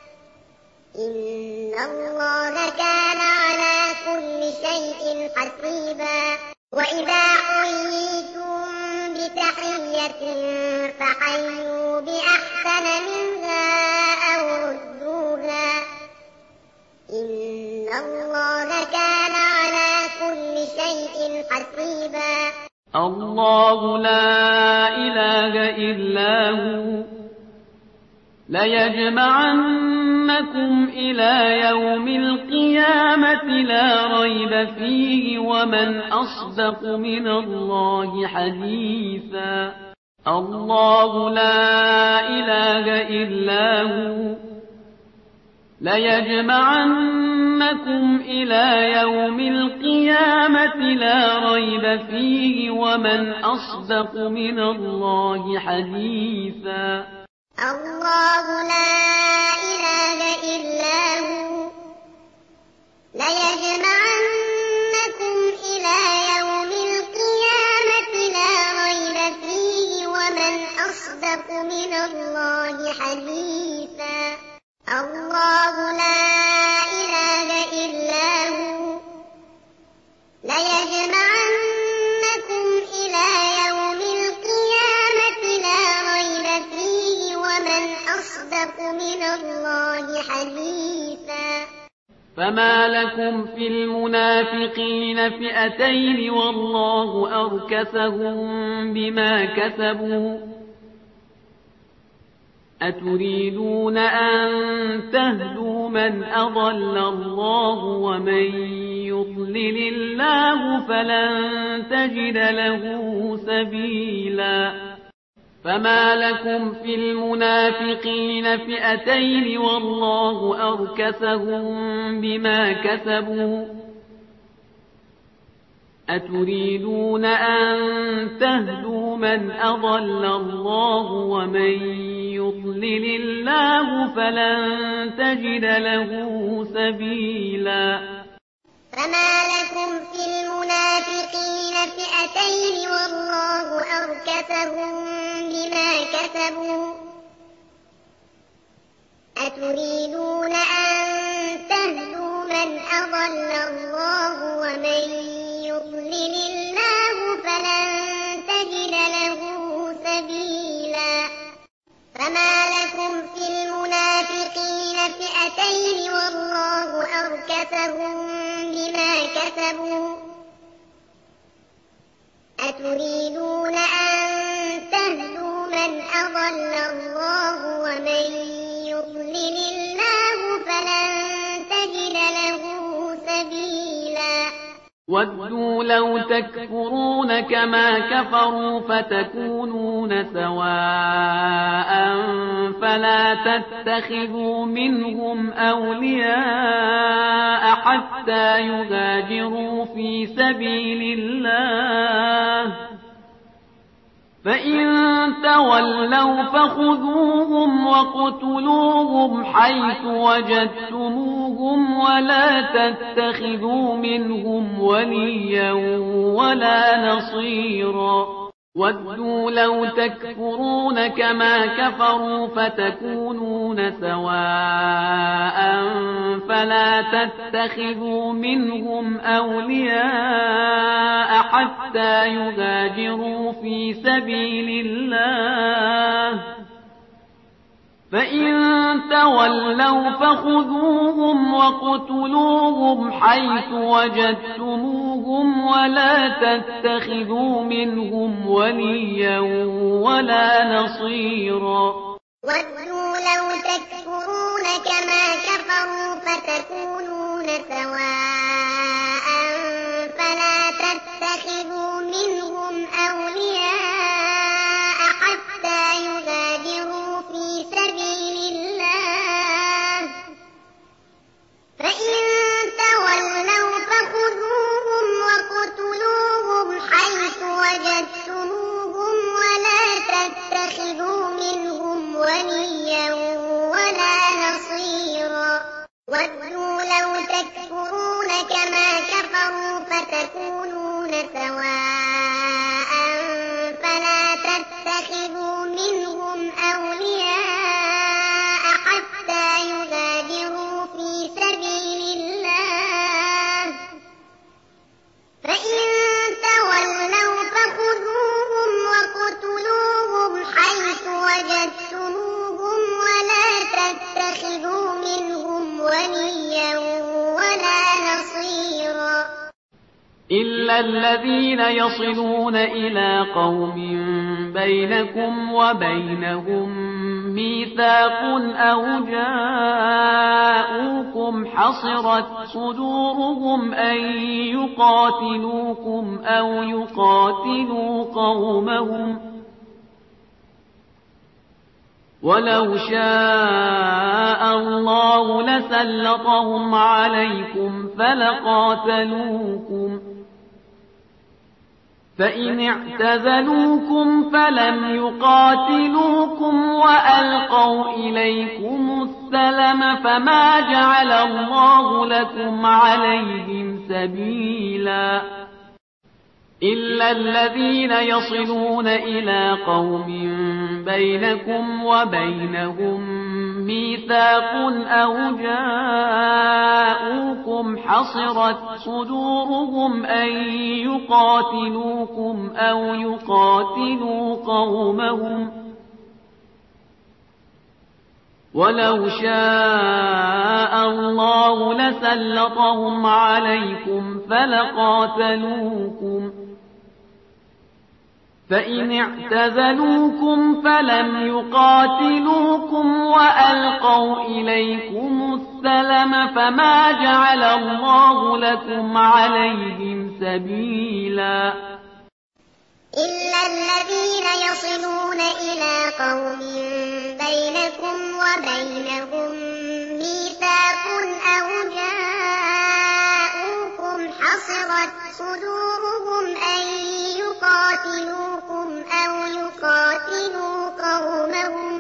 إن الله كان على كل شيء حسيبا. وإذا حييتم بتحية فحيوا بأحسن منها أو ردوها إن الله كان على كل شيء حسيبا. الله لا إله إلا هو ليجمعنكم إلى يوم القيامة لا ريب فيه ومن أصدق من الله حديثا. الله لا إله إلا هو ليجمعنكم إلى يوم القيامة لا ريب فيه ومن أصدق من الله حديثا. الله لا إله إلا هو ليجمعنكم إلى يوم القيامة لا ريب فيه ومن أصدق من الله حديثا. الله لا إله إلا هو ليجمعنكم إلى يوم القيامة لا ريب فيه ومن أصدق من الله حديثا. فما لكم في المنافقين فئتين والله أركسهم بما كسبوا أتريدون أن تهدوا من أضل الله ومن يضلل الله فلن تجد له سبيلا. فما لكم في المنافقين فئتين والله أركسهم بما كسبوا أتريدون أن تهدوا من أضل الله ومن يضلل الله فلن تجد له سبيلا. فما لكم في المنافقين فئتين والله أركسهم بما كسبوا أتريدون أن تهدوا من أضل الله ومن يضلل الله فلن تجد له سبيلا. فما لكم في المنافقين فئتين والله أركسهم بما كسبوا أتريدون أن تهدوا من أضل الله ومن يضلل الله فلن تجد له سبيلا. ودوا لو تكفرون كما كفروا فتكونون سواء فلا تتخذوا منهم أولياء حتى يهاجروا في سبيل الله فإن تولوا فخذوهم وقتلوهم حيث وجدتموهم ولا تتخذوا منهم وليا ولا نصيرا. ودوا لو تكفرون كما كفروا فتكونون سواء فلا تتخذوا منهم أولياء حتى يهاجروا في سبيل الله فإن تولوا فخذوهم واقتلوهم حيث وجدتموهم ولا تتخذوا منهم وليا ولا نصيرا ودوا لو تكفرون كما كفروا فتكونون سواء فلا تتخذوا منهم أولياء حتى يهاجروا في سبيل الله فإن تولوا فخذوهم واقتلوهم حيث وجدتموهم ولا تتخذوا منهم وليا ولا نصيرا ودوا لو تكفرون كما كفروا فتكونون سواء فلا تتخذوا منهم أولياء حتى يهاجروا في سبيل الله فإن تولوا فخذوهم واقتلوهم حيث وجدتموهم ولا تتخذوا منهم وليا ولا نصيرا إلا الذين يصلون إلى قوم بينكم وبينهم ميثاق أو جاءوكم حصرت صدورهم أن يقاتلوكم أو يقاتلوا قومهم ولو شاء الله لسلطهم عليكم فلقاتلوكم فإن اعتزلوكم فلم يقاتلوكم وألقوا إليكم السلم فما جعل الله لكم عليهم سبيلا إلا الذين يصلون إلى قوم بينكم وبينهم ميثاق أو جاءوكم حصرت صدورهم أن يقاتلوكم أو يقاتلوا قومهم ولو شاء الله لسلطهم عليكم فلقاتلوكم فإن اعتزلوكم فلم يقاتلوكم وألقوا إليكم السلم فما جعل الله لكم عليهم سبيلا إلا الذين يصلون إلى قوم بينكم وبينهم ميثاق أو جاءوكم حصرت صدورهم أن يقاتلوكم أو يقاتلوا قومهم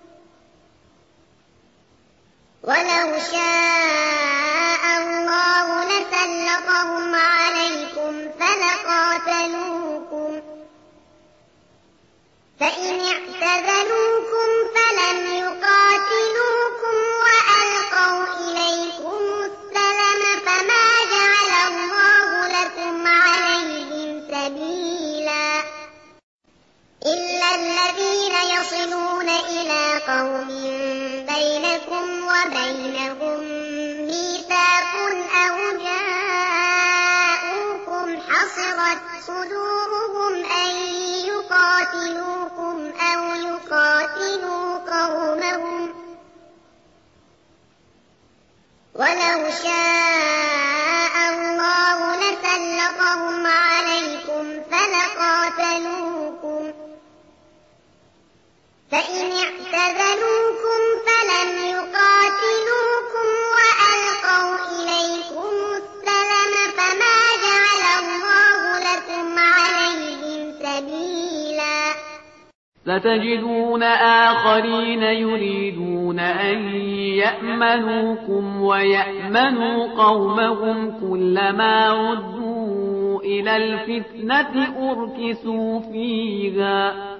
ولو شاء الله لسلطهم عليكم فلقاتلوكم فإن اعتزلوكم فلم يقاتلوكم وألقوا إليكم السلم فما جعل الله لكم عليهم سبيلا إلا الذين يصلون إلى قوم بينكم وبينهم ميثاق أو جاءوكم حصرت صدورهم أن يقاتلوكم أو يقاتلوا قومهم ولو شاء الله لسلطهم عليكم فلقاتلوكم فإن اعتزلوكم فلم يقاتلوكم وألقوا إليكم السلم فما جعل الله لكم عليهم سبيلا ستجدون آخرين يريدون أن يأمنوكم ويأمنوا قومهم كلما ردوا إلى الفتنة أركسوا فيها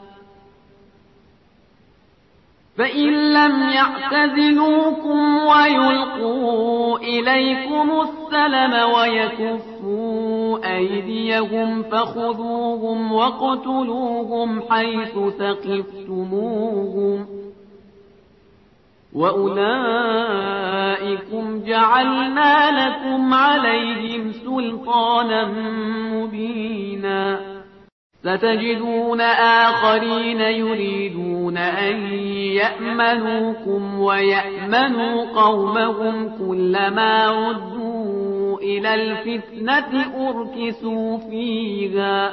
فإن لم يعتزلوكم ويلقوا إليكم السلم ويكفوا أيديهم فخذوهم واقتلوهم حيث ثقفتموهم وأولئكم جعلنا لكم عليهم سلطانا مبينا ستجدون آخرين يريدون أن يأمنوكم ويأمنوا قومهم كلما ردوا إلى الفتنة أركسوا فيها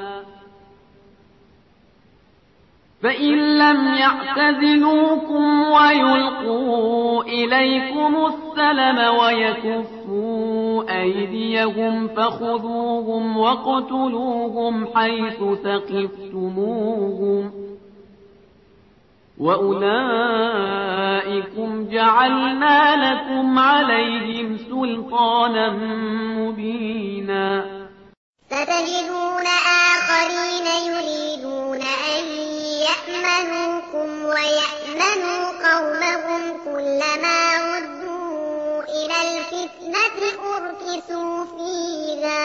فإن لم يعتزلوكم ويلقوا إليكم السلم ويكفوا أيديهم فخذوهم واقتلوهم حيث ثقفتموهم وأولئكم جعلنا لكم عليهم سلطانا مبينا ستجدون آخرين يريدون أن يأمنوكم ويأمنوا قومهم كلما ردوا إلى الفتنة أركسوا فيها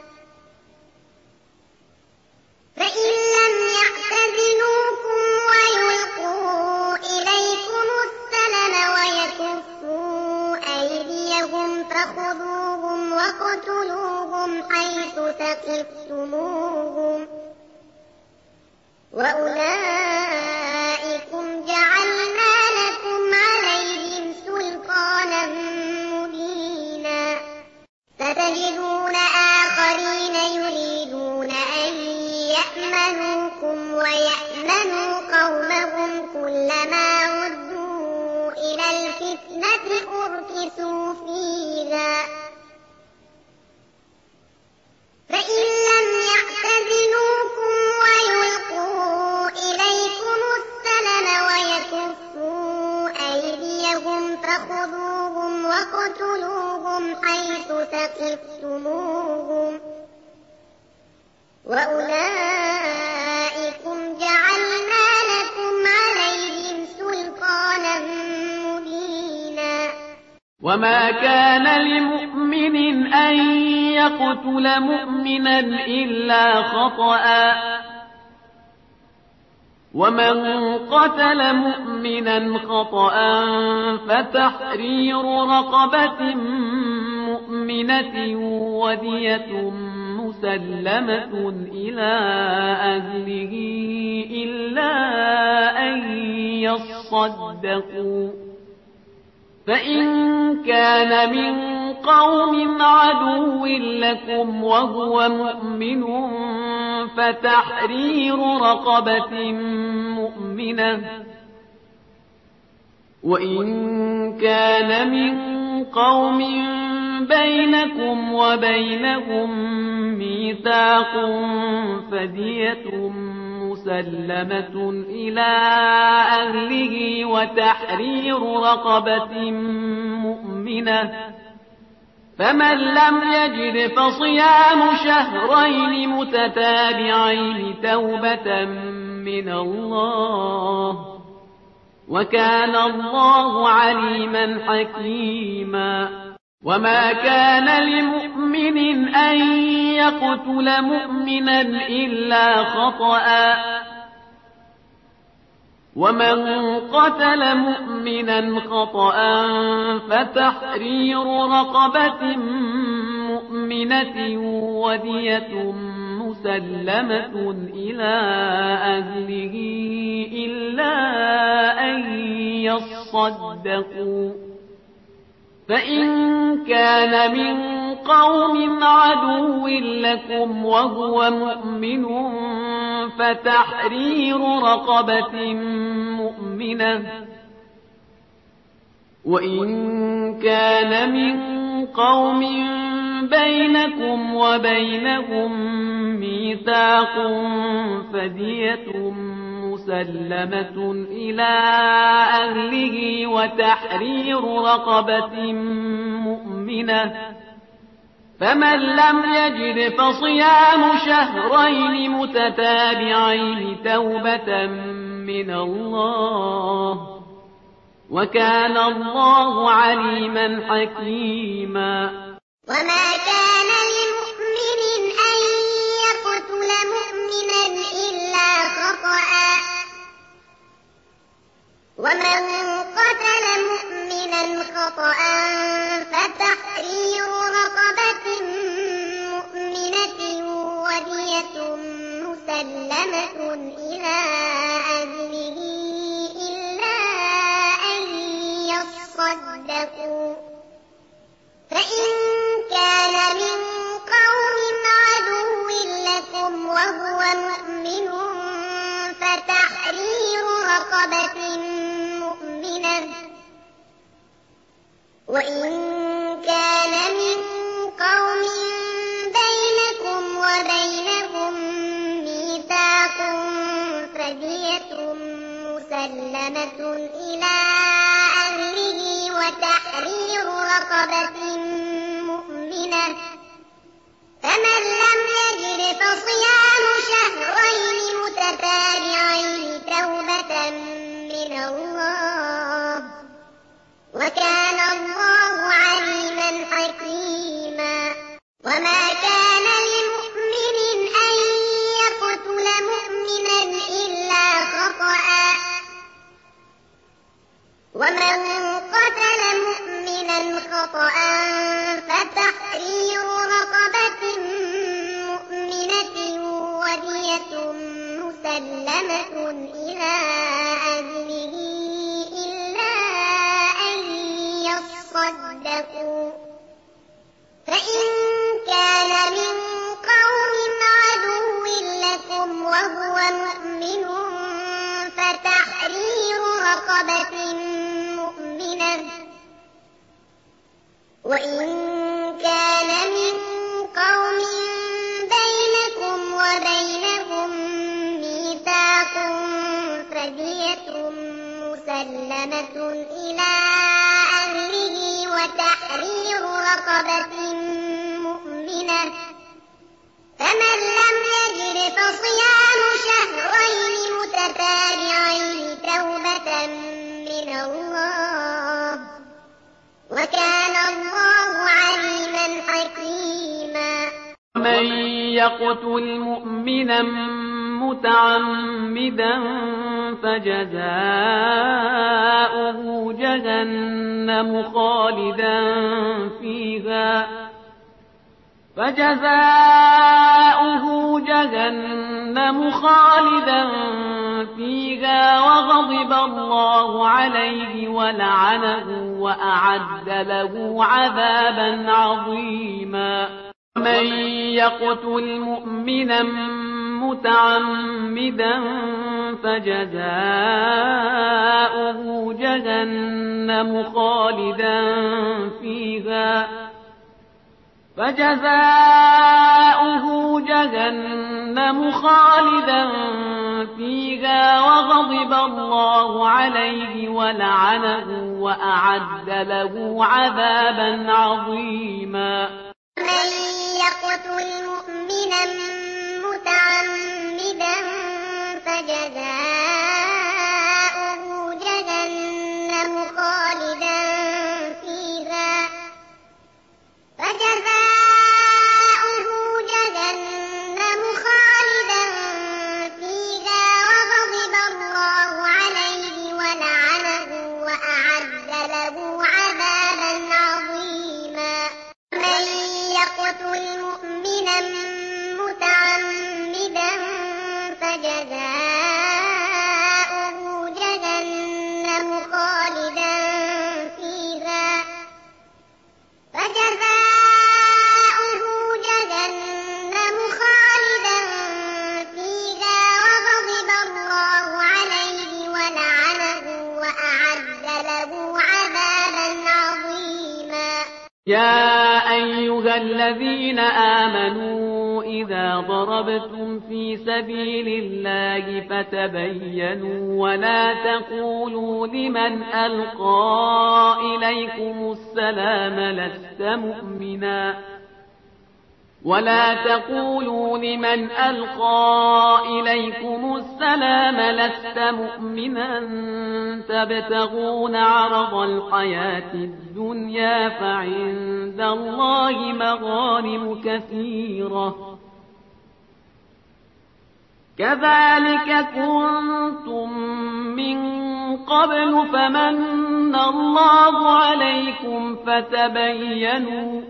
فإن لم يعتزلوكم ويلقوا إليكم السلم ويكفوا أيديهم فخذوهم واقتلوهم حيث ثقفتموهم وأولئكم جعلنا لكم عليهم سلطانا مبينا ستجدون آخرين يريدون أن يأمنوكم ويأمنوا قومهم كلما ردوا إلى الفتنة أركسوا فيها فإن لم يعتزلوكم ويلقوا إليكم السلم ويكفوا أيديهم فخذوهم واقتلوهم حيث ثقفتموهم وأولئكم جعلنا لكم عليهم سلطانا مبينا وما كان لمؤمن أن يقتل مؤمنا إلا خطأ ومن قتل مؤمنا خطأ فتحرير رقبة مؤمنة ودية مسلمة إلى أهله إلا أن يصدقوا فإن كان من قوم عدو لكم وهو مؤمن فتحرير رقبة مؤمنة وإن كان من قوم بينكم وبينهم ميثاق فدية مسلمة إلى أهله وتحرير رقبة مؤمنة فمن لم يجد فصيام شهرين متتابعين توبة من الله وكان الله عليما حكيما وما كان لمؤمن أن يقتل مؤمنا إلا خطأ ومن قتل مؤمنا خطأ فتحرير رقبة مؤمنة ودية مسلمة إلى أهله إلا أن يصدقوا فإن كان من قوم عدو لكم وهو مؤمن فتحرير رقبة مؤمنة وإن كان من قوم بينكم وبينهم ميثاق فدية مسلمة إلى أهله وتحرير رقبة مؤمنة فمن لم يجد فصيام شهرين متتابعين توبة من الله وكان الله عليما حكيما وما كان لمؤمن أن يقتل مؤمنا إلا خطأ ومن قتل مؤمنا رقبة مؤمنة وإن كان من قوم بينكم وبينهم ميثاق فدية مسلمة إلى أهله وتحرير رقبة مؤمنة فمن لم يجد فصيام شهرين متتابعين توبة من الله وكان الله عليما حكيما وما كان لمؤمن أن يقتل مؤمنا إلا خطأ ومن قتل مؤمنا خطأ فتحرير رقبة مؤمنة ودية مسلمة إلى أهله إلا أن يصدقوا فإن كان من قوم عدو لكم وهو مؤمن فتحرير رقبة مؤمنة وإن كان من قوم بينكم وبينهم ميثاق فدية مسلمة إلى أهله وتحرير رقبة مؤمنة فمن لم يجد فصيام شهرين متتابعين توبة من الله وكان الله عليما حكيما من يقتل مؤمنا متعمدا فجزاؤه جهنم خالدا فيها فجزاؤه جهنم خالدا فيها وغضب الله عليه ولعنه وأعد له عذابا عظيما من يقتل مؤمنا متعمدا فجزاؤه جهنم خالدا فيها فجزاؤه جهنم خالدا فيها وغضب الله عليه ولعنه وأعد له عذابا عظيما من يقتل مؤمنا متعمدا فجزاؤه جهنم خالدا فيها فجزاؤه جهنم خالدا فيها وغضب الله عليه ولعنه وأعد له عذابا عظيما من يقتل مؤمنا متعمدا فجزاؤه جهنم خالدا فيها فجزاؤه جهنم خالدا فيها وغضب الله عليه ولعنه وأعد له عذابا عظيما يا أيها الذين آمنوا إذا ضربتم في سبيل الله فتبينوا ولا تقولوا لمن ألقى إليكم السلام لست مؤمنا ولا تقولوا لمن ألقى إليكم السلام لست مؤمنا تبتغون عرض الحياة الدنيا فعند الله مغانم كثيرة كذلك كنتم من قبل فمن الله عليكم فتبينوا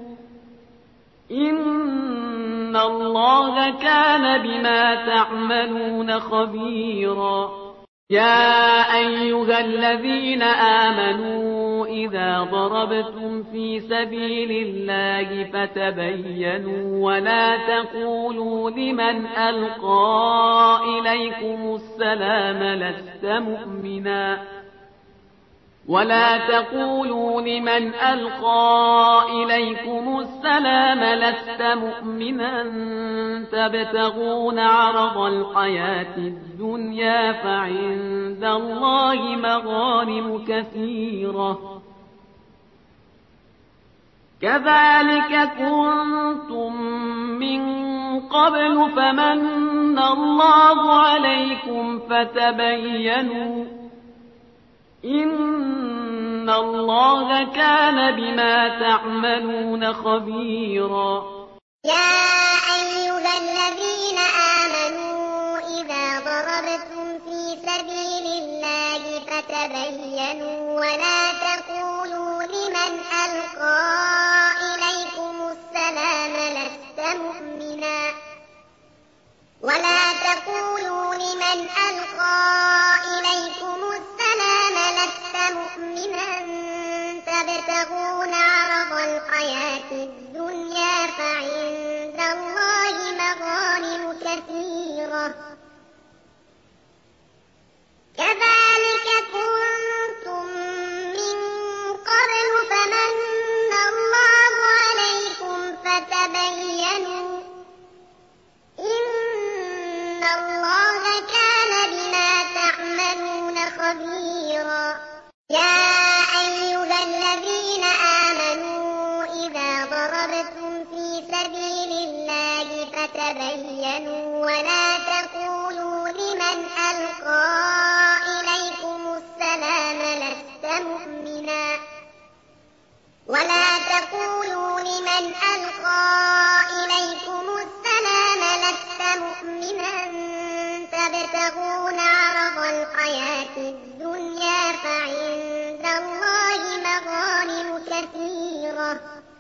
إن الله كان بما تعملون خبيرا يا أيها الذين آمنوا إذا ضربتم في سبيل الله فتبينوا ولا تقولوا لمن ألقى إليكم السلام لست مؤمنا ولا تقولوا لمن ألقى إليكم السلام لست مؤمنا تبتغون عرض الحياة الدنيا فعند الله مغانم كثيرة كذلك كنتم من قبل فمن الله عليكم فتبينوا إن الله كان بما تعملون خبيرا. يا أيها الذين آمنوا إذا ضربتم في سبيل الله فتبينوا ولا تقولوا لمن ألقى إليكم السلام لست مؤمنا ولا تقولوا لمن ألقى إليكم السلام لست مؤمنا تبتغون عرض الحياة الدنيا فعند الله مغانم كثيرة كذلك كنتم من قبل فمن الله عليكم فتبينوا إن الله كان بما تعملون خبيرا. يا أيها الذين آمنوا إذا ضربتم في سبيل الله فتبينوا ولا تقولوا لمن ألقى إليكم السلام لست مؤمنا ولا تقولوا لمن ألقى إليكم السلام لست مؤمنا تبتغون عرض الحياة الدنيا فعند الله مغانم كثيرة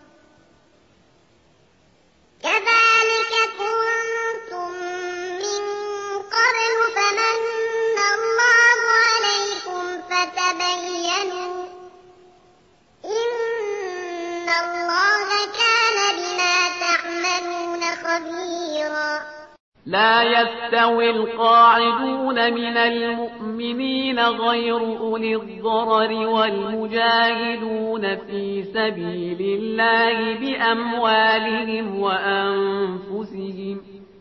كذلك كنتم من قبل فمن الله عليكم فتبينوا إن الله كان بما تعملون خبيرا. لا يستوي القاعدون من المؤمنين غير أولي الضرر والمجاهدون في سبيل الله بأموالهم وأنفسهم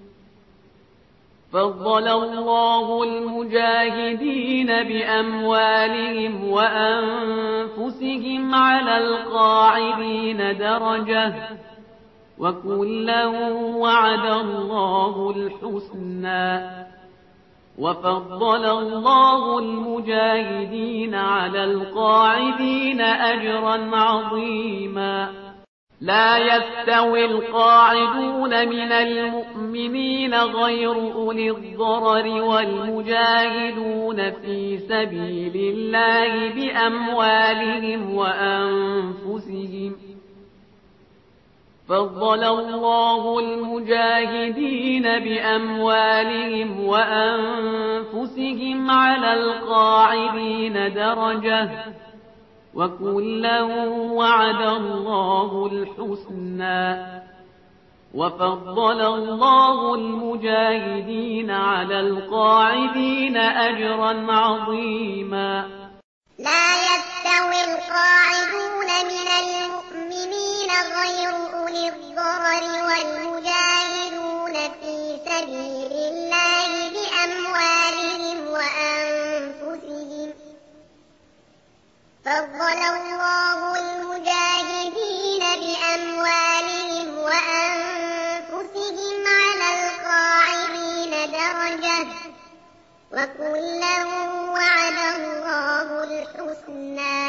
فضل الله المجاهدين بأموالهم وأنفسهم على القاعدين درجة وكلا وعد الله الحسنى وفضل الله المجاهدين على القاعدين أجرا عظيما. لا يستوي القاعدون من المؤمنين غير أولي الضرر والمجاهدون في سبيل الله بأموالهم وأنفسهم فضل الله المجاهدين بأموالهم وأنفسهم على القاعدين درجة وكلا وعد الله الحسنى وفضل الله المجاهدين على القاعدين أجرا عظيما. لا يستوي القاعدون من المؤمنين غير أولي الضرر والمجاهدون في سبيل الله بأموالهم وأنفسهم فضل الله المجاهدين بأموالهم وأنفسهم على القاعدين درجة وكلا وعد الله الحسنى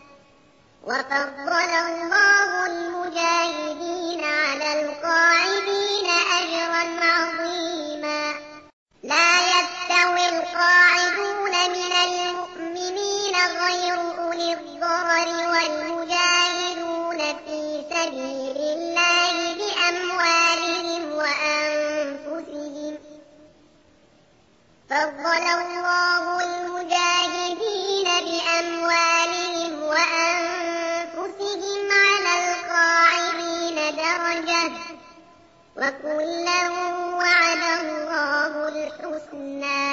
وفضل الله المجاهدين على القاعدين أجرا عظيما. لا يستوي القاعدون من المؤمنين غير أولي الضرر والمجاهدون في سبيل الله بأموالهم وأنفسهم فضل الله المجاهدين بأموالهم وأنفسهم وكلا وعد الله الحسنى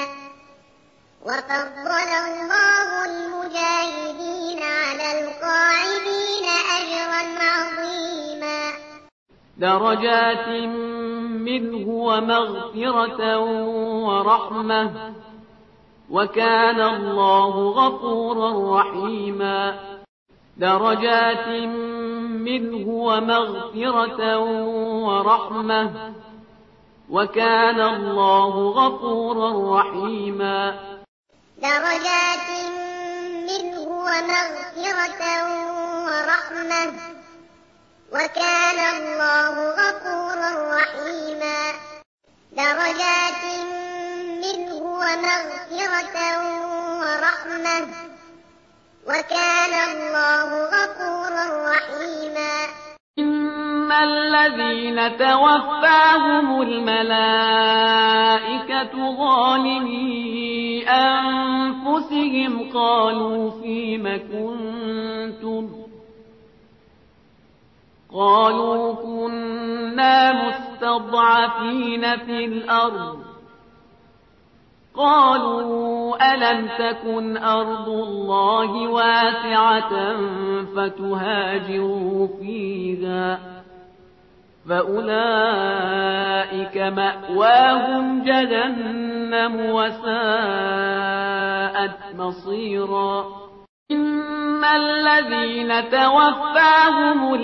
وفضل الله المجاهدين على القاعدين أجرا عظيما درجات منه ومغفرة ورحمة وكان الله غفورا رحيما درجات منه ومغفرة ورحمة وكان الله غفورا رحيما درجات منه ومغفرة ورحمة وكان الله غفورا رحيما درجات منه ومغفرة ورحمة وكان الله غفورا رحيما إن الذين توفاهم الملائكة ظالمي أنفسهم قالوا فيم كنتم قالوا كنا مستضعفين في الأرض قالوا ألم تكن أرض الله واسعة فتهاجروا فيها فأولئك مأواهم جهنم وساءت مصيرا إن الذين توفاهم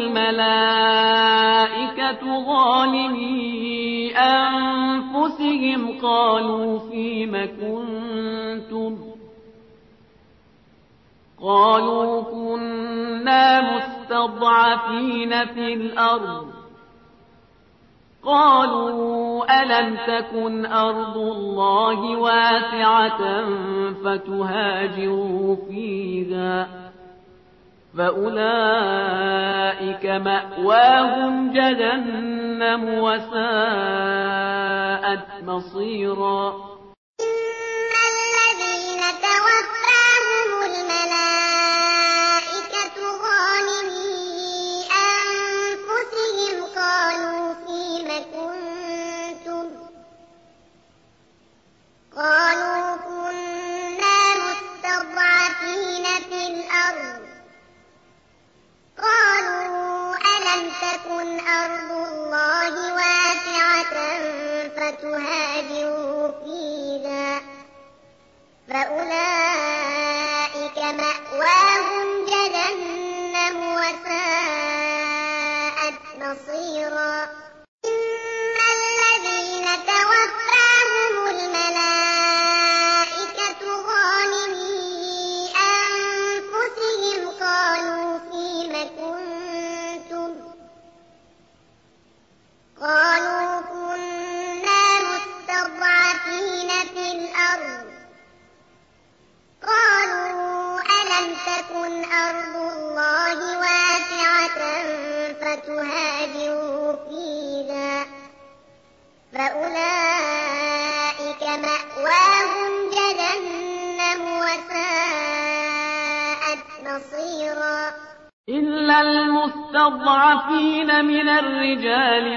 الملائكة ظالمي أنفسهم قالوا فيم كنتم قالوا كنا مستضعفين في الأرض قالوا ألم تكن أرض الله واسعة فتهاجروا فيها فأولئك مأواهم جهنم وساءت مصيرا إن الذين توفاهم الملائكة ظالمي أنفسهم قالوا فيم كنتم قالوا كنا مستضعفين في الأرض قالوا ألم تكن أرض الله واسعة فتهاجروا فيها فأولئك مأواهم جهنم وساءت مصيرا إن الذين توفاهم الملائكة ظالمي أنفسهم قالوا فيم كنتم قالوا كنا مستضعفين في الأرض قالوا ألم تكن أرض الله واسعة فتهاجروا فيها فأولئك مأواهم جهنم وساءت مصيرا إلا المستضعفين من الرجال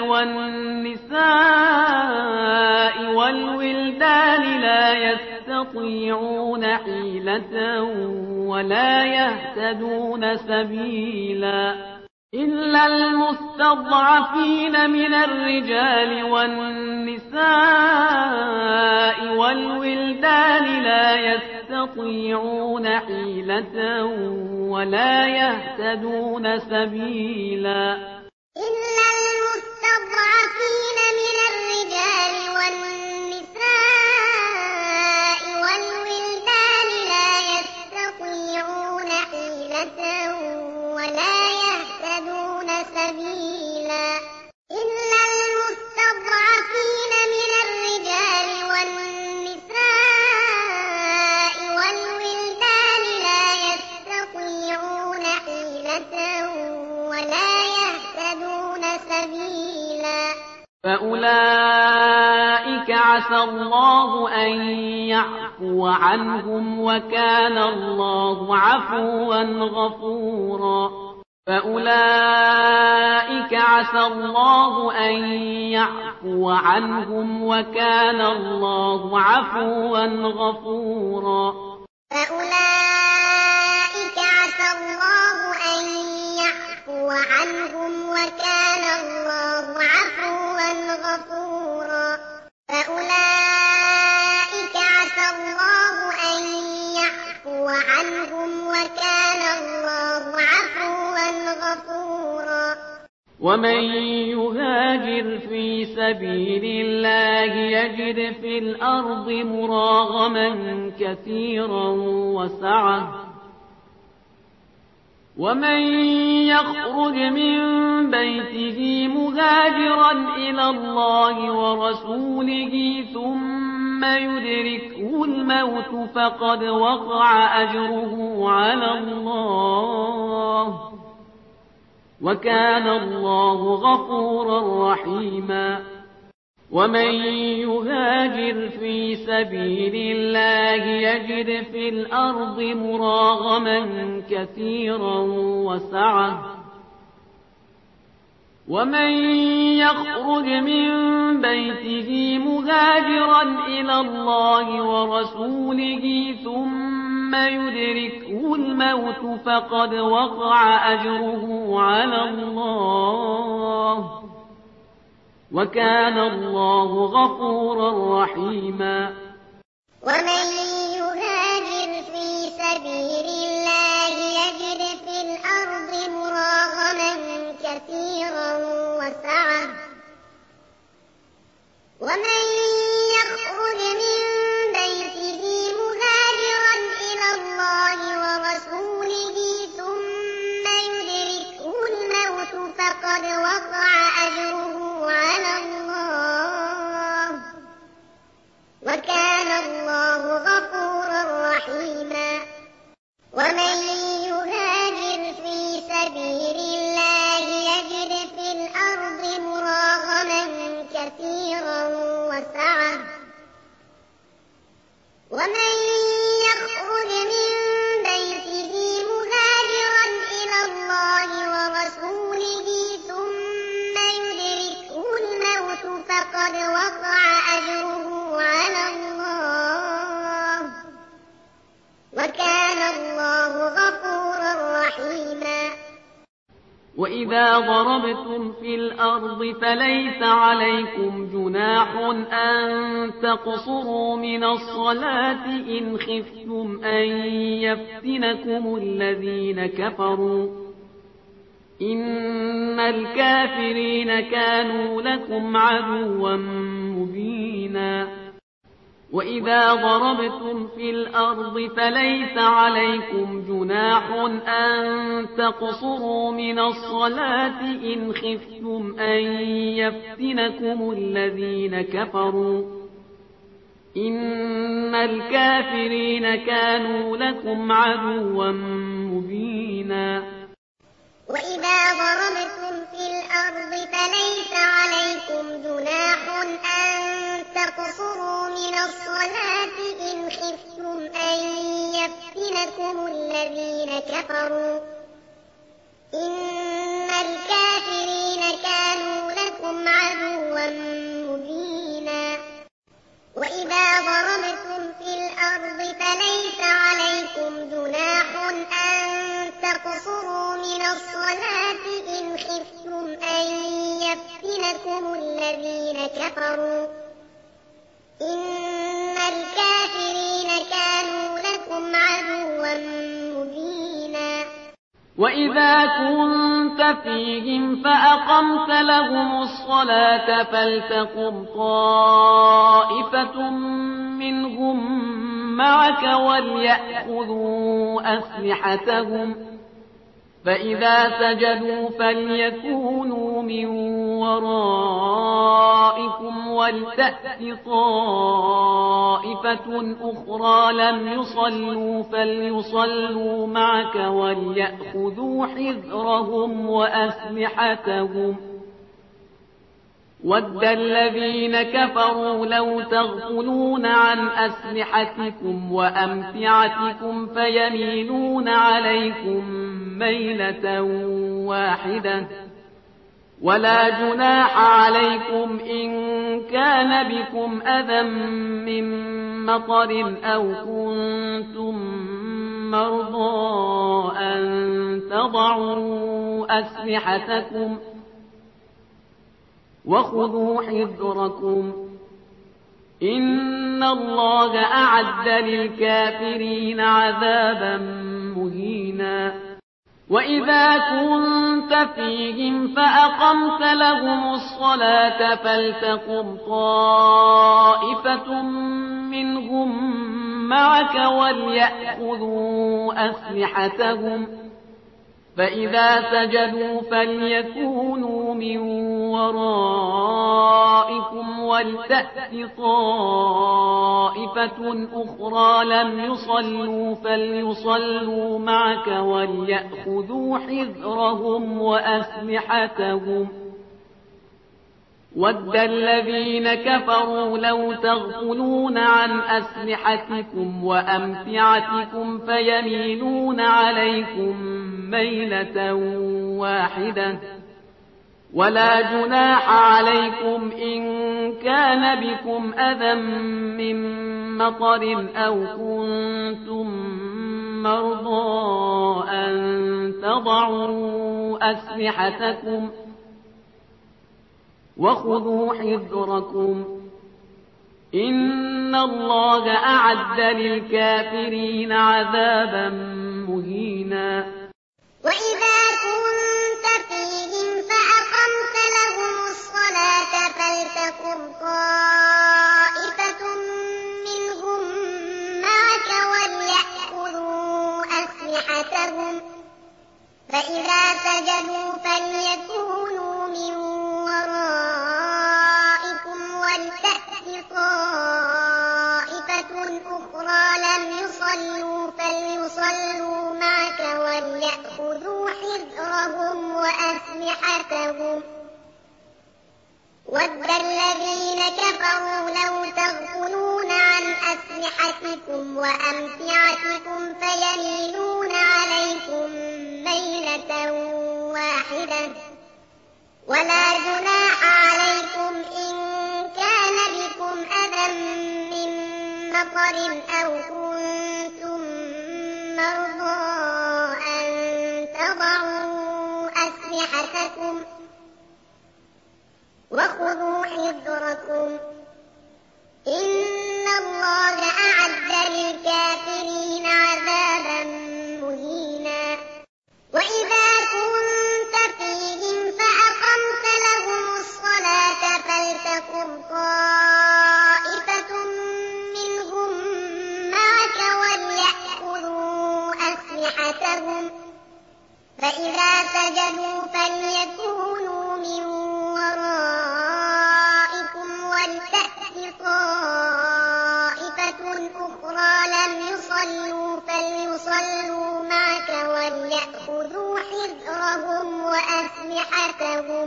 والنساء والولدان لا يستطيعون حيلة ولا يهتدون سبيلا إلا المستضعفين من الرجال والنساء والولدان لا يستطيعون حيلة ولا يهتدون سبيلا إلا المستضعفين من الرجال والنساء والولدان لا يستطيعون حيلة ولا يهتدون سبيلا إلا المستضعفين من الرجال والنساء والولدان لا يستطيعون حيلة ولا يهتدون سبيلا فأولئك عسى الله أن يعفو عنهم وكان الله عفوا غفورا فأولئك عسى الله أن يعفو عنهم وكان الله عفوا غفورا فأولئك عسى الله أن يعفو عنهم وكان الله عفوا غفورا فأولئك عسى الله أن يعفو عنهم وكان الله عفوا غفورا ومن يهاجر في سبيل الله يجد في الأرض مراغما كثيرا وسعة ومن يخرج من بيته مهاجرا إلى الله ورسوله ثم يدركه الموت فقد وقع أجره على الله وكان الله غفورا رحيما ومن يهاجر في سبيل الله يجد في الأرض مراغما كثيرا وسعة ومن يخرج من بيته مهاجرا إلى الله ورسوله ثم يدركه الموت فقد وقع أجره على الله وكان الله غفورا رحيما ومن يهاجر في سبيل الله يجد في الأرض مراغما كثيرا وسعة ومن يخرج من بيته مهاجرا إلى الله ورسوله ثم يدركه الموت فقد وقع أجره على الله وكان الله غفورا رحيما ومن يهاجر في سبيل الله يجد في الأرض مراغما كثيرا وسعة ومن يخرج من بيته مهاجرا إلى الله ورسوله ثم يدركه الموت فقد وقع أجره على الله وكان الله غفورا رحيما وإذا ضربتم في الأرض فليس عليكم جناح أن تقصروا من الصلاة إن خفتم أن يفتنكم الذين كفروا إن الكافرين كانوا لكم عدوا مبينا وإذا ضربتم في الأرض فليس عليكم جناح أن تقصروا من الصلاة إن خفتم أن يفتنكم الذين كفروا إن الكافرين كانوا لكم عدوا مبينا وإذا ضربتم في الأرض فليس عليكم جناح أن تقصروا من الصلاة إن خفتم أن يفتنكم الذين كفروا إن الكافرين كانوا لكم عدوا مبينا وإذا ضربتم في الأرض فليس عليكم جناح أن تقصروا من الصلاة إن خفتم أن يفتنكم الذين كفروا إن الكافرين كانوا لكم عدوا مبينا وإذا كنت فيهم فأقمت لهم الصلاة فلتقم طائفة منهم معك وليأخذوا أسلحتهم فإذا سجدوا فليكونوا من ورائكم ولتأت طائفة أخرى لم يصلوا فليصلوا معك وليأخذوا حذرهم وأسلحتهم ود الذين كفروا لو تغفلون عن أسلحتكم وأمتعتكم فيميلون عليكم ميلة واحدة ولا جناح عليكم إن كان بكم أذى من مطر أو كنتم مرضى أن تضعوا أسلحتكم وخذوا حذركم إن الله أعد للكافرين عذابا مهينا وإذا كنت فيهم فأقمت لهم الصلاة فلتقم طائفة منهم معك وليأخذوا أسلحتهم فإذا سجدوا فليكونوا من ورائكم ولتأت طائفة أخرى لم يصلوا فليصلوا معك وليأخذوا حذرهم وأسلحتهم ود الذين كفروا لو تغفلون عن أسلحتكم وأمتعتكم فيميلون عليكم ميلة واحدة ولا جناح عليكم إن كان بكم أذى من مطر أو كنتم مرضى أن تضعوا أسلحتكم وخذوا حذركم إن الله أعد للكافرين عذابا مهينا وإذا كنت فيهم فأقمت لهم الصلاة فلتقم طائفة منهم معك وليأخذوا أسلحتهم فإذا سجدوا فليكونوا من ورائكم ولتأت طائفة أخرى لم يصلوا فليصلوا معك وليأخذوا حذرهم وأسلحتهم ود الذين كفروا لو تغفلون عن أسلحتكم وأمتعتكم فيميلون عليكم ميلة واحدة ولا جناح عليكم إن كان بكم أذى من مطر أو كنتم مرضى أن تضعوا أسلحتكم وخذوا حذركم إن الله أعد للكافرين عذابا مهينا وإذا كنت فيهم فأقمت لهم الصلاة فلتقم طائفة منهم معك وليأخذوا أسلحتهم فإذا سجدوا فليكونوا من ورائكم ولتأت طائفة أخرى لم يصلوا فليصلوا معك وليأخذوا حذرهم وأسلحتهم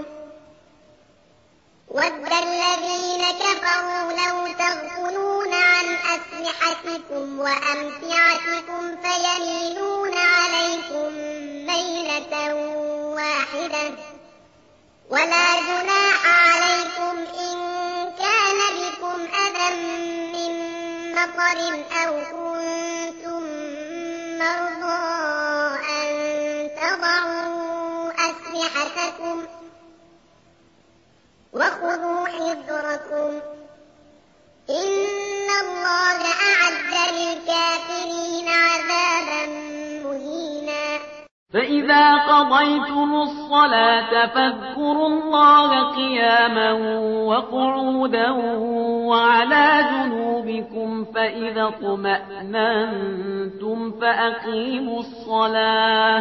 ود الذين كفروا لو تغفلون عن أسلحتكم وأمتعتكم فيميلون عليكم ميلة واحدة ولا جناح عليكم إن كان بكم أذى من مطر أو كنتم مرضى أن تضعوا أسلحتكم وخذوا حذركم إن الله أعد للكافرين عذابا مهينا فإذا قضيتم الصلاة فاذكروا الله قياما وقعودا وعلى جنوبكم فإذا اطمأننتم فأقيموا الصلاة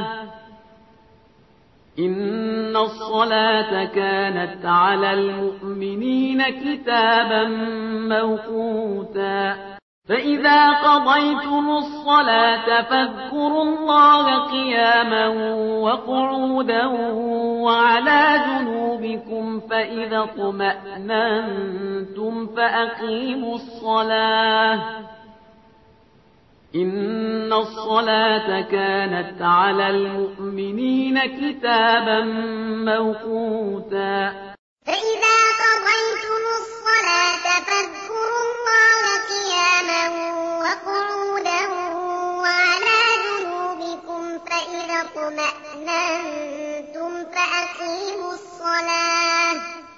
إن الصلاة كانت على المؤمنين كتابا موقوتا فإذا قضيتم الصلاة فاذكروا الله قياما وقعودا وعلى جنوبكم فإذا اطمأننتم فأقيموا الصلاة إن الصلاة كانت على المؤمنين كتابا موقوتا فإذا قضيتم الصلاة فاذكروا الله قياما وقعودا وعلى جنوبكم فإذا اطمأننتم فأقيموا الصلاة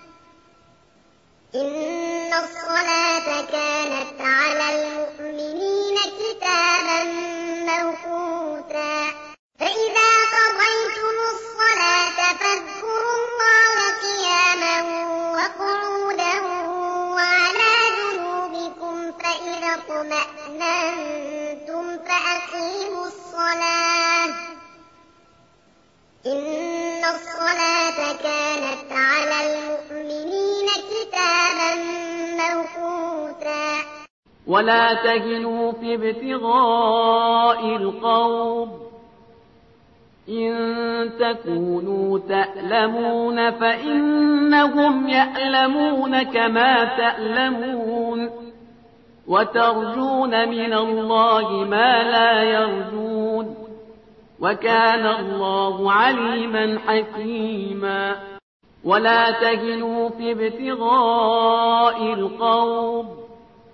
إن الصلاة كانت على المؤمنين كتابا موقوتا فإذا قضيتم الصلاة فاذكروا الله قياما وقعودا وعلى جنوبكم فإذا اطمأننتم فأقيموا الصلاة إن الصلاة كانت على المؤمنين كتابا موقوتا ولا تهنوا في ابتغاء القوم إن تكونوا تألمون فإنهم يألمون كما تألمون وترجون من الله ما لا يرجون وكان الله عليما حكيما ولا تهنوا في ابتغاء القوم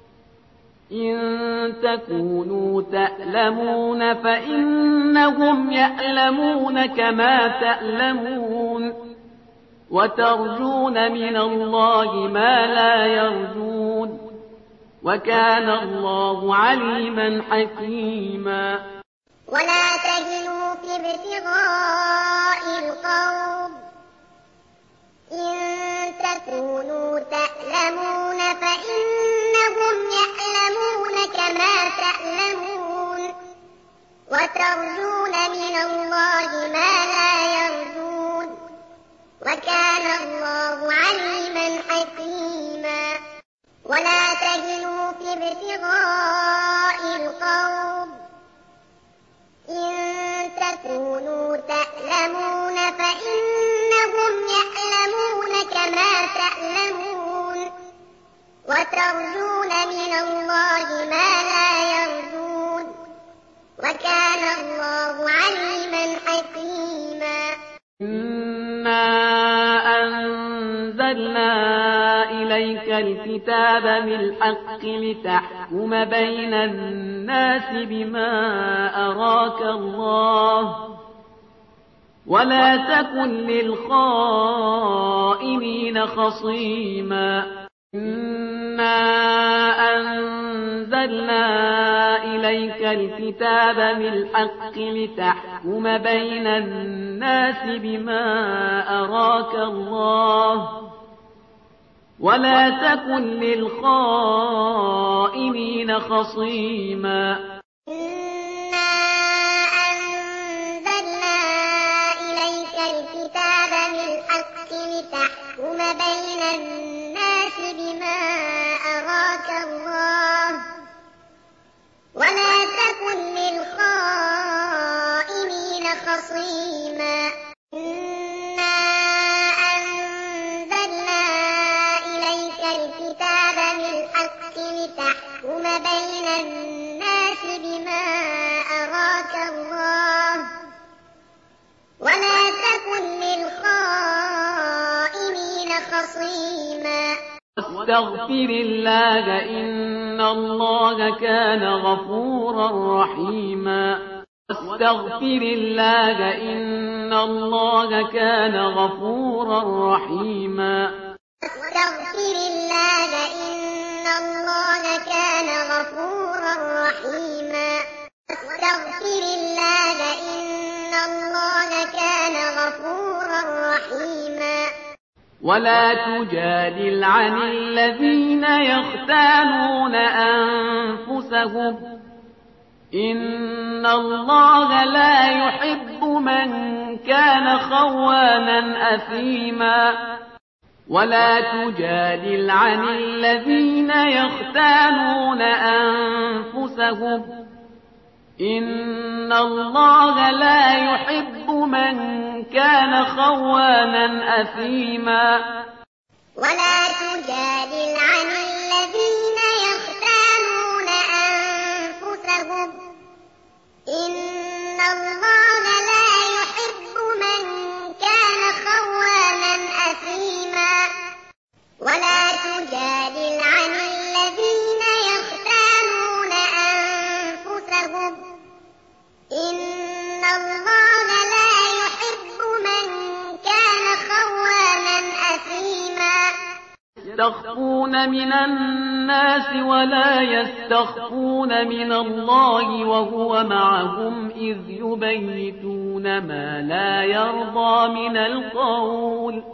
إن تكونوا تألمون فإنهم يألمون كما تألمون وترجون من الله ما لا يرجون وكان الله عليما حكيما ولا تهنوا في ابتغاء القوم إن تكونوا تألمون فإنهم يألمون كما تألمون وترجون من الله ما لا يرجون وكان الله عليما حكيما ولا تهنوا في ابتغاء القوم إن تكونوا تألمون فإنهم يألمون كما تألمون وترجون من الله ما لا يرجون وكان الله عليما حكيما إنا أنزلنا إليك الكتاب بالحق لتحكم بين الناس بما أراك الله ولا تكن للخائنين خصيما إنا أنزلنا إليك الكتاب بالحق لتحكم بين الناس بما أراك الله ولا تكن للخائنين خصيما إنا أنزلنا إليك الكتاب بالحق لتحكم بين الناس بما أراك الله ولا تكن للخائنين خصيما إنا أنزلنا إليك الكتاب بالحق لتحكم بين الناس بما أراك الله ولا تكن للخائنين خصيما واستغفر الله إن الله كان غفورا رحيما واستغفر الله إن الله كان غفورا رحيما واستغفر الله إن الله كان غفورا رحيما واستغفر الله إن الله كان غفورا رحيما ولا تجادل عن الذين يختانون أنفسهم إن الله لا يحب من كان خوانا أثيما ولا تجادل عن الذين يختانون أنفسهم إن الله لا يحب من كان خوانا أثيما ولا تجادل عن الذين يختانون أنفسهم الله لا يحب من كان خوانا أثيما يستخفون من الناس ولا يستخفون من الله وهو معهم إذ يبيتون ما لا يرضى من القول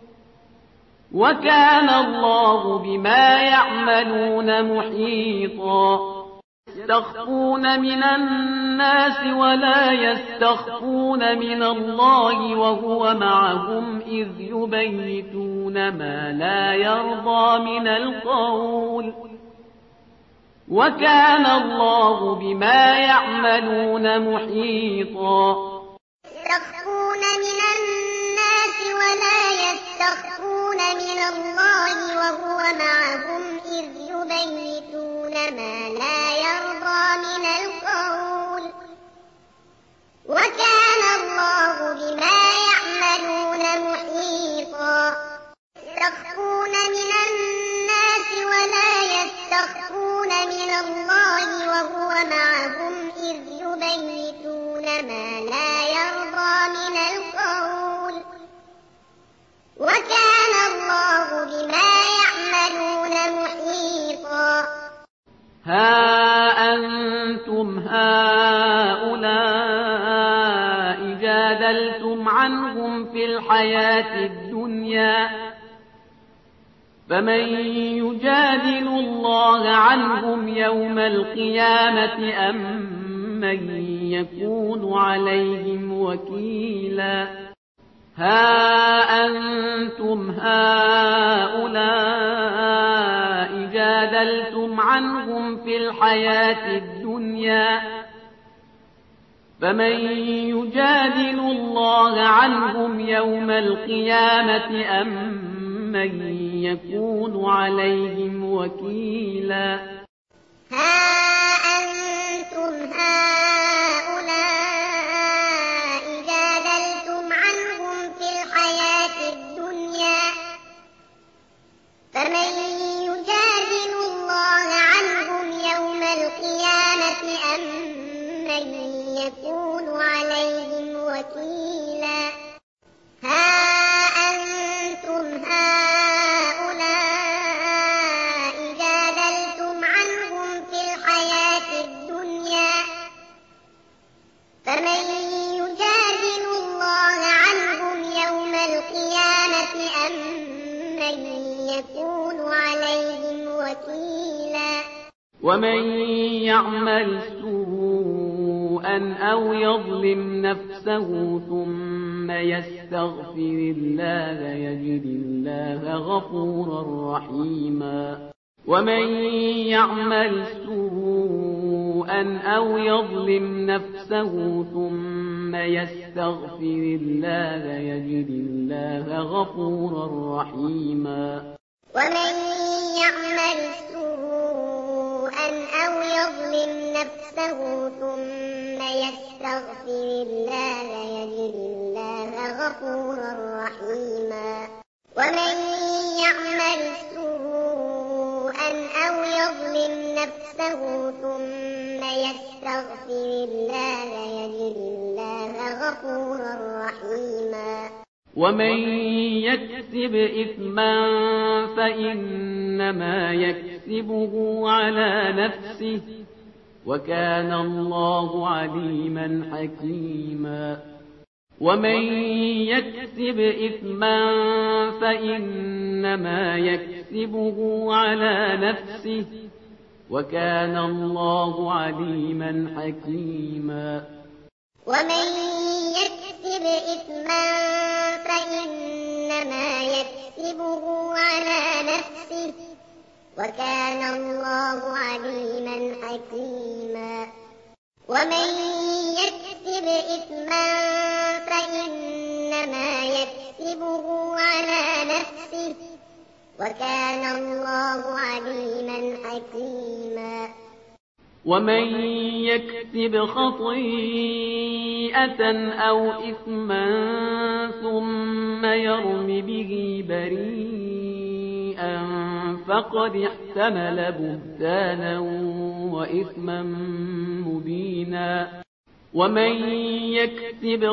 وكان الله بما يعملون محيطا يستخفون من الناس ولا يستخفون من الله وهو معهم إذ يبيتون ما لا يرضى من القول وكان الله بما يعملون محيطا يستخفون من الناس ولا يستخفون من الله وهو معهم إذ يبيتون ما لا يرضى من القول وكان الله بما يعملون محيطا يستخفون من الناس ولا يستخفون من الله وهو معهم إذ يبيتون ما لا يرضى من القول وكان الله بما يعملون محيطا ها أنتم هؤلاء جادلتم عنهم في الحياة الدنيا فمن يجادل الله عنهم يوم القيامة أم من يكون عليهم وكيلا ها أنتم هؤلاء جادلتم عنهم في الحياة الدنيا فمن يجادل الله عنهم يوم القيامة أم من يكون عليهم وكيلا ها أنتم هؤلاء جادلتم عنهم في الحياة الدنيا فمن يجادل الله عنهم يوم القيامة أم من يكون عليهم وكيلا ها أنتم هؤلاء جادلتم عنهم في الحياة الدنيا فمن يجادل الله عنهم يوم القيامة أم من يكون عليهم وكيلا ومن يعمل سوءا أو يظلم نفسه ثم يستغفر الله يجد الله غفورا رحيما ومن يعمل سوءا أو يظلم نفسه ثم يستغفر الله يجد الله غفورا رحيما ومن يعمل سوءا أو يظلم نفسه ثم يستغفر الله يجد الله غفورا رحيما ومن يعمل سوءا أو يظلم نفسه ثم يستغفر الله يجد الله غفورا رحيما ومن يكسب إثما فإنما يكسبه على نفسه وكان الله عليما حكيما ومن يكسب إثما فإنما يكسبه على نفسه وكان الله عليما حكيما ومن يكسب إثما فإنما يكسبه على نفسه وكان الله عليما حكيما ومن يكسب إثما فإنما يكسبه على نفسه وكان الله عليما حكيما ومن يكسب خطيئة أو إثما ثم يرم به بريئا فقد احتمل بهتانا وإثما مبينا ومن يكسب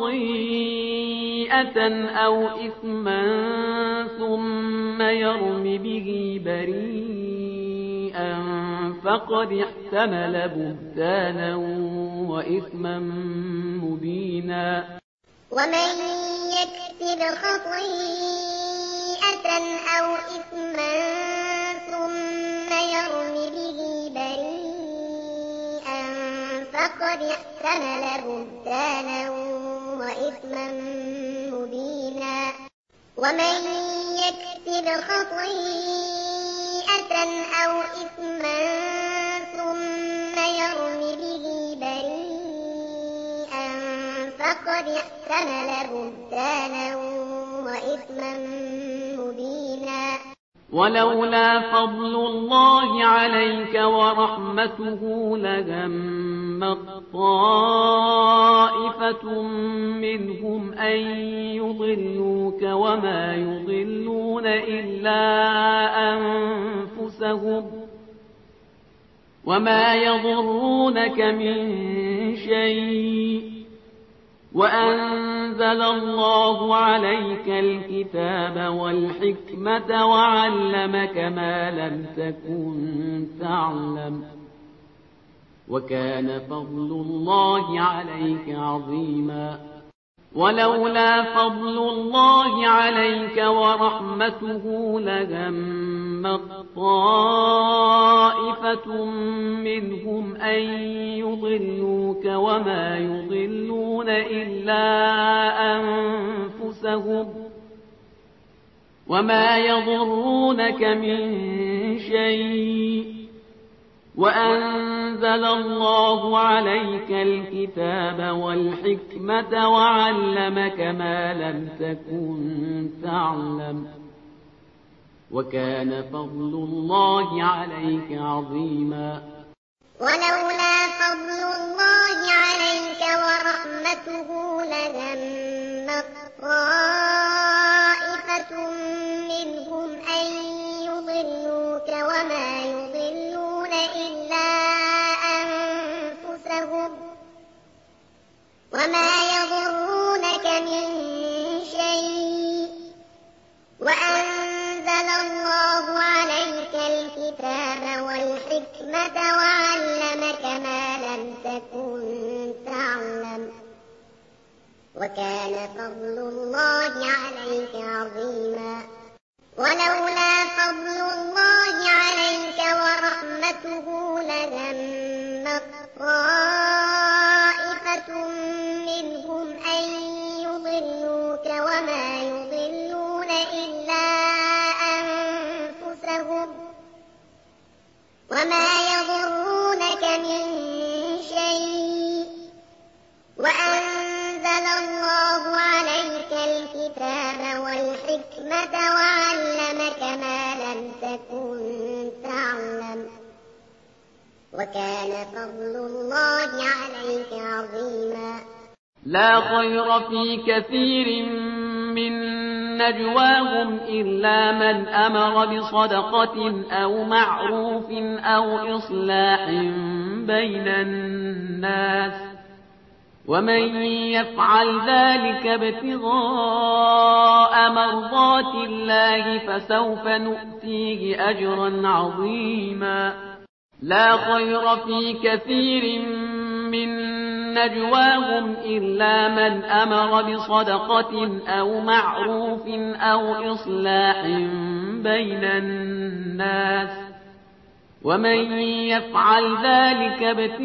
خطيئة أو إثما ثم يرم به بريئا فقد احتمل بهتانا وإثما مبينا. ومن يكسب خطيئة أو إثما ثم يرم به بريئا فقد احتمل بهتانا وإثما مبينا. ومن يكسب خطيئة أو إثما ثم يرم به بريئا فقد احتمل بهتانا وإثما مبينا. ولولا فضل الله عليك ورحمته لهمت طائفة منهم أن يضلوك وما يضلون إلا أنفسهم وما يضرونك من شيء وأنزل الله عليك الكتاب والحكمة وعلمك ما لم تكن تعلم وكان فضل الله عليك عظيما. ولولا فضل الله عليك ورحمته لهمت طائفة منهم أن يضلوك وما يضلون إلا أنفسهم وما يضرونك من شيء وأنزل الله عليك الكتاب والحكمة وعلمك ما لم تكن تعلم وكان فضل الله عليك عظيما. ولولا فضل الله عليك ورحمته لهمت طائفة منهم أن يضلوك وما يضلون إلا أنفسهم وما يضرونك من شيء وأنزل الله عليك الكتاب والحكمة وعلمك ما لم تكن تعلم وكان فضل الله عليك عظيما. ولولا فضل الله عليك ورحمته لهمت طائفة منهم أن يضلوك وما يضلون إلا أنفسهم وما يضرونك من شيء وأنزل الله عليك الكتاب والحكمة وعلمك ما لم تكن تعلم وكان فضل الله عليك عظيما. لا خير في كثير من نجواهم إلا من أمر بصدقة أو معروف أو إصلاح بين الناس ومن يفعل ذلك ابتغاء مرضات الله فسوف نؤتيه أجرا عظيما. لا خير في كثير من نجواهم إلا من أمر بصدقة أو معروف أو إصلاح بين الناس ومن يفعل ذلك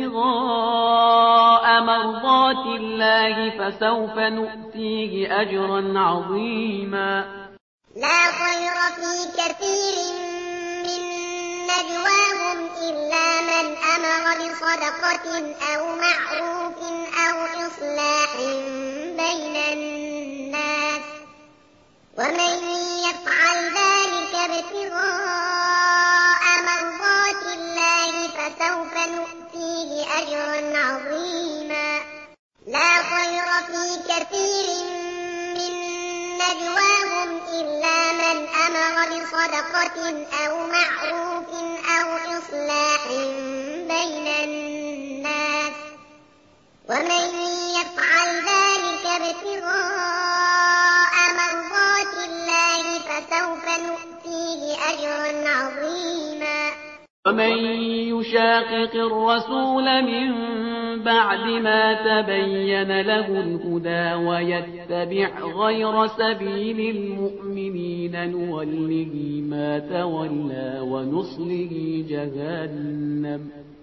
ابتغاء مرضات الله فسوف نؤتيه أجرا عظيما. لا خير في كثير من نجواهم إلا من أمر بصدقة أو معروف أو إصلاح بين الناس ومن يفعل ذلك ابتغاء مرضات الله فسوف نؤتيه أجرا عظيما. لا خير في كثير من نجواهم إلا من أمر بصدقة أو معروف أو إصلاح بين الناس ومن يفعل ذلك ابتغاء مرضات الله فسوف نؤتيه أجرا عظيما ومن يشاقق الرسول من بعد ما تبين له الهدى ويتبع غير سبيل المؤمنين نوله ما تولى ونصله جهنم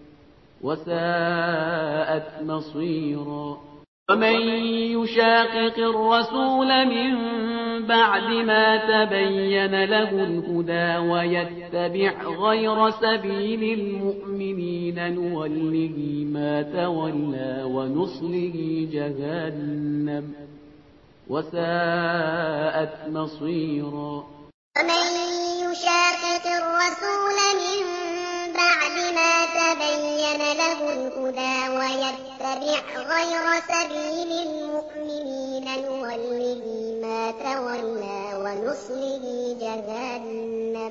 وساءت مصيرا ومن يشاقق الرسول من بعد ما تبين له الهدى ويتبع غير سبيل المؤمنين نوله ما تولى ونصله جهنم وساءت مصيرا ومن يشاقق الرسول من بعد ما تبين له الهدى ويتبع غير سبيل المؤمنين نوله ما تولى ونصله جهنم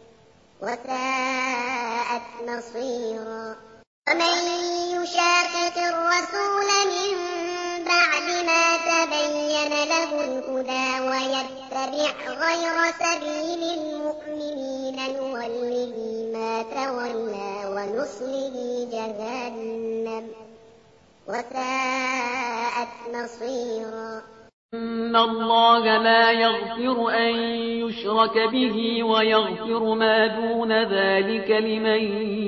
وساءت مصيرا ومن يشاقق الرسول من بعد ما تبين له الهدى ويتبع غير سبيل المؤمنين نوله ما تولى ونصله جهنم وساءت مصيرا إن الله لا يغفر أن يشرك به ويغفر ما دون ذلك لمن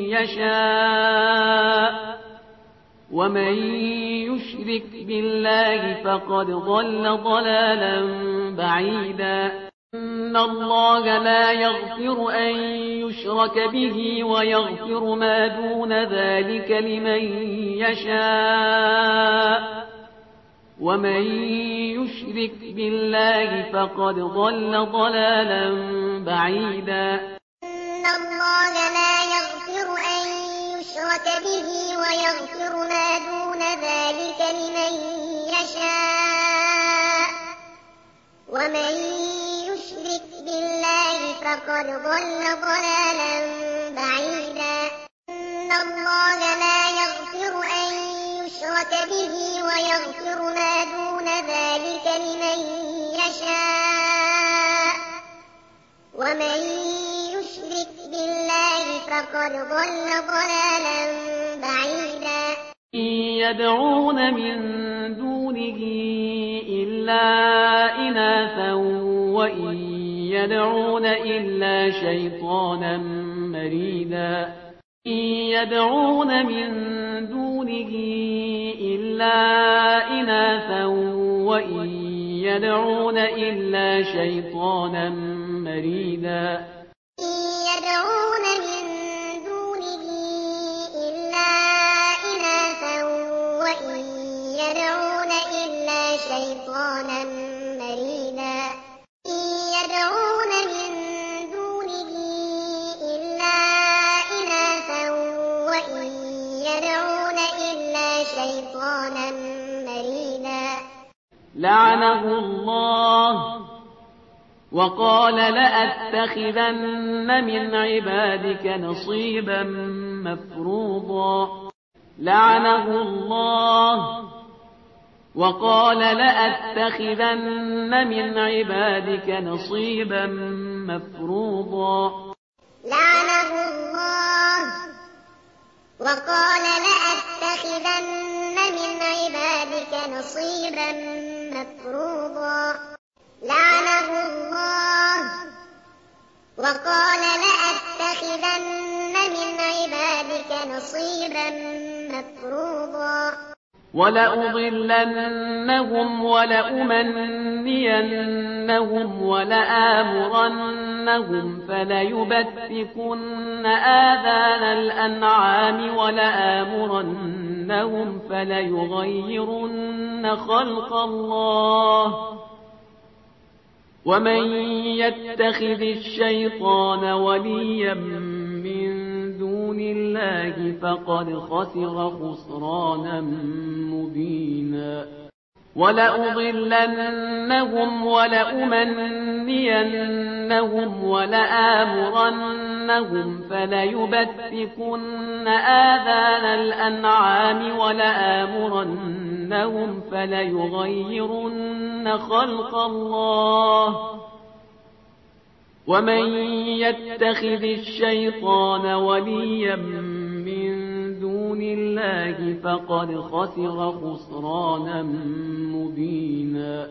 يشاء ومن يشرك بالله فقد ضل ضلالا بعيدا إن الله لا يغفر أن يشرك به ويغفر ما دون ذلك لمن يشاء ومن يشرك بالله فقد ضل ضلالا بعيدا إن الله لا يغفر أن يشرك به ويغفر ما دون ذلك لمن يشاء ومن يشرك بالله فقد ضل ضلالا بعيدا إن الله لا يغفر أن يشرك به ويغفر ما دون ذلك لمن يشاء ومن يشرك بالله فقد ضل ضلالا بعيدا إن يدعون من دونه إلا إناثا وإن يدعون إلا شيطانا مريدا إن يدعون من دونه إلا إناثا وإن يدعون إلا شيطانا مريدا إن يدعون من دونه إلا إناثا وإن يدعون إلا شيطانا مريدا إن يدعون من دونه إلا إناثا وإن يدعون إلا شيطانا مريدا لعنه الله وقال لأتخذن من عبادك نصيبا مفروضا لعنه الله وقال لأتخذن من عبادك نصيبا مفروضا لعنه الله وقال لأتخذن من عبادك نصيبا مفروضا لعنه الله وقال لأتخذن من عبادك نصيبا مفروضا ولأضلنهم ولأمنينهم ولآمرنهم فليبتكن آذان الأنعام ولآمرنهم فليغيرن خلق الله ومن يتخذ الشيطان وليا من دون الله فقد خسر خسرانا مبينا ولأضلنهم ولأمنينهم ولآمرنهم أضلنهم فليبتكن آذان الأنعام ولآمرنهم فليغيرن خلق الله ومن يتخذ الشيطان وليا من دون الله فقد خسر خسرانا مبينا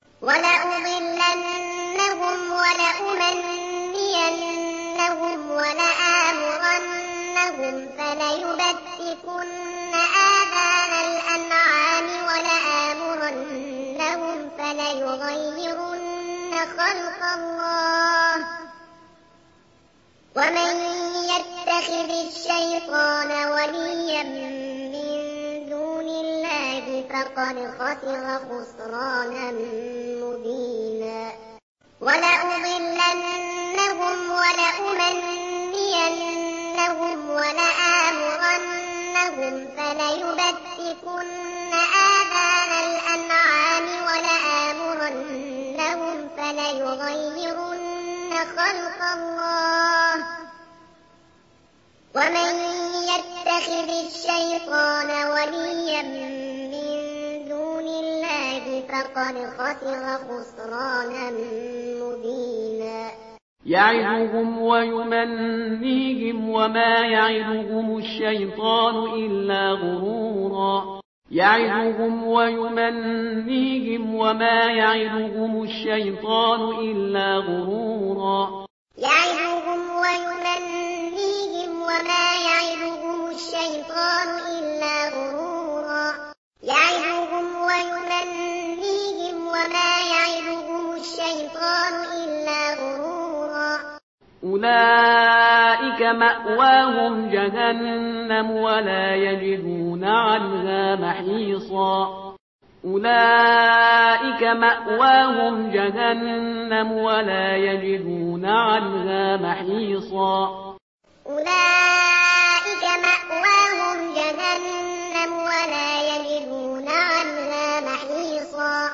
ولأضلنهم ولأمنينهم ولآمرنهم فليبتكن آذان الأنعام ولآمرنهم فليغيرن خلق الله ومن يتخذ الشيطان وليا من دون الله فقد خسر خسرانا مبينا ولأضلنهم ولأمنينهم ولآمرنهم فليبتكن آذان الأنعام ولآمرنهم فليغيرن خلق الله ومن يتخذ الشيطان وليا من دون الله فقد خسر خسرانا مبينا يعدهم ويمنيهم وما يعدهم الشيطان إلا غرورا يعدهم ويمنيهم وما يعدهم الشيطان إلا غرورا يعدهم ويمنيهم وما يعدهم الشيطان إلا غرورا يعدهم ويمنيهم وما يعدهم الشيطان إلا غرورا أولئك مأواهم جهنم ولا يجدون عنها محيصا أولئك مأواهم جهنم ولا يجدون عنها محيصا أولئك مأواهم جهنم ولا يجدون عنها محيصا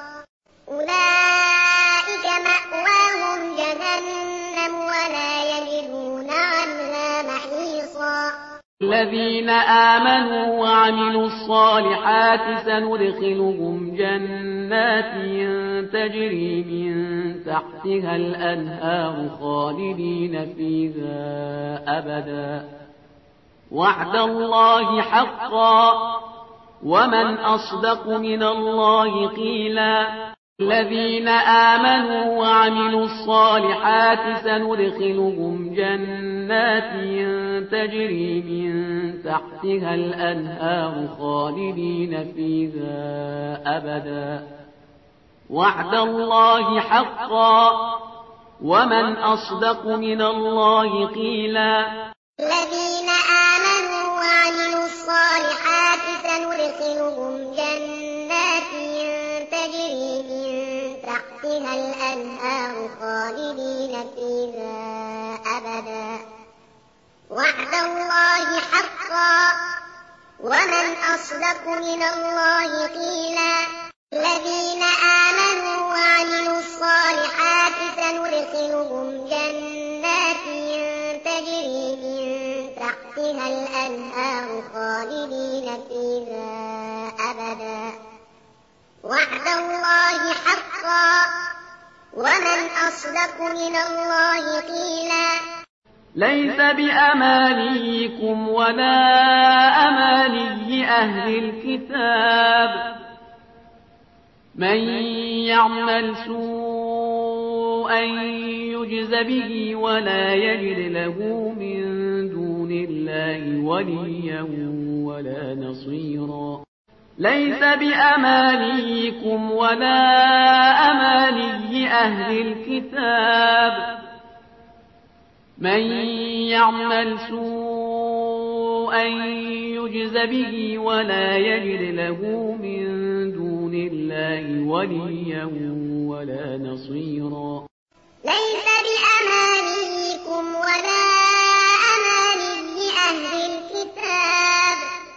أولئك مأواهم جهنم ولا يجدون عنها محيصا الذين آمنوا وعملوا الصالحات سندخلهم جنات تجري من تحتها الأنهار خالدين فيها أبدا وعد الله حقا ومن أصدق من الله قيلا الذين آمنوا وعملوا الصالحات سندخلهم جنات تجري من تحتها الأنهار خالدين فيها أبدا وعد الله حقا ومن أصدق من الله قيلا الذين آمنوا وعملوا الصالحات سندخلهم جنات تجري من تحتها الأنهار خالدين فيها أبدا وعد الله حقا ومن أصدق من الله قيلا الذين آمنوا وعملوا الصالحات سندخلهم جنات تجري من تحتها الأنهار خالدين فيها أبدا وعد الله حقا ومن أصدق من الله قيلا ليس بأمانيكم ولا أماني أهل الكتاب من يعمل سوءا يجز به ولا يجد له من دون الله وليا ولا نصيرا ليس بأمانيكم ولا أماني أهل الكتاب من يعمل سوءا يجز به ولا يجد له من دون الله وليا ولا نصيرا ليس بأمانيكم ولا أماني أهل الكتاب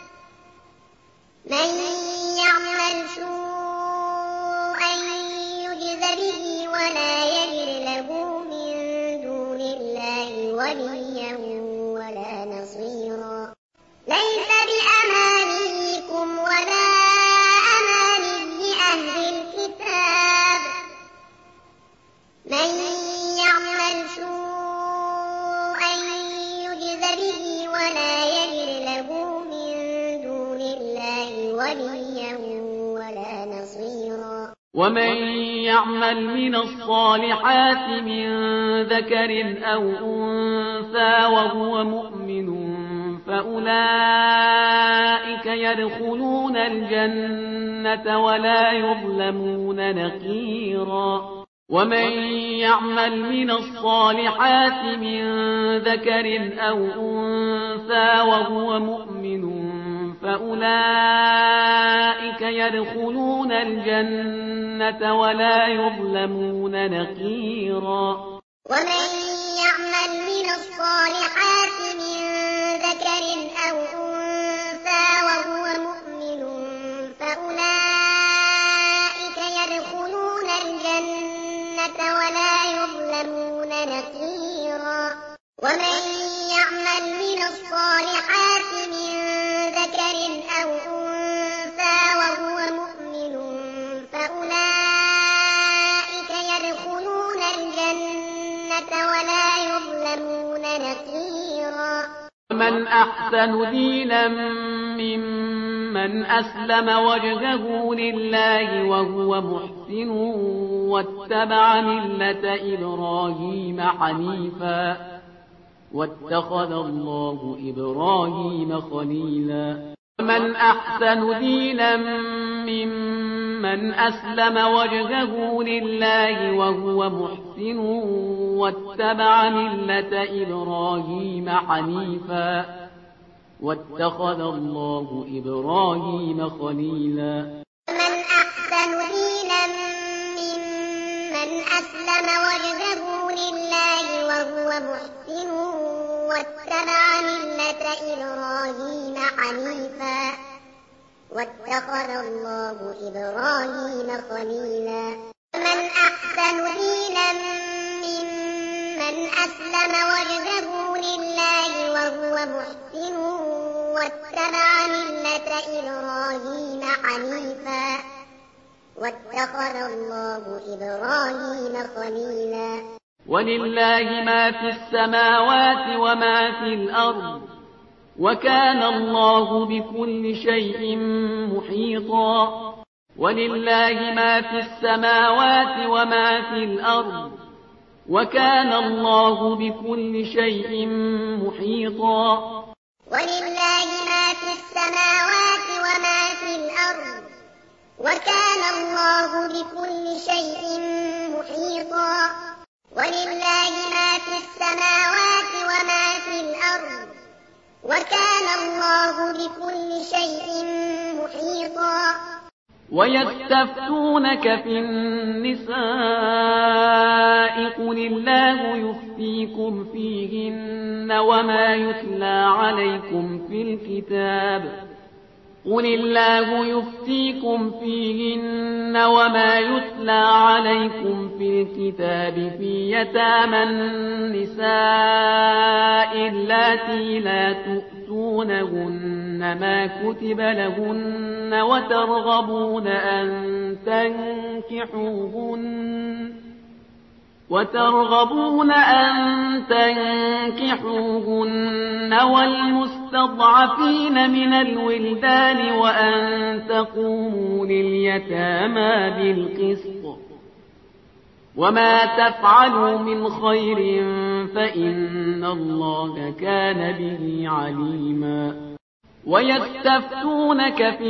من يعمل سوءا يجز به ولا يجد له من دون الله وليا ومن يعمل من الصالحات من ذكر أو أنثى وهو مؤمن فأولئك يدخلون الجنة ولا يظلمون نقيرا ومن يعمل من الصالحات من ذكر أو أنثى وهو مؤمن فأولئك يدخلون الجنة ولا يظلمون نقيرا ومن يعمل من الصالحات من ذكر أو أنثى وهو مؤمن فأولئك يدخلون الجنة ولا يظلمون نقيرا ومن يعمل من الصالحات من ذكر أو أنثى وهو مؤمن فأولئك يدخلون الجنة ولا يظلمون نقيرا ومن أحسن دينا ممن أسلم وجهه لله وهو محسن واتبع ملة إبراهيم حنيفا واتخذ الله إبراهيم خليلا ومن أحسن دينا ممن أسلم وجهه لله وهو محسن واتبع ملة إبراهيم حنيفا واتخذ الله إبراهيم خليلا ومن أحسن دينا ممن أسلم وجهه لله وهو محسن واتبع ملة إبراهيم حنيفا واتخذ الله إبراهيم خليلا ومن أحسن دينا ممن أسلم وجهه لله وهو محسن واتبع ملة إبراهيم حنيفا واتخذ الله إبراهيم خليلا ولله ما في السماوات وما في الأرض وكان الله بكل شيء محيطا ولله ما في السماوات وما في الأرض وكان الله بكل شيء محيطا ولله ما في السماوات وما في الأرض وكان الله بكل شيء محيطا ولله ما في السماوات وما في الأرض وكان الله بكل شيء محيطا ويستفتونك في النساء قل الله يفتيكم فيهن وما يتلى عليكم في الكتاب قل الله يفتيكم فيهن وما يتلى عليكم في الكتاب في يتامى النساء اللاتي لا تؤتونهن ما كتب لهن وترغبون أن تنكحوهن وترغبون أن تنكحوهن والمستضعفين من الولدان وأن تقوموا لليتامى بالقسط وما تفعلوا من خير فإن الله كان به عليما ويستفتونك في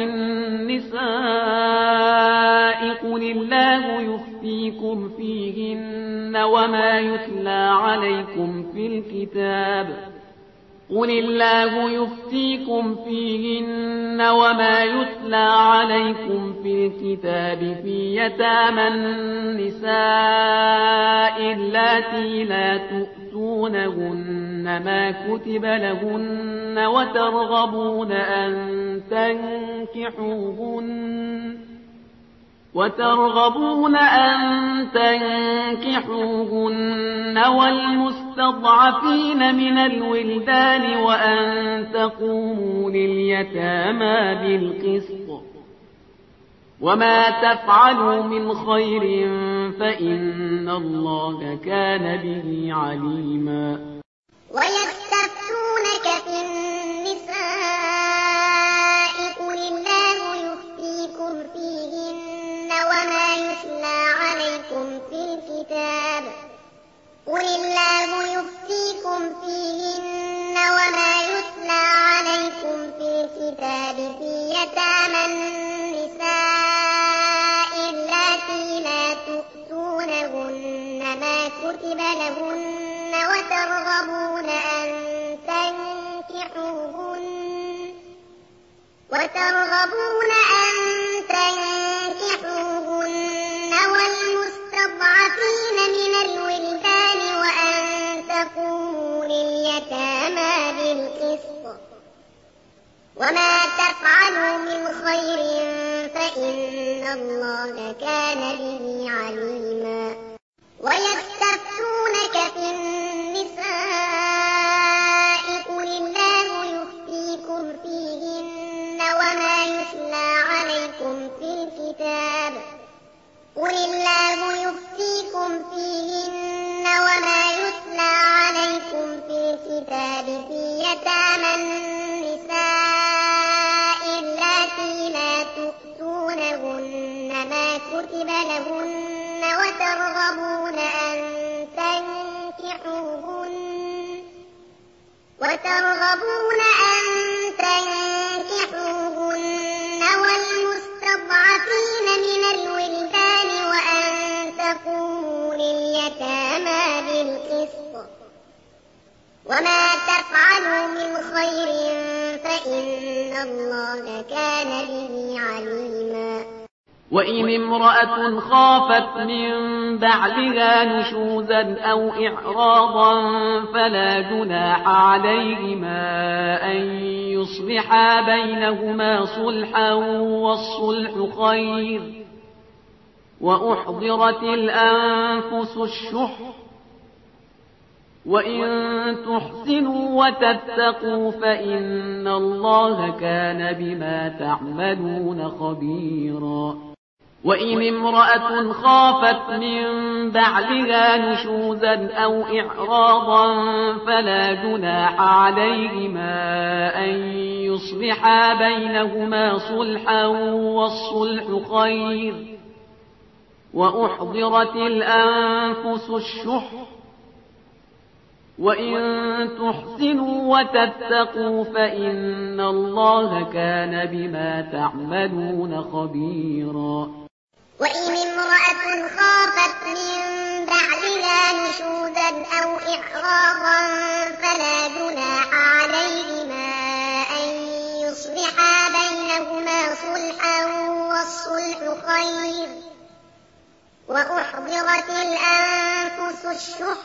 النساء قل الله يفتيكم فيهن وما يتلى عليكم في الكتاب قل الله يفتيكم فيهن وما يتلى عليكم في الكتاب في يتامى النساء اللاتي لا تؤتونهن ما كتب لهن وترغبون أن تنكحوهن وترغبون أن تنكحوهن والمستضعفين من الولدان وأن تقوموا لليتامى بالقسط وما تفعلوا من خير فإن الله كان به عليما ويستفتونك في النساء قل الله يفتيكم فيهن وما يتلى كتب لهن وترغبون أن تنكحوهن وترغبون أن تنكحوهن والمستضعفين من الولدان وأن تقوموا لليتامى بالقسط وما تفعلوا من خير فإن الله كان به عليما. ويستفتونك في النساء قل الله يفتيكم فيهن وما يتلى عليكم في الكتاب قل الله يفتيكم فيهن وما يتلى عليكم في الكتاب في يتامى النساء اللاتي لا تؤتونهن ما كتب لهن وترغبون أن تنكحوهن وترغبون أن تنكحوهن والمستضعفين من الولدان وأن تقوموا لليتامى بالقسط وما تفعلوا من خير فإن الله كان به عليما. وإن امرأة خافت من بعلها نشوزا أو إعراضا فلا جناح عليهما أن يصلحا بينهما صلحا والصلح خير وأحضرت الأنفس الشح وإن تحسنوا وتتقوا فإن الله كان بما تعملون خبيرا. وإن امرأة خافت من بعلها نشوزا أو إعراضا فلا جناح عليهما أن يصلحا بينهما صلحا والصلح خير وأحضرت الأنفس الشح وإن تحسنوا وتتقوا فإن الله كان بما تعملون خبيرا. وإن امرأة خافت من بعلها نشوزا أو إعراضا فلا جناح عليهما أن يصلحا بينهما صلحا والصلح خير وأحضرت الأنفس الشح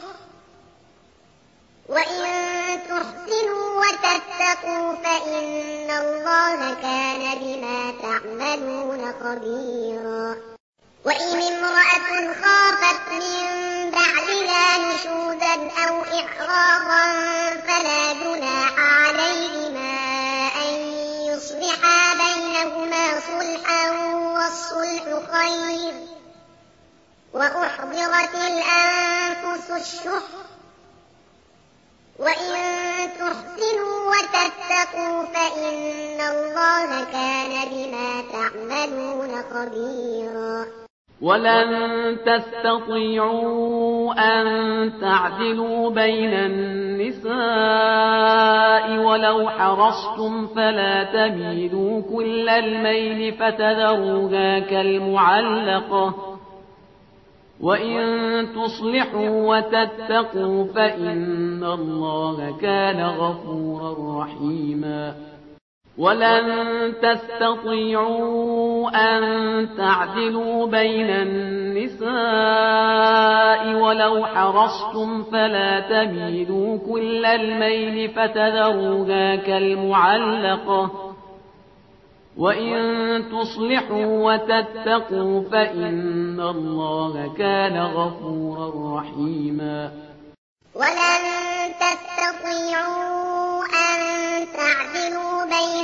وإن تحسنوا وتتقوا فإن الله كان بما تعملون خبيرا. وإن امرأة خافت من بعلها نشوزا أو إعراضا فلا جناح عليهما أن يصلحا بينهما صلحا والصلح خير وأحضرت الأنفس الشح وإن تحسنوا وتتقوا فإن الله كان بما تعملون خبيرا. ولن تستطيعوا أن تعدلوا بين النساء ولو حرصتم فلا تميلوا كل الميل فتذروها كالمعلقة وإن تصلحوا وتتقوا فإن الله كان غفورا رحيما. ولن تستطيعوا أن تعدلوا بين النساء ولو حرصتم فلا تميلوا كل الميل فتذروها كالمعلقة وإن تصلحوا وتتقوا فإن الله كان غفورا رحيما. ولن تستطيعوا أن تعدلوا بين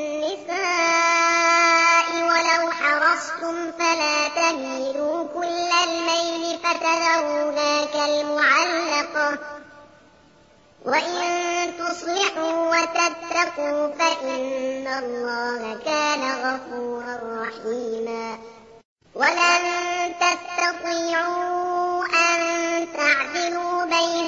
النساء ولو حرصتم فلا تميلوا كل الميل فتذروها كالمعلقة وإن تصلحوا وتتقوا فإن الله كان غفورا رحيما. ولن تستطيعوا أن تعدلوا بين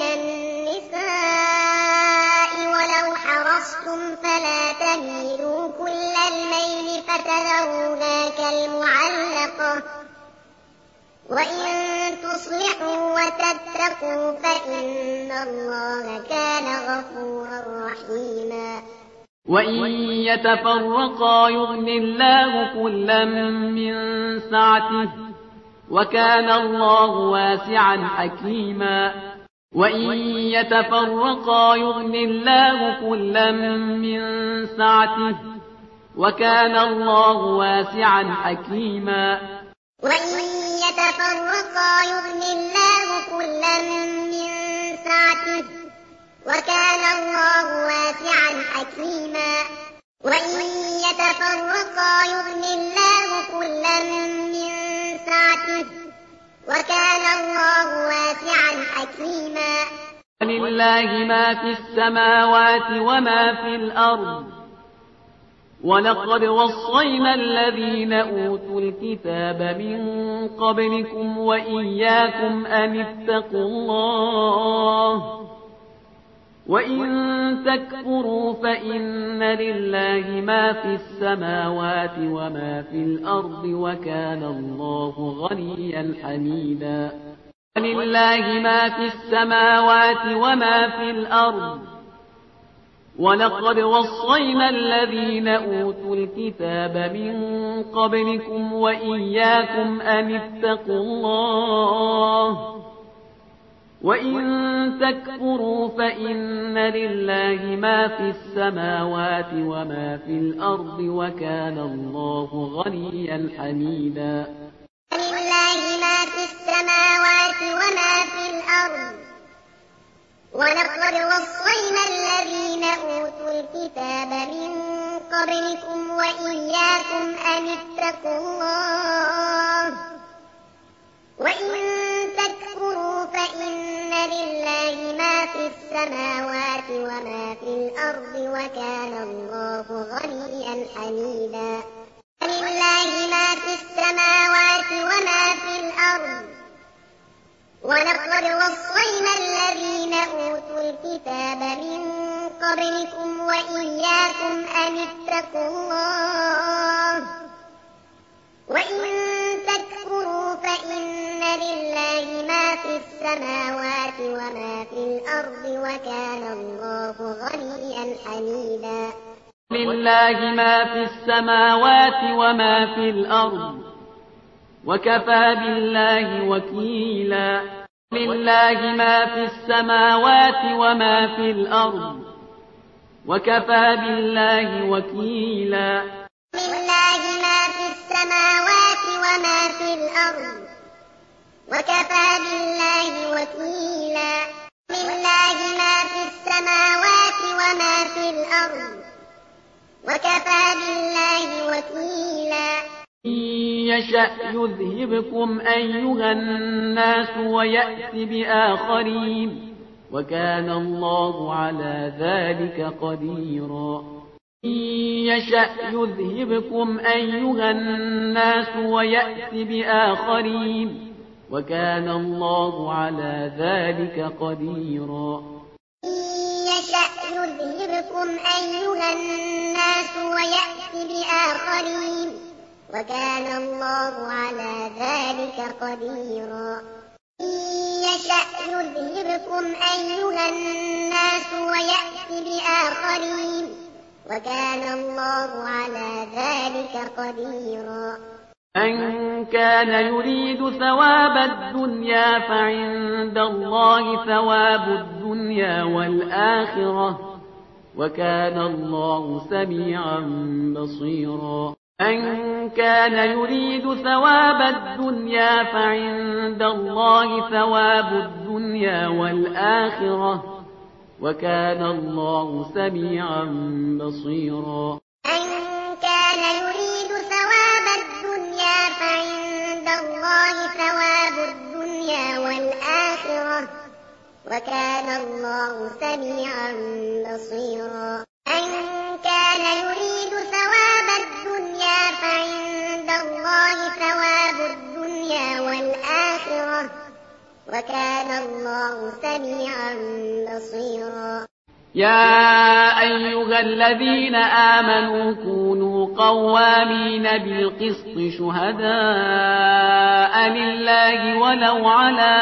النساء ولو حرصتم فلا تميلوا كل الميل فتذروها كالمعلقة وإن تصلحوا وتتقوا اتقوا فإن الله كان غفورا رحيما وإن يتفرقا يغن الله كلا من سعته وكان الله واسعا حكيما وإن يتفرقا يغن الله كلا من سعته وكان الله واسعا حكيما وإن يتفرقا يغن الله كلا من سعته وكان الله واسعا حكيما وإن يتفرقا يغن الله كلا من سعته وكان الله واسعا حكيما ولله ما في السماوات وما في الأرض ولقد وصينا الذين أوتوا الكتاب من قبلكم وإياكم أن اتقوا الله وإن تكفروا فإن لله ما في السماوات وما في الأرض وكان الله غنيا حميدا ولله ما في السماوات وما في الأرض ولقد وصينا الذين أوتوا الكتاب من قبلكم وإياكم أن اتقوا الله وإن تكفروا فإن لله ما في السماوات وما في الأرض وكان الله غنيا حميدا ولله ما في السماوات وما في الأرض ولقد وصينا الذين أوتوا الكتاب من قبلكم وإياكم أن اتقوا الله وإن تكفروا فإن لله ما في السماوات وما في الأرض وكان الله غنيا حميدا ولله ما في السماوات وما في الأرض ولقد وصينا الذين أوتوا الكتاب من قبلكم وإياكم أن اتقوا الله وإن تكفروا فإن لله ما في السماوات وما في الأرض وكان الله غنيا حميدا لله ما في السماوات وما في الأرض وكفى بالله وكيلا لله ما في السماوات وما في الأرض وكفى بالله وكيلا لله ما في السماوات وما في الأرض وكفى بالله وكيلا لله ما في السماوات وما في الأرض وكفى بالله وكيلا إن يشأ يذهبكم أيها الناس ويأتي بآخرين وكان الله على ذلك قديرا إن يشأ يذهبكم أيها الناس ويأتي بآخرين وكان الله على ذلك قديرا إن يشأ يذهبكم أيها الناس ويأتي بآخرين وكان الله على ذلك قديرا إن يشأ يذهبكم أيها الناس ويأتي بآخرين وكان الله على ذلك قديرا من كان يريد ثواب الدنيا فعند الله ثواب الدنيا والآخرة وكان الله سميعا بصيرا من كان يريد ثواب الدنيا فعند الله ثواب الدنيا والآخرة وكان الله سميعا بصيرا من كان يريد ثواب الدنيا فعند الله ثواب الدنيا والآخرة وكان الله سميعا بصيرا من كان يريد ثواب الدنيا فعند الله ثواب الدنيا والآخرة وكان الله سميعا بصيرا يا أيها الذين آمنوا كونوا قوامين بالقسط شهداء لله ولو على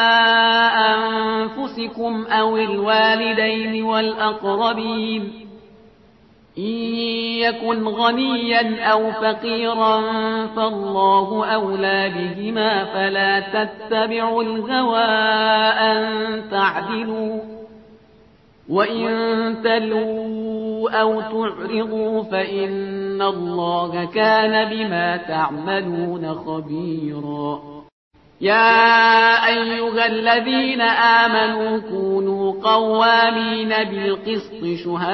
أنفسكم أو الوالدين والأقربين إن يكن غنيا أو فقيرا فالله أولى بهما فلا تتبعوا الهوى أن تعدلوا وإن تلووا أو تعرضوا فإن الله كان بما تعملون خبيرا يا أيها الذين آمنوا كونوا قوامين بالقسط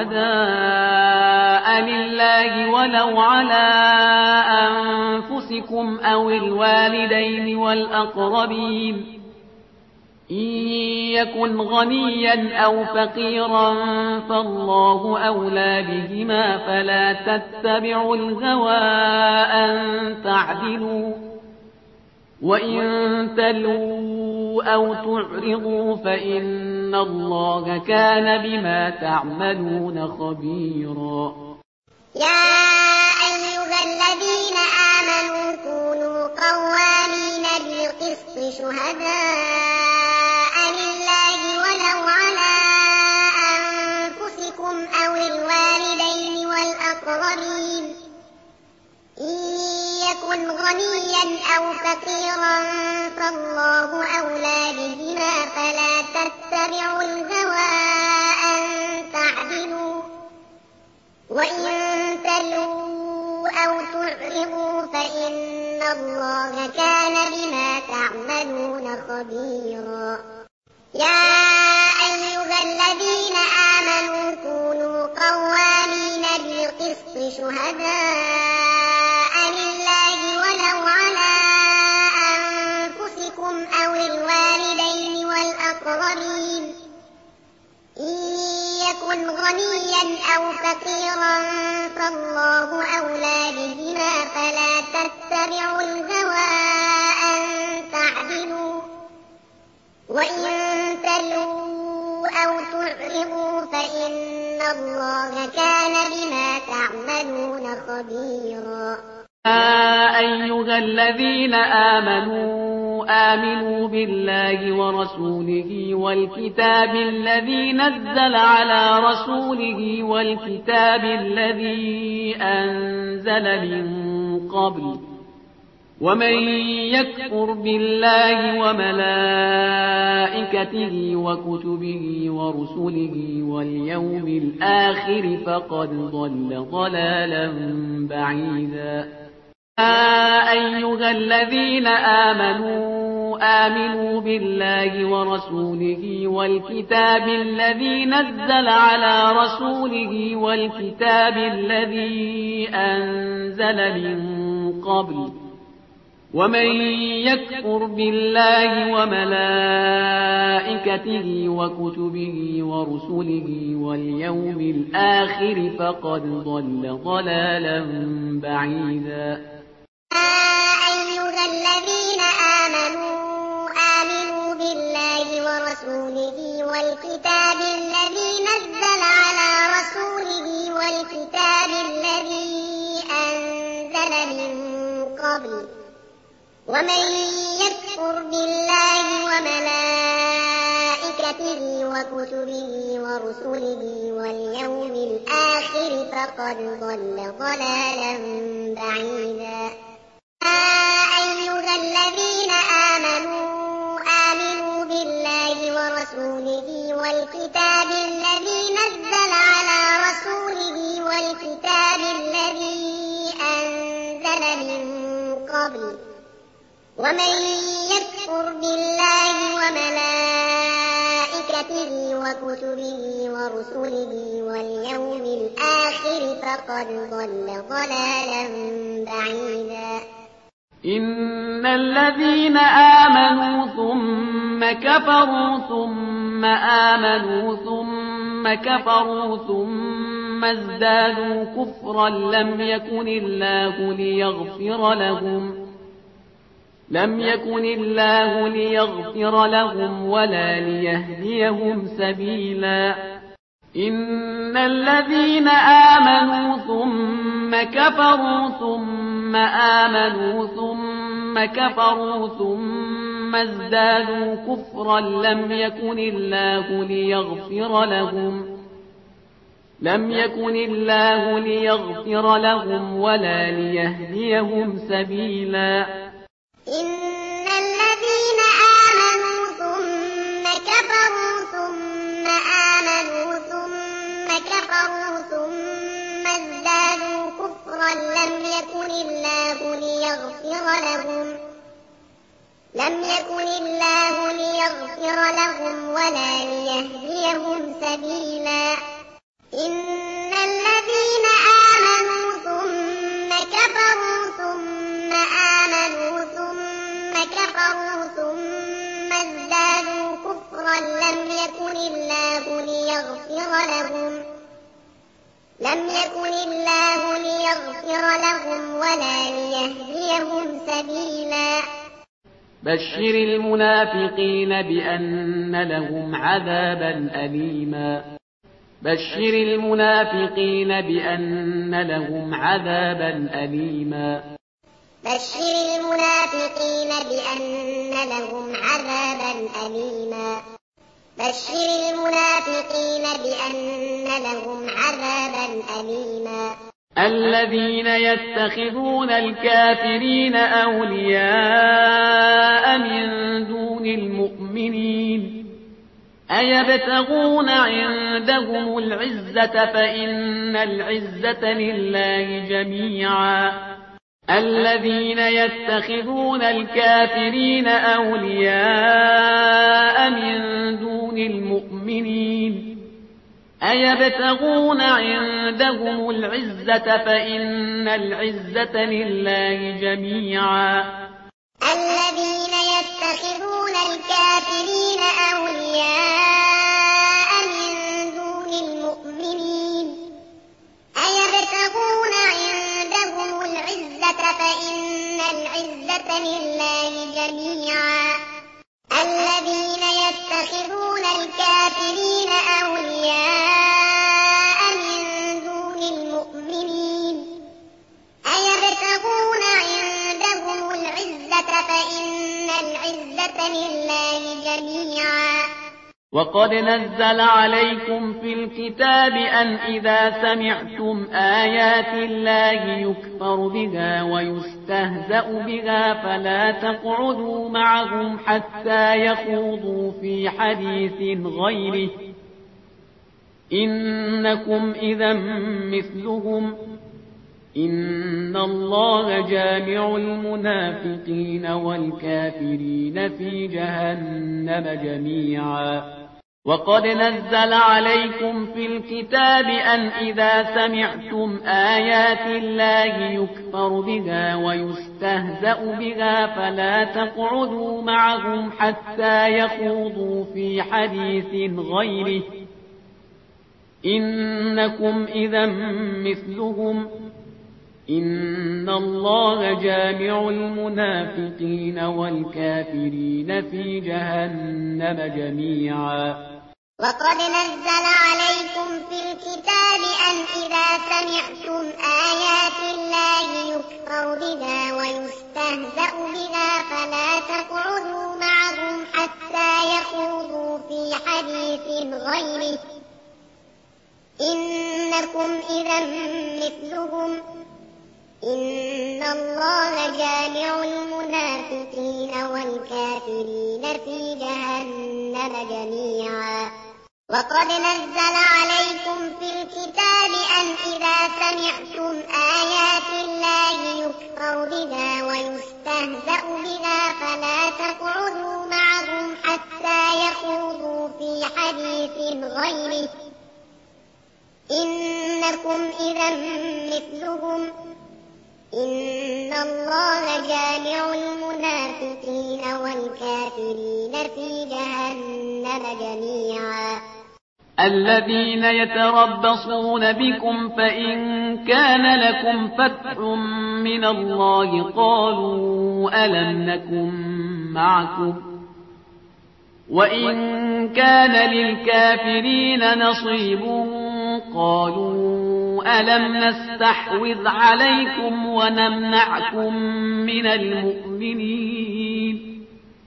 شهداء لله ولو على أنفسكم أو الوالدين والأقربين إن يكن غنيا أو فقيرا فالله أولى بهما فلا تتبعوا الهوى أن تعدلوا وإن تلووا أو تعرضوا فإن الله كان بما تعملون خبيرا يا أيها الذين آمنوا كونوا قوامين بالقسط شهداء لله ولو على أنفسكم أو الوالدين والأقربين إن يكن غنيا أو فقيرا فالله أولى بهما فلا تتبعوا الهوى أن تعدلوا وإن تلووا أو تعرضوا فإن الله كان بما تعملون خبيرا يا أيها الذين آمنوا كونوا قوامين بالقسط شهداء لله ولو على أنفسكم أو الوالدين والأقربين إن يكن غنيا أو فقيرا فالله أولى بهما فلا تتبعوا الهوى أن تعدلوا وإن تلووا أو تعرضوا فإن الله كان بما تعملون خبيرا يا أيها الذين آمنوا آمنوا بالله ورسوله والكتاب الذي نزل على رسوله والكتاب الذي أنزل من قبل ومن يكفر بالله وملائكته وكتبه ورسله واليوم الآخر فقد ضل ضلالا بعيدا يا أيها الذين آمنوا آمنوا بالله ورسوله والكتاب الذي نزل على رسوله والكتاب الذي أنزل من قبل ومن يكفر بالله وملائكته وكتبه ورسله واليوم الآخر فقد ضل ضلالا بعيدا أيها الذين آمنوا آمنوا بالله ورسوله والكتاب الذي نزل على رسوله والكتاب الذي أنزل من قبل ومن يكفر بالله وملائكته وكتبه ورسله واليوم الآخر فقد ضل ضلالا بعيدا أيها الذين آمنوا آمنوا بالله ورسوله والكتاب الذي نزل على رسوله والكتاب الذي أنزل من قبل ومن يكفر بالله وملائكته وكتبه ورسله واليوم الآخر فقد ضل ضلالا بعيدا إن الذين آمنوا ثم كفروا ثم آمنوا ثم كفروا ثم ازدادوا كفرا لم يكن الله ليغفر لهم لم يكن الله ليغفر لهم ولا ليهديهم سبيلا إن الذين آمنوا ثم كفروا ثم آمنوا ثم ثم كفروا ثم ازدادوا كفرا لم يكن الله ليغفر لهم لم يكن الله ليغفر لهم ولا ليهديهم سبيلا. إن الذين آمنوا ثم كفروا ثم آمنوا ثم كفروا ثم ازدادوا كفرا لم يكن الله ليغفر لهم لم يكن الله ليغفر لهم ولا ليهديهم سبيلا. إن الذين آمنوا ثم كفروا ثم آمنوا ثم كفروا ثم ازدادوا كفرا لم يكن الله ليغفر لهم لم يكن الله ليغفر لهم ولا ليهديهم سبيلا. بشر المنافقين بأن لهم عذابا أليما بشر المنافقين بأن لهم عذابا أليما بشر المنافقين بأن لهم عذابا أليما بشر المنافقين بأن لهم عذابا أليما. الذين يتخذون الكافرين أولياء من دون المؤمنين أيبتغون عندهم العزة فإن العزة لله جميعا. الذين يتخذون الكافرين أولياء من دون المؤمنين أيبتغون عندهم العزة فإن العزة لله جميعا. الذين يتخذون الكافرين أولياء من دون المؤمنين أيبتغون عندهم العزة فإن العزة لله جميعا. الذين يتخذون الكافرين أولياء من دون المؤمنين أيبتغون عندهم العزة فإن العزة لله جميعا. وقد نزل عليكم في الكتاب أن إذا سمعتم آيات الله يكفر بها ويستهزأ بها فلا تقعدوا معهم حتى يخوضوا في حديث غيره إنكم إذا مثلهم إن الله جامع المنافقين والكافرين في جهنم جميعا. وقد نزل عليكم في الكتاب أن إذا سمعتم آيات الله يكفر بها ويستهزأ بها فلا تقعدوا معهم حتى يخوضوا في حديث غيره إنكم إذا مثلهم إن الله جامع المنافقين والكافرين في جهنم جميعا. وقد نزل عليكم في الكتاب أن إذا سمعتم آيات الله يكفر بها ويستهزأ بها فلا تقعدوا معهم حتى يخوضوا في حديث غيره إنكم إذا مثلهم إن الله جامع المنافقين والكافرين في جهنم جميعا. وقد نزل عليكم في الكتاب أن إذا سمعتم آيات الله يكفر بها ويستهزأ بها فلا تقعدوا معهم حتى يخوضوا في حديث غيره إنكم إذا مثلهم إن الله جامع المنافقين والكافرين في جهنم جميعا. الذين يتربصون بكم فإن كان لكم فتح من الله قالوا ألم نكن معكم وإن كان للكافرين نصيب قالوا ألم نستحوذ عليكم ونمنعكم من المؤمنين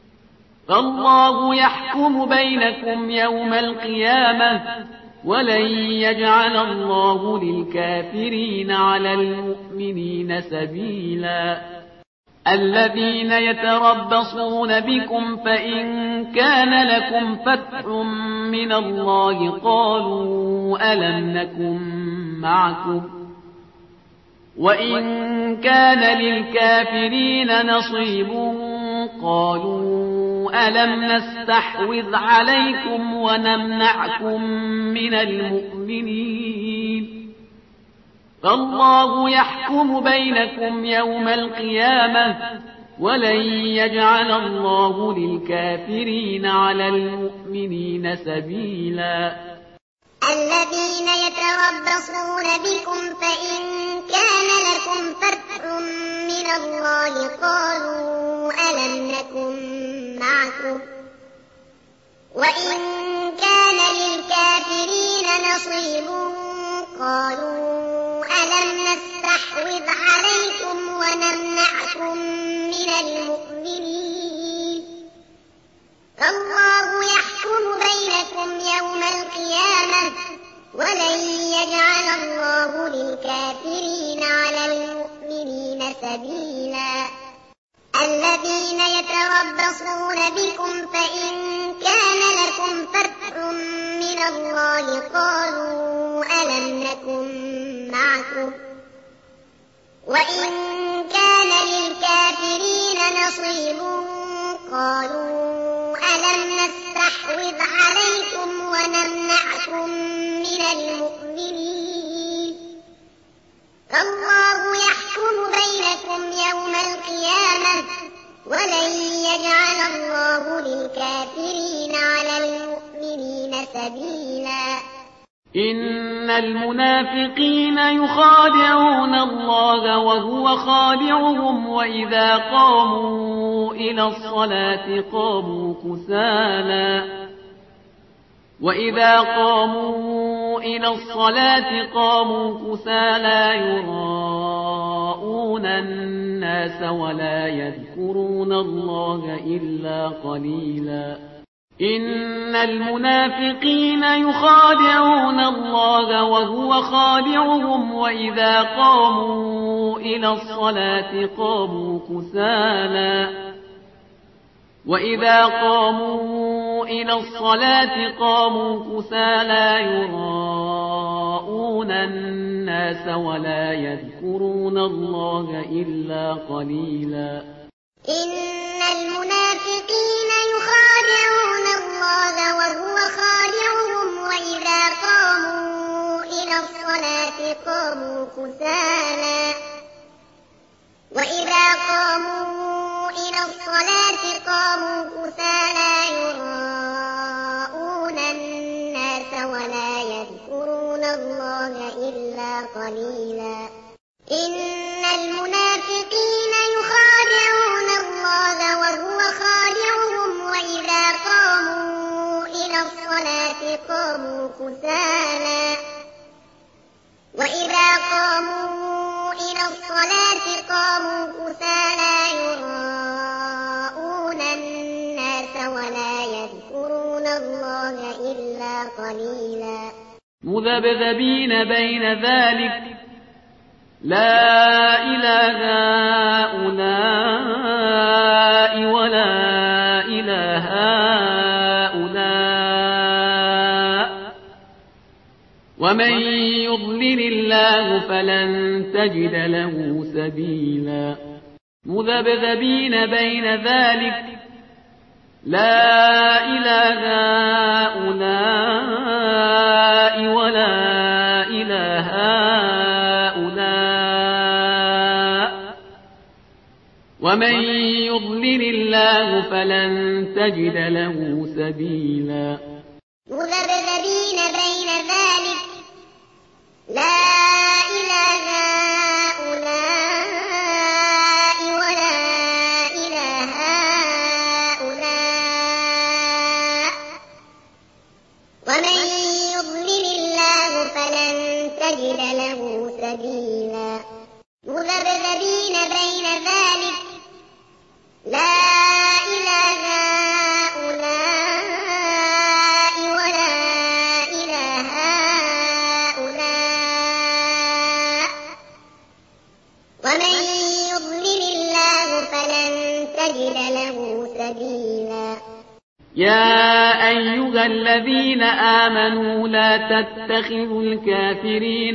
فالله يحكم بينكم يوم القيامة ولن يجعل الله للكافرين على المؤمنين سبيلا الذين يتربصون بكم فإن كان لكم فتح من الله قالوا ألم نكن معكم وإن كان للكافرين نصيب قالوا ألم نستحوذ عليكم ونمنعكم من المؤمنين فالله يحكم بينكم يوم القيامة ولن يجعل الله للكافرين على المؤمنين سبيلا الذين يتربصون بكم فإن كان لكم فتح من الله قالوا ألم نكن معكم وإن كان للكافرين نصيب قالوا ألم نستحوذ عليكم ونمنعكم من المؤمنين فالله يحكم بينكم يوم القيامة ولن يجعل الله للكافرين على المؤمنين سبيلا الذين يتربصون بكم فإن كان لكم فتح من الله قالوا ألم نكن معكم وإن كان للكافرين نصيب قالوا ألم نستحوذ عليكم ونمنعكم من المؤمنين فالله يحكم بينكم يوم القيامة ولن يجعل الله للكافرين على المؤمنين سبيلا إن المنافقين يخادعون الله وهو خادعهم وإذا قاموا إلى الصلاة قاموا كسالى وإذا قاموا إلى الصلاة قاموا كسالى يراءون الناس ولا يذكرون الله إلا قليلا إن المنافقين يخادعون الله وهو خادعهم وإذا قاموا إلى الصلاة قاموا كسالى وإذا قاموا إلى الصلاة قاموا كسالى يراءون الناس ولا يذكرون الله إلا قليلا إن المنافقين يخادعون الله وهو خادعهم وإذا قاموا إلى الصلاة قاموا كسالى وإذا قاموا إلى الصلاة قاموا كسالى يراءون الناس ولا يذكرون الله إلا قليلا إن المنافقين يخادعون الله وهو خادعهم وإذا قاموا إلى الصلاة قاموا كسالى وإذا قاموا إلى الصلاة قاموا كسالى يراءون الناس ولا يذكرون الله إلا قليلا مذبذبين بين ذلك لا إله هؤلاء ولا إله هؤلاء ومن يضلل الله فلن تجد له سبيلا مذبذبين بين ذلك لا إله هؤلاء ولا إله هؤلاء ومن يضلل الله فلن تجد له سبيلا مذبذبين بين ذلك لا إله هؤلاء ولا إله هؤلاء ومن يضلل الله فلن تجد له له سبيلا يا أيها الذين آمنوا لا تتخذوا الكافرين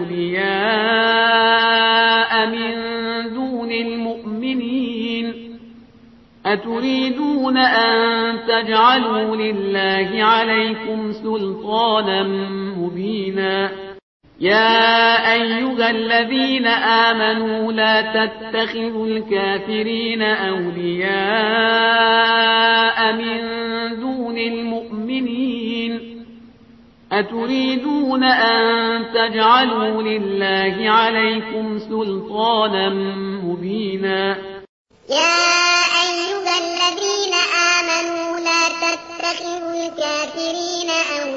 أولياء من دون المؤمنين أتريدون أن تجعلوا لله عليكم سلطانا مبينا يا أيها الذين آمنوا لا تتخذوا الكافرين أولياء من دون المؤمنين أتريدون أن تجعلوا لله عليكم سلطانا مبينا يا أيها الذين آمنوا لا تتخذوا الكافرين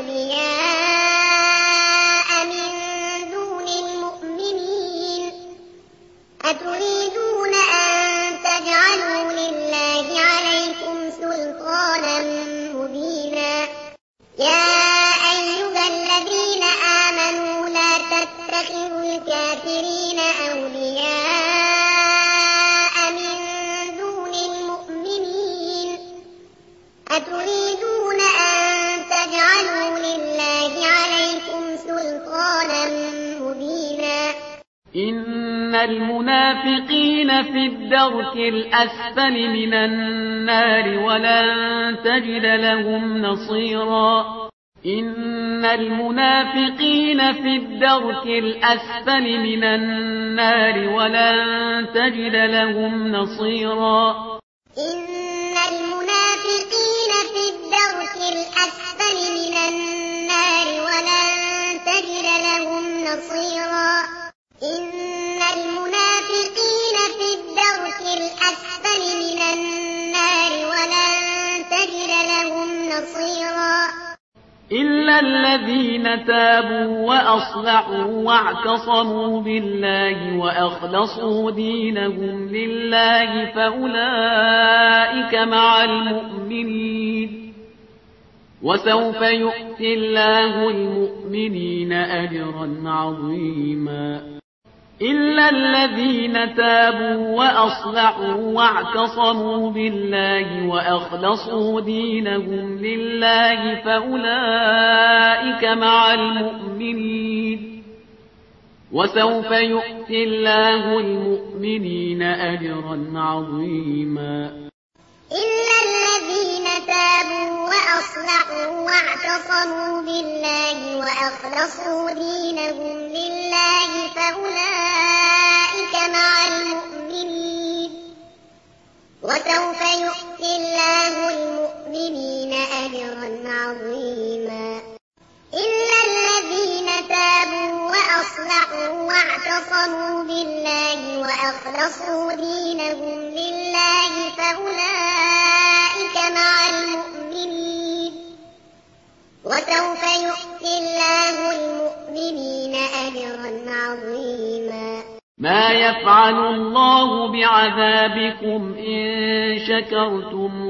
أولياء من دون المؤمنين أتريدون أن تجعلوا لله عليكم سلطانا مبينا يا أيها الذين آمنوا لا تتخذوا الكافرين أولياء من دون المؤمنين أتريدون أن تجعلوا لله عليكم سلطانا مبينا إن المنافقين في الدرك الأسفل من النار ولن تجد لهم نصيرا إن المنافقين في الدرك الأسفل من النار ولن تجد لهم نصيرا إن المنافقين في الدرك الأسفل من النار ولن تجد لهم نصيرا إن المنافقين في الدرك الأسفل من النار ولن تجد لهم نصيرا إلا الذين تابوا وأصلحوا واعتصموا بالله وأخلصوا دينهم لله فأولئك مع المؤمنين وسوف يؤتي الله المؤمنين أجرا عظيما إلا الذين تابوا وأصلحوا واعتصموا بالله وأخلصوا دينهم لله فأولئك مع المؤمنين وسوف يؤتي الله المؤمنين أجرا عظيما إلا الذين تابوا وأصلحوا واعتصموا بالله وأخلصوا دينهم لله فأولئك مع المؤمنين وسوف يؤتي الله المؤمنين أجرا عظيما إلا الذين تابوا وأصلحوا واعتصموا بالله وأخلصوا دينهم لله فأولئك مع المؤمنين وسوف يؤتي الله المؤمنين أجرا عظيما ما يفعل الله بعذابكم إن شكرتم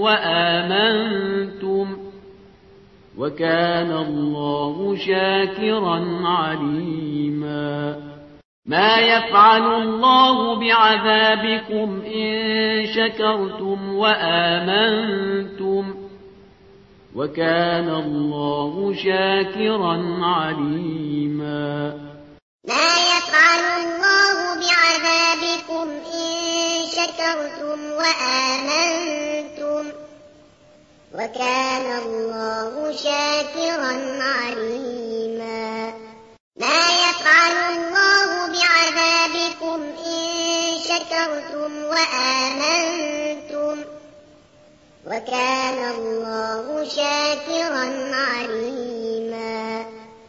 وآمنتم وكان الله شاكرا عليما ما يفعل الله بعذابكم إن شكرتم وآمنتم وكان الله شاكرا عليما ما يفعل الله بعذابكم إن شكرتم وآمنتم وكان الله شاكرا عليما ما يفعل الله بعذابكم إن شكرتم وآمنتم وكان الله شاكرا عليما